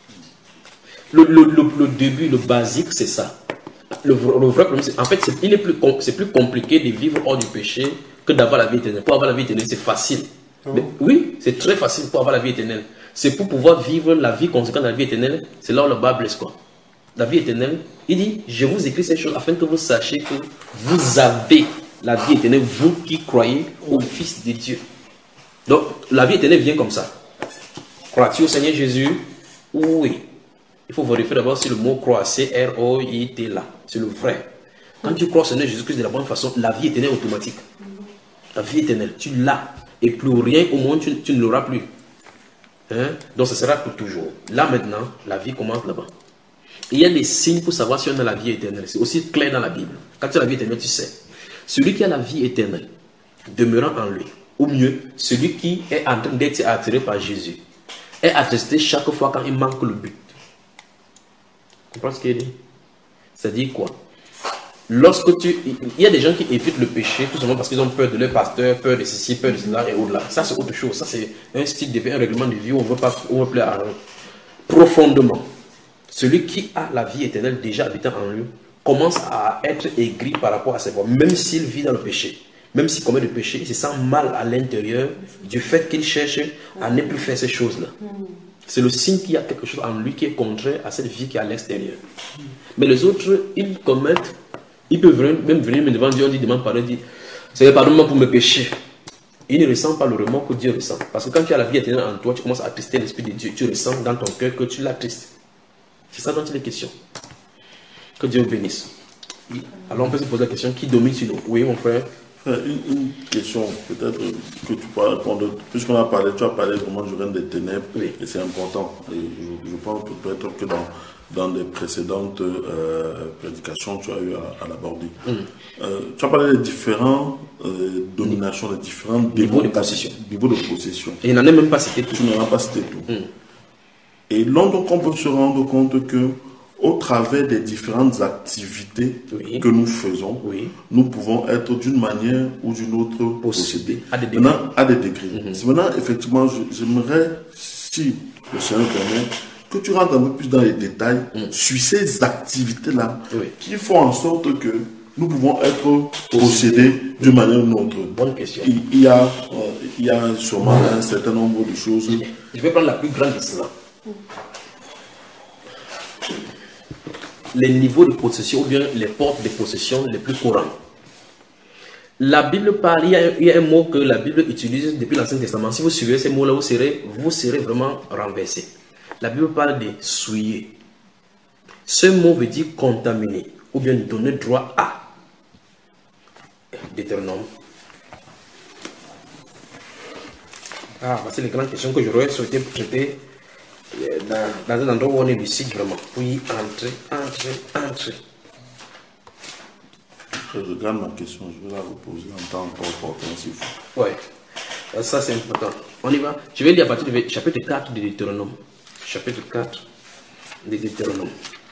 Speaker 2: Le, le, le, le début, le basique, c'est ça. Le, vrai- le vrai problème, c'est en fait, c'est il est plus, com- c'est plus compliqué de vivre hors du péché que d'avoir la vie éternelle. Pour avoir la vie éternelle, c'est facile.
Speaker 1: Ah
Speaker 2: Mais
Speaker 1: bon?
Speaker 2: oui, c'est très facile pour avoir la vie éternelle. C'est pour pouvoir vivre la vie conséquente de la vie éternelle, c'est là où le bas blesse quoi. La vie éternelle, il dit, je vous écris ces choses afin que vous sachiez que vous avez la vie éternelle, vous qui croyez au Fils de Dieu. Donc, la vie éternelle vient comme ça. Crois-tu au Seigneur Jésus? Oui. Il faut vérifier d'abord si le mot croire, C R O I T là, c'est le vrai. Quand tu crois au Seigneur Jésus-Christ de la bonne façon, la vie éternelle est automatique. La vie éternelle, tu l'as. Et plus rien au monde, tu, tu ne l'auras plus. Hein? Donc, ce sera pour toujours. Là maintenant, la vie commence là-bas. Il y a des signes pour savoir si on a la vie éternelle. C'est aussi clair dans la Bible. Quand tu as la vie éternelle, tu sais. Celui qui a la vie éternelle, demeurant en lui, ou mieux, celui qui est en train d'être attiré par Jésus, est attesté chaque fois quand il manque le but. Tu comprends ce qu'il dit? C'est-à-dire quoi? Lorsque tu... Il y a des gens qui évitent le péché tout simplement parce qu'ils ont peur de leur pasteur, peur de ceci, peur de cela et au-delà. Ça, c'est autre chose. Ça, c'est un style de vie, un règlement de vie où on ne veut pas, on veut plaire à eux. Profondément. Celui qui a la vie éternelle déjà habitant en lui commence à être aigri par rapport à ses voies, même s'il vit dans le péché. Même s'il commet le péché, il se sent mal à l'intérieur du fait qu'il cherche à ne plus faire ces choses-là. C'est le signe qu'il y a quelque chose en lui qui est contraire à cette vie qui est à l'extérieur. Mais les autres, ils commettent, ils peuvent même venir me devant Dieu, on dit, demande pardon, dit, Seigneur, pardonne-moi pour mes péchés. Il ne ressent pas le remords que Dieu ressent. Parce que quand tu as la vie éternelle en toi, tu commences à attrister l'Esprit de Dieu. Tu ressens dans ton cœur que tu l'attristes. C'est ça dont il est question. Que Dieu vous bénisse. Alors on peut se poser la question, qui domine sur nous? Oui, mon frère.
Speaker 3: Une, une question peut-être que tu pourras répondre. Puisqu'on a parlé, tu as parlé vraiment du règne des ténèbres,
Speaker 2: Oui.
Speaker 3: et c'est important. Et je, je pense peut-être que dans, dans les précédentes euh, prédications, tu as eu à, à l'aborder.
Speaker 2: Mm.
Speaker 3: Euh, tu as parlé des différentes euh, dominations, des différents
Speaker 2: Niveaux de
Speaker 3: démons-
Speaker 2: possession.
Speaker 3: niveaux de possession.
Speaker 2: Et il n'en est même pas cité tout.
Speaker 3: Tu n'en as pas cité tout.
Speaker 2: Mm.
Speaker 3: Et là, donc, on peut se rendre compte que au travers des différentes activités
Speaker 2: Oui.
Speaker 3: que nous faisons,
Speaker 2: Oui.
Speaker 3: nous pouvons être d'une manière ou d'une autre
Speaker 2: Possédés.
Speaker 3: possédés.
Speaker 2: À des degrés.
Speaker 3: Maintenant, à des degrés.
Speaker 2: Mhm.
Speaker 3: C'est maintenant, effectivement, je- j'aimerais, si le Seigneur permet, que tu rentres un peu plus dans les détails
Speaker 2: Mhm.
Speaker 3: sur ces activités-là
Speaker 2: Oui.
Speaker 3: qui font en sorte que nous pouvons être possédés d'une manière ou d'une autre.
Speaker 2: Bonne question.
Speaker 3: Il, il y a, euh, il y a sûrement un certain nombre de choses.
Speaker 2: Je vais prendre la plus grande de cela. Les niveaux de possession ou bien les portes de possession les plus courants. La Bible parle, il y a, il y a un mot que la Bible utilise depuis l'Ancien Testament. Si vous suivez ces mots-là, vous serez, vous serez vraiment renversé. La Bible parle de souiller. Ce mot veut dire contaminer ou bien donner droit à. Deutéronome. Ah, c'est les grandes questions que j'aurais souhaité traiter dans, dans un endroit où on est lucide vraiment. Pour y entrer, entrer, entrer.
Speaker 3: je garde ma question, je vais la reposer en temps encore opportun s'il faut.
Speaker 2: Ouais, ça c'est important. On y va. Je vais lire à partir du chapitre quatre de Deutéronome. Chapitre quatre de Deutéronome.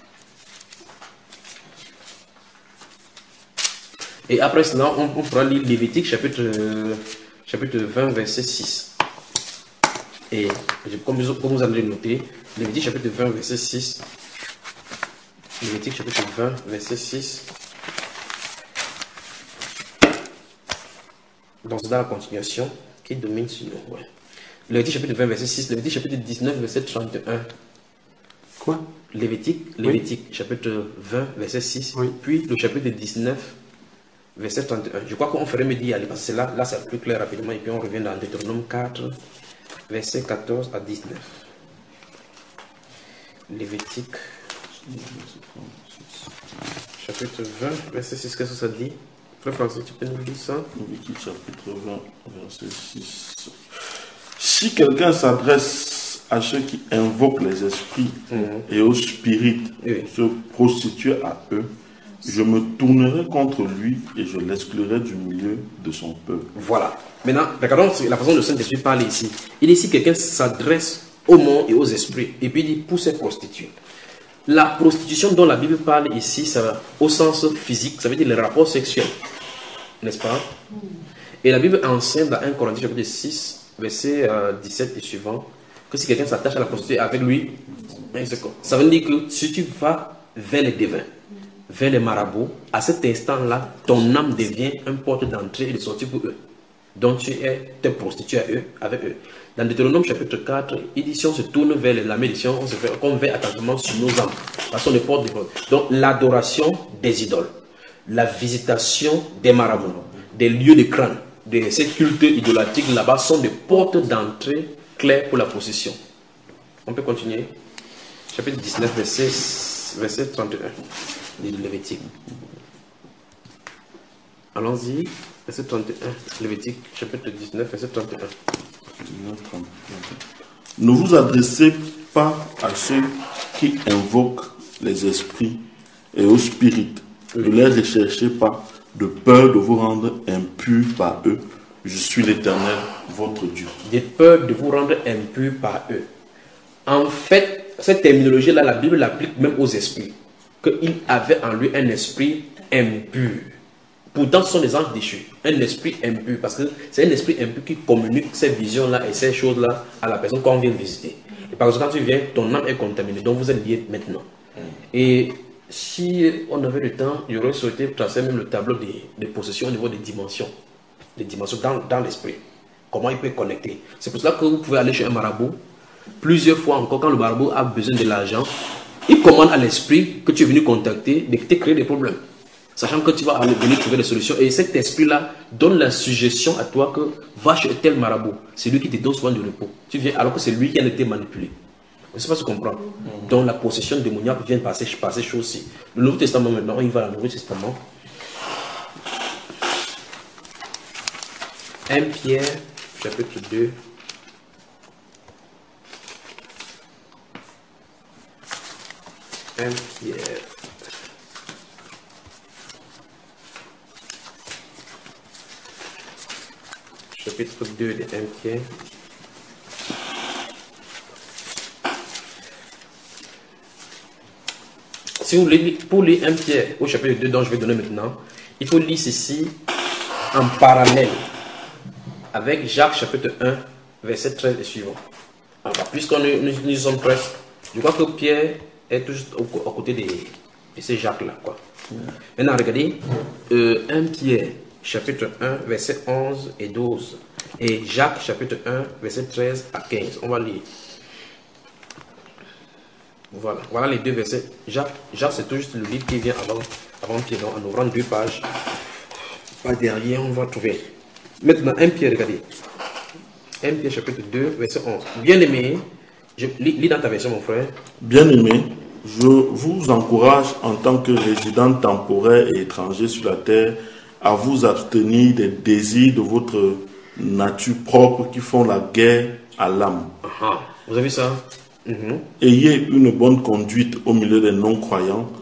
Speaker 2: Et après cela, on, on fera lire Lévitique chapitre, euh, chapitre vingt, verset six. Et comme vous, comme vous allez le noter, Lévitique chapitre vingt, verset six. Lévitique chapitre vingt, verset six. Donc c'est dans la continuation qui domine sur nous. Ouais. Lévitique chapitre vingt, verset six. Lévitique chapitre dix-neuf, verset trente et un.
Speaker 1: Quoi?
Speaker 2: Lévitique, Lévitique oui. chapitre vingt, verset six. Oui. Puis le chapitre dix-neuf, verset trente et un. Je crois qu'on ferait mieux d'y aller parce que là, là c'est plus clair rapidement. Et puis on revient dans Deutéronome quatre, verset quatorze à dix-neuf. Lévitique, chapitre vingt, verset six. Qu'est-ce que ça dit? Frère Francis, tu peux nous lire ça?
Speaker 3: Lévitique, chapitre vingt, verset six. Si quelqu'un s'adresse à ceux qui invoquent les esprits mmh. et aux spirites, oui. se prostituer à eux, je me tournerai contre lui et je l'exclurai du milieu de son peuple.
Speaker 2: Voilà. Maintenant, regardons la façon dont le Saint-Esprit parle ici. Il dit si quelqu'un s'adresse au monde et aux esprits, et puis il dit pour se prostituer. La prostitution dont la Bible parle ici, ça va au sens physique, ça veut dire les rapports sexuels. N'est-ce pas? Et la Bible enseigne dans un Corinthiens chapitre six, verset euh, dix-sept et suivant, que si quelqu'un s'attache à la prostituée avec lui, ça veut dire que si tu vas vers les devins, vers les marabouts, à cet instant-là, ton âme devient un porte d'entrée et de sortie pour eux. Donc tu es te prostitué à eux, avec eux. Dans Deutéronome chapitre quatre, il dit si on se tourne vers la méditation, on se fait qu'on veille attentivement sur nos âmes, parce qu'on est porte de porte. Donc l'adoration des idoles, la visitation des marabouts, des lieux de crâne, de ces cultes idolâtriques là-bas sont des portes d'entrée claires pour la possession. On peut continuer. Chapitre dix-neuf, verset, verset trente et un de Lévitique. Allons-y. Verset trente et un. Lévitique, chapitre dix-neuf, verset trente et un.
Speaker 3: Ne vous adressez pas à ceux qui invoquent les esprits et aux spirites. Ne les recherchez pas de peur de vous rendre impurs par eux. Je suis l'Éternel, votre Dieu.
Speaker 2: De peur de vous rendre impurs par eux. En fait, cette terminologie-là, la Bible l'applique même aux esprits. Qu'il avait en lui un esprit impur. Pourtant, ce sont des anges déchus. Un esprit impur. Parce que c'est un esprit impur qui communique ces visions-là et ces choses-là à la personne qu'on vient visiter. Et par exemple, quand tu viens, ton âme est contaminée. Donc, vous êtes liés maintenant. Et si on avait le temps, il aurait souhaité tracer même le tableau des, des possessions au niveau des dimensions. Des dimensions dans, dans l'esprit. Comment il peut connecter. C'est pour cela que vous pouvez aller chez un marabout. Plusieurs fois encore, quand le marabout a besoin de l'argent, il commande à l'esprit que tu es venu contacter de te créer des problèmes. Sachant que tu vas aller venir trouver des solutions. Et cet esprit-là donne la suggestion à toi que va chez tel marabout. C'est lui qui te donne souvent du repos. Tu viens alors que c'est lui qui a été manipulé. Je ne sais pas si tu comprends. Mm-hmm. Donc la possession démoniaque vient par ces, par ces choses-ci. Le Nouveau Testament maintenant, on y va dans le Nouveau Testament. un Pierre, chapitre deux. un Pierre. Chapitre deux de un Pierre. Si vous voulez, pour lire un Pierre au chapitre deux dont je vais donner maintenant, il faut lire ceci en parallèle avec Jacques chapitre un, verset treize et suivant. Alors, puisqu'on nous, nous, nous sommes presque, je crois que Pierre est tout juste au, au côté de, de ces Jacques-là. Quoi. Mm. Maintenant, regardez, euh, un Pierre chapitre un, verset onze et douze. Et Jacques chapitre un, verset treize à quinze. On va lire. Voilà, voilà les deux versets. Jacques, Jacques c'est tout juste le livre qui vient avant, avant Pierre. Donc, en ouvrant deux pages, pas derrière, on va trouver. Maintenant, un Pierre, regardez. un Pierre chapitre deux, verset onze. Bien-aimé, je lis, lis dans ta version, mon frère.
Speaker 3: Bien-aimé, je vous encourage en tant que résident temporaire et étranger sur la terre à vous abstenir des désirs de votre nature propre qui font la guerre à l'âme.
Speaker 2: Vous avez vu ça? Mm-hmm.
Speaker 3: Ayez une bonne conduite au milieu des non-croyants,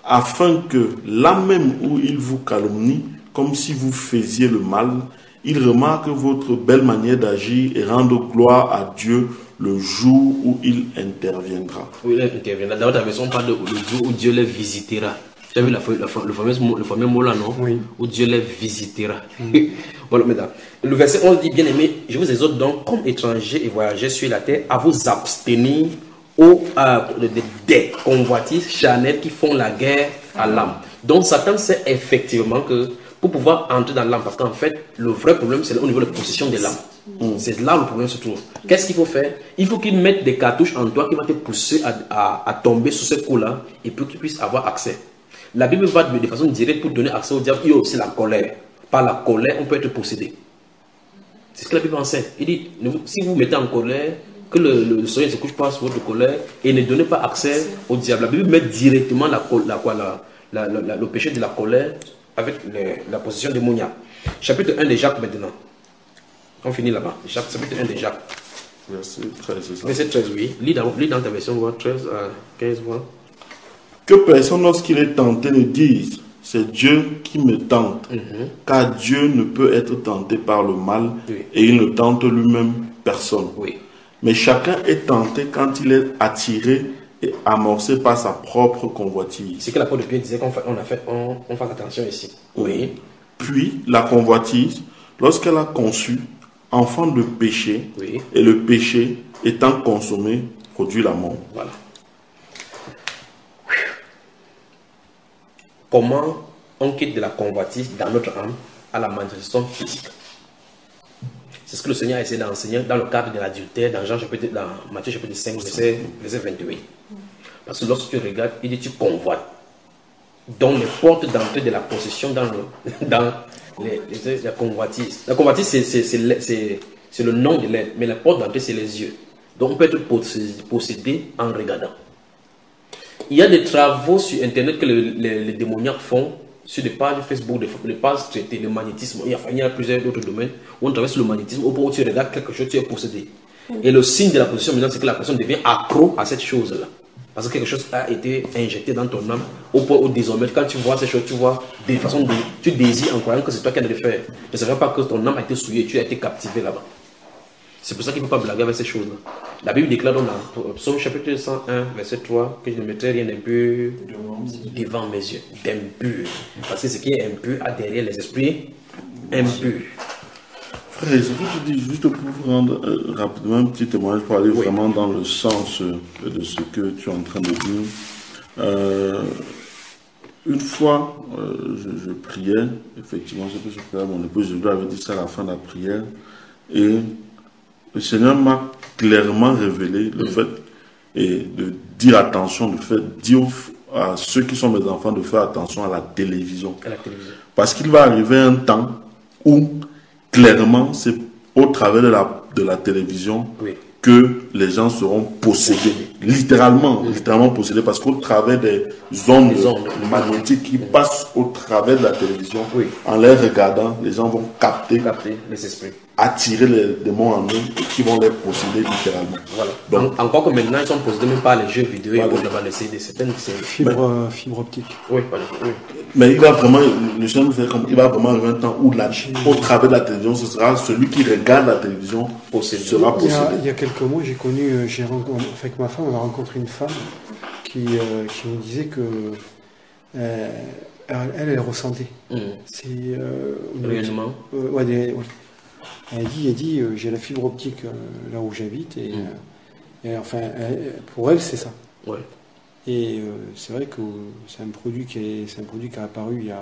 Speaker 3: afin que là même où il vous calomnie, comme si vous faisiez le mal, il remarque votre belle manière d'agir et rende gloire à Dieu le jour où il interviendra.
Speaker 2: Oui, il interviendra. Dans votre version, on parle de le jour où Dieu les visitera. Tu as vu la, la, la, le, fameux, le fameux mot là, non?
Speaker 1: Oui.
Speaker 2: Où Dieu les visitera. Mm. Voilà, mesdames. Le verset onze dit, bien aimé, je vous exhorte donc, comme étrangers et voyageurs sur la terre, à vous abstenir aux, à, des, des convoitises charnelles qui font la guerre à l'âme. Donc Satan sait effectivement que pour pouvoir entrer dans l'âme, parce qu'en fait, le vrai problème, c'est au niveau de la possession de l'âme. Mm. C'est là où le problème se trouve. Qu'est-ce qu'il faut faire? Il faut qu'il mette des cartouches en toi qui vont te pousser à, à, à tomber sur ce coup-là et pour que tu puisses avoir accès. La Bible va de façon directe pour donner accès au diable. Yo, c'est la colère. Par la colère, on peut être possédé. C'est ce que la Bible enseigne. Il dit, si vous mettez en colère, que le, le soleil ne se couche pas sur votre colère et ne donnez pas accès au diable. La Bible met directement la, la, la, la, la, la, le péché de la colère avec les, la possession démoniaque. Chapitre un de Jacques maintenant. On finit là-bas. Chapitre un de Jacques.
Speaker 3: Verset treize, c'est ça.
Speaker 2: Verset treize, oui. Lis dans, lis dans ta version, treize à quinze, voir.
Speaker 3: Que personne, lorsqu'il est tenté, ne dise « C'est Dieu qui me tente mm-hmm. », car Dieu ne peut être tenté par le mal, oui. et il ne tente lui-même personne.
Speaker 2: Oui.
Speaker 3: Mais chacun est tenté quand il est attiré et amorcé par sa propre convoitise.
Speaker 2: C'est que l'apôtre Pierre disait qu'on fait, on a fait, on, on fasse attention ici. Oui.
Speaker 3: Puis la convoitise, lorsqu'elle a conçu, enfant de péché,
Speaker 2: oui. et
Speaker 3: le péché étant consommé, produit la mort.
Speaker 2: Voilà. Comment on quitte de la convoitise dans notre âme à la manifestation physique? C'est ce que le Seigneur a essayé d'enseigner dans le cadre de l'adultère, dans, Jean, dans Matthieu chapitre cinq, verset, verset vingt-huit. Parce que lorsque tu regardes, il dit tu convoites. Donc les portes d'entrée de la possession dans, le, dans les, les, la convoitise. La convoitise, c'est le nom de l'aide, mais la porte d'entrée, c'est les yeux. Donc on peut être possédé en regardant. Il y a des travaux sur Internet que le, les, les démoniaques font sur des pages Facebook, des, des pages traitées, le magnétisme. Il y, a, il y a plusieurs autres domaines où on travaille sur le magnétisme, où tu regardes quelque chose, tu es possédé. Et le signe de la possession maintenant, c'est que la personne devient accro à cette chose-là. Parce que quelque chose a été injecté dans ton âme, au point où désormais, quand tu vois ces choses, tu vois des façons de. Tu désires en croyant que c'est toi qui as de le faire. Tu ne savais pas que ton âme a été souillée, tu as été captivé là-bas. C'est pour ça qu'il ne faut pas blaguer avec ces choses-là. La Bible déclare dans le Psaume chapitre cent un, verset trois, que je ne mettrai rien d'impur devant mes yeux. D'impur. Parce que ce qui est impur a derrière les esprits impurs.
Speaker 3: Frère, ce que tu dis, juste pour rendre euh, rapidement un petit témoignage pour aller oui. vraiment dans le sens euh, de ce que tu es en train de dire. Euh, une fois, euh, je, je priais, effectivement, je peux prier à mon épouse, je lui avais dit ça à la fin de la prière, et le Seigneur m'a clairement révélé le fait et de dire attention, de faire dire à ceux qui sont mes enfants de faire attention à la télévision.
Speaker 2: À la télévision.
Speaker 3: Parce qu'il va arriver un temps où clairement c'est au travers de la, de la télévision
Speaker 2: oui.
Speaker 3: que les gens seront possédés. Littéralement, oui. littéralement possédés parce qu'au travers des ondes, ondes magnétiques qui oui. passent au travers de la télévision,
Speaker 2: oui.
Speaker 3: en les regardant, les gens vont capter,
Speaker 2: capter les esprits.
Speaker 3: Attirer les démons en eux et qui vont les posséder littéralement.
Speaker 2: Voilà. Donc, en, encore que maintenant ils sont possédés même par les jeux vidéo voilà. et autres devant les C D, certaines
Speaker 1: fibre, fibre optique.
Speaker 2: Oui, voilà. oui.
Speaker 3: Mais il va vraiment, le Seigneur nous fait comme il va vraiment arriver un temps où la, au travers de la télévision, ce sera celui qui regarde la télévision possédé, sera possédé.
Speaker 1: Il y a, il y a quelques mois, j'ai connu, j'ai rencontré, avec ma femme, on a rencontré une femme qui, euh, qui nous disait que euh, elle, elle ressentait.
Speaker 2: Mmh.
Speaker 1: C'est euh,
Speaker 2: réellement.
Speaker 1: Euh, ouais, des, ouais. Elle dit, elle dit euh, j'ai la fibre optique euh, là où j'habite et, mmh. euh, et enfin elle, pour elle c'est ça.
Speaker 2: Ouais.
Speaker 1: Et euh, c'est vrai que c'est un produit qui est, c'est un produit qui a apparu il y a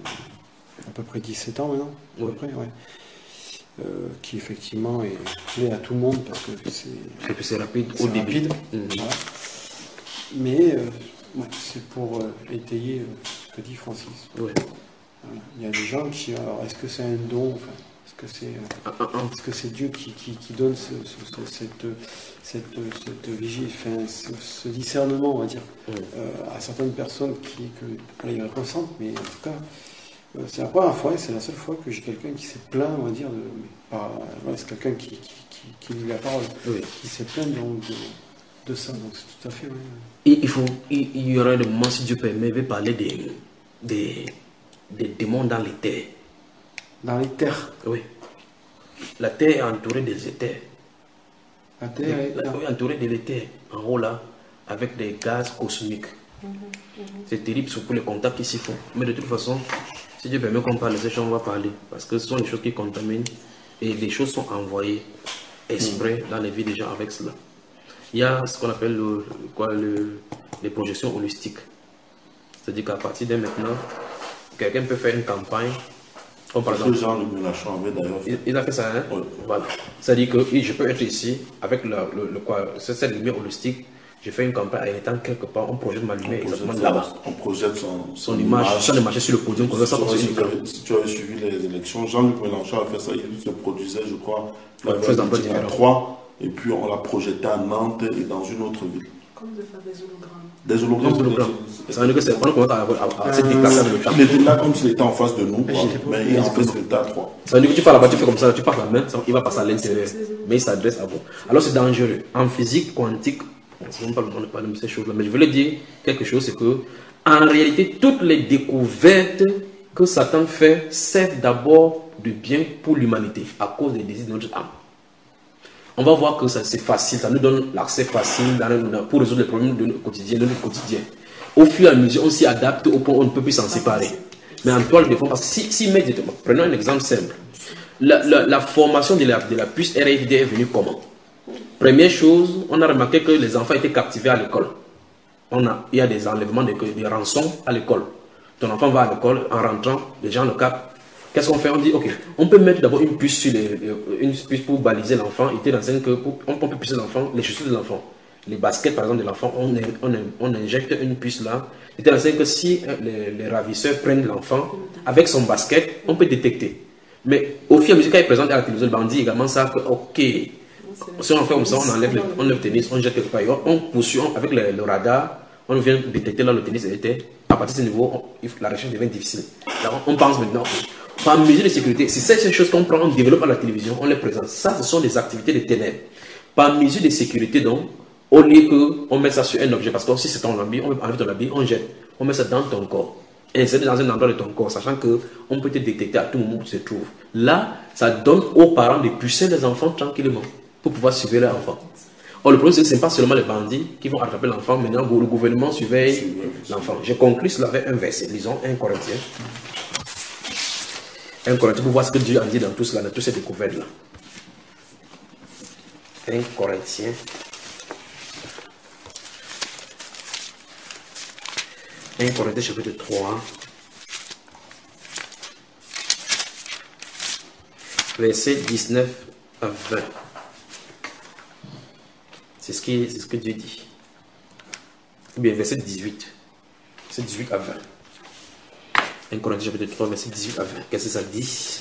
Speaker 1: à peu près dix-sept ans maintenant, à
Speaker 2: ouais.
Speaker 1: peu près, ouais. Euh, qui effectivement est clé à tout le monde parce que c'est.
Speaker 2: Et puis c'est rapide au début.
Speaker 1: Rapide, mmh. voilà. Mais euh, ouais, c'est pour euh, étayer euh, ce que dit Francis.
Speaker 2: Ouais.
Speaker 1: Voilà. Il y a des gens qui, alors est-ce que c'est un don, enfin, est-ce que c'est, euh, est-ce que c'est Dieu qui, qui, qui donne ce, ce, ce, cette, cette, cette vigie, enfin, ce, ce discernement, on va dire, mmh. euh, à certaines personnes qui, que, voilà, ils le ressentent, mais en tout cas. C'est la première fois et c'est la seule fois que j'ai quelqu'un qui s'est plaint, on va dire, de, par, ouais, c'est quelqu'un qui, qui, qui, qui lit la parole,
Speaker 2: oui.
Speaker 1: qui s'est plaint donc de, de ça, donc c'est tout à fait, oui.
Speaker 2: Et il, faut, il, il y aura des moments, si Dieu permet, il va parler des, des, des démons dans les terres.
Speaker 1: Dans les terres?
Speaker 2: Oui. La terre est entourée des éthers.
Speaker 1: La terre est
Speaker 2: la, oui, entourée de l'éther, en haut là, avec des gaz cosmiques. Mm-hmm. C'est terrible, surtout les contacts qui s'y font. Mais de toute façon, si Dieu permet qu'on parle de ces choses, on va parler. Parce que ce sont des choses qui contaminent et les choses sont envoyées exprès dans les vies des gens avec cela. Il y a ce qu'on appelle le, quoi, le, les projections holistiques. C'est-à-dire qu'à partir de maintenant, quelqu'un peut faire une campagne. Comme par exemple,
Speaker 3: Jean-Luc Mélenchon avait d'ailleurs fait.
Speaker 2: Il a fait ça, hein? Oui. Voilà. C'est-à-dire que je peux être ici avec le, le, le quoi, cette lumière holistique. Je fais une campagne en étant quelque part, on projette ma lumière on exactement là-bas.
Speaker 3: On projette son, son,
Speaker 2: son image, image. Sans le marcher sur le podium.
Speaker 3: Si, ça si, tu avais, si tu avais suivi les élections, Jean-Luc Mélenchon a fait ça. Il se produisait, je crois, il avait à Troyes. Et puis on l'a projeté à Nantes et dans une autre ville.
Speaker 4: Comme de faire des hologrammes.
Speaker 3: Des hologrammes. Des hologrammes.
Speaker 2: Ça veut dire que c'est pendant qu'on a cette déplacée avec le champ.
Speaker 3: Il était là comme s'il était en face de nous, quoi, mais il en fait c'était à Troyes.
Speaker 2: Ça veut dire que tu pars là-bas, tu fais comme ça, tu passes la main, il va passer à l'intérieur. Mais il s'adresse à vous. Alors c'est dangereux. En physique quantique, on ne parle pas de ces choses-là, mais je voulais dire quelque chose, c'est que en réalité, toutes les découvertes que Satan fait servent d'abord de bien pour l'humanité à cause des désirs de notre âme. On va voir que c'est facile, ça nous donne l'accès facile dans, pour résoudre les problèmes de notre quotidien, de notre quotidien. Au fur et à mesure, on s'y adapte au point où on ne peut plus s'en séparer. Mais en toile de fond, parce que si, si immédiatement, prenons un exemple simple, la, la, la formation de la, de la puce R F I D est venue comment? Première chose, on a remarqué que les enfants étaient captivés à l'école. On a, il y a des enlèvements, de, des rançons à l'école. Ton enfant va à l'école, en rentrant, les gens le captent. Qu'est-ce qu'on fait? On dit, ok, on peut mettre d'abord une puce sur les, une puce pour baliser l'enfant. Il était dans un que pour, on peut pucer l'enfant, les chaussures de l'enfant, les baskets par exemple de l'enfant, on, on, on injecte une puce là. Il était dans un que si les, les ravisseurs prennent l'enfant avec son basket, on peut détecter. Mais au fur et à mesure qu'il présente à la télévision, le bandit également savent que, ok, si on fait comme ça, on enlève le, on enlève le tennis, on jette quelque part, on poursuit avec le, le radar, on vient détecter là le tennis était. À partir de ce niveau, on, la recherche devient difficile. Alors, on pense maintenant. Par mesure de sécurité, c'est ces choses qu'on prend, on développe à la télévision, on les présente. Ça, ce sont des activités de ténèbres. Par mesure de sécurité, donc, au lieu qu'on mette ça sur un objet, parce que si c'est ton habit, on enlève ton habit, on jette, on met ça dans ton corps. Et c'est dans un endroit de ton corps, sachant qu'on peut te détecter à tout moment où tu te trouves. Là, ça donne aux parents de pucer les enfants tranquillement, pour pouvoir surveiller leur enfant. Or, le problème, c'est que ce n'est pas seulement les bandits qui vont attraper l'enfant, maintenant le gouvernement surveille l'enfant. Je conclue cela avec un verset, lisons un Corinthien. un Corinthien pour voir ce que Dieu a dit dans tout cela, dans toutes ces découvertes-là. un Corinthien. un Corinthien chapitre trois. Verset dix-neuf à vingt. C'est ce, qui, c'est ce que Dieu dit. Ou bien verset dix-huit. Verset dix-huit à vingt. un Corinthiens chapitre trois, verset dix-huit à vingt. Qu'est-ce que ça dit?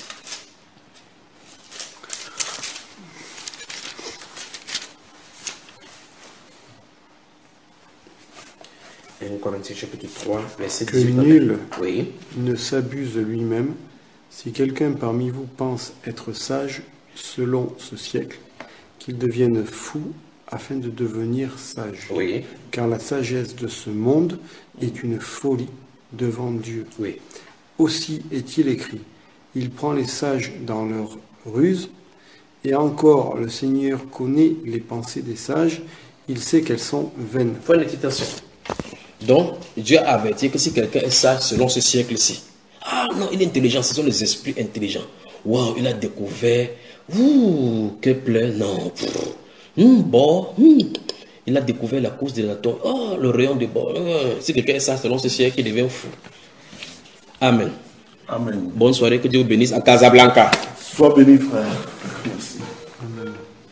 Speaker 2: un Corinthiens chapitre trois, verset dix-huit à vingt.
Speaker 1: Que nul
Speaker 2: oui.
Speaker 1: ne s'abuse lui-même. Si quelqu'un parmi vous pense être sage selon ce siècle, qu'il devienne fou afin de devenir sage.
Speaker 2: Oui.
Speaker 1: Car la sagesse de ce monde est une folie devant Dieu.
Speaker 2: Oui.
Speaker 1: Aussi est-il écrit, il prend les sages dans leur ruse, et encore le Seigneur connaît les pensées des sages, il sait qu'elles sont vaines.
Speaker 2: Point de citation. Donc, Dieu a averti que si quelqu'un est sage selon ce siècle-ci, ah non, il est intelligent, ce sont les esprits intelligents. Waouh, il a découvert, ouh, que plein, non, hum, bon, hum. Il a découvert la cause de l'atome, oh, le rayon de bord. Si quelqu'un est sage selon ce siècle, il devient fou. Amen.
Speaker 3: Amen.
Speaker 2: Bonne soirée, que Dieu vous bénisse à Casablanca.
Speaker 3: Sois béni, frère. Merci.
Speaker 1: Amen.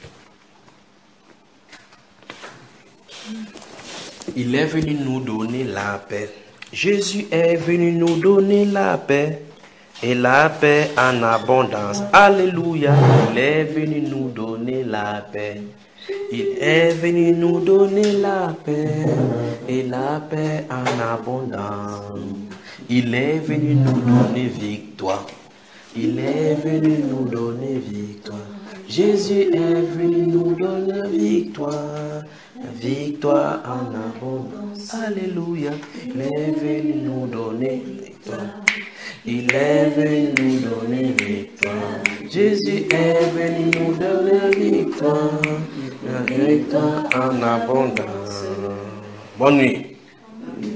Speaker 2: Il est venu nous donner la paix. Jésus est venu nous donner la paix. Et la paix en abondance. Alléluia. Il est venu nous donner la paix. Il est venu nous donner la paix. Et la paix en abondance. Il est venu nous donner victoire. Il est venu nous donner victoire. Jésus est venu nous donner la victoire, la victoire en abondance. Alléluia, il est venu nous donner la victoire. Il est venu nous donner la victoire. Jésus est venu nous donner la victoire, la victoire en abondance. Bonne nuit.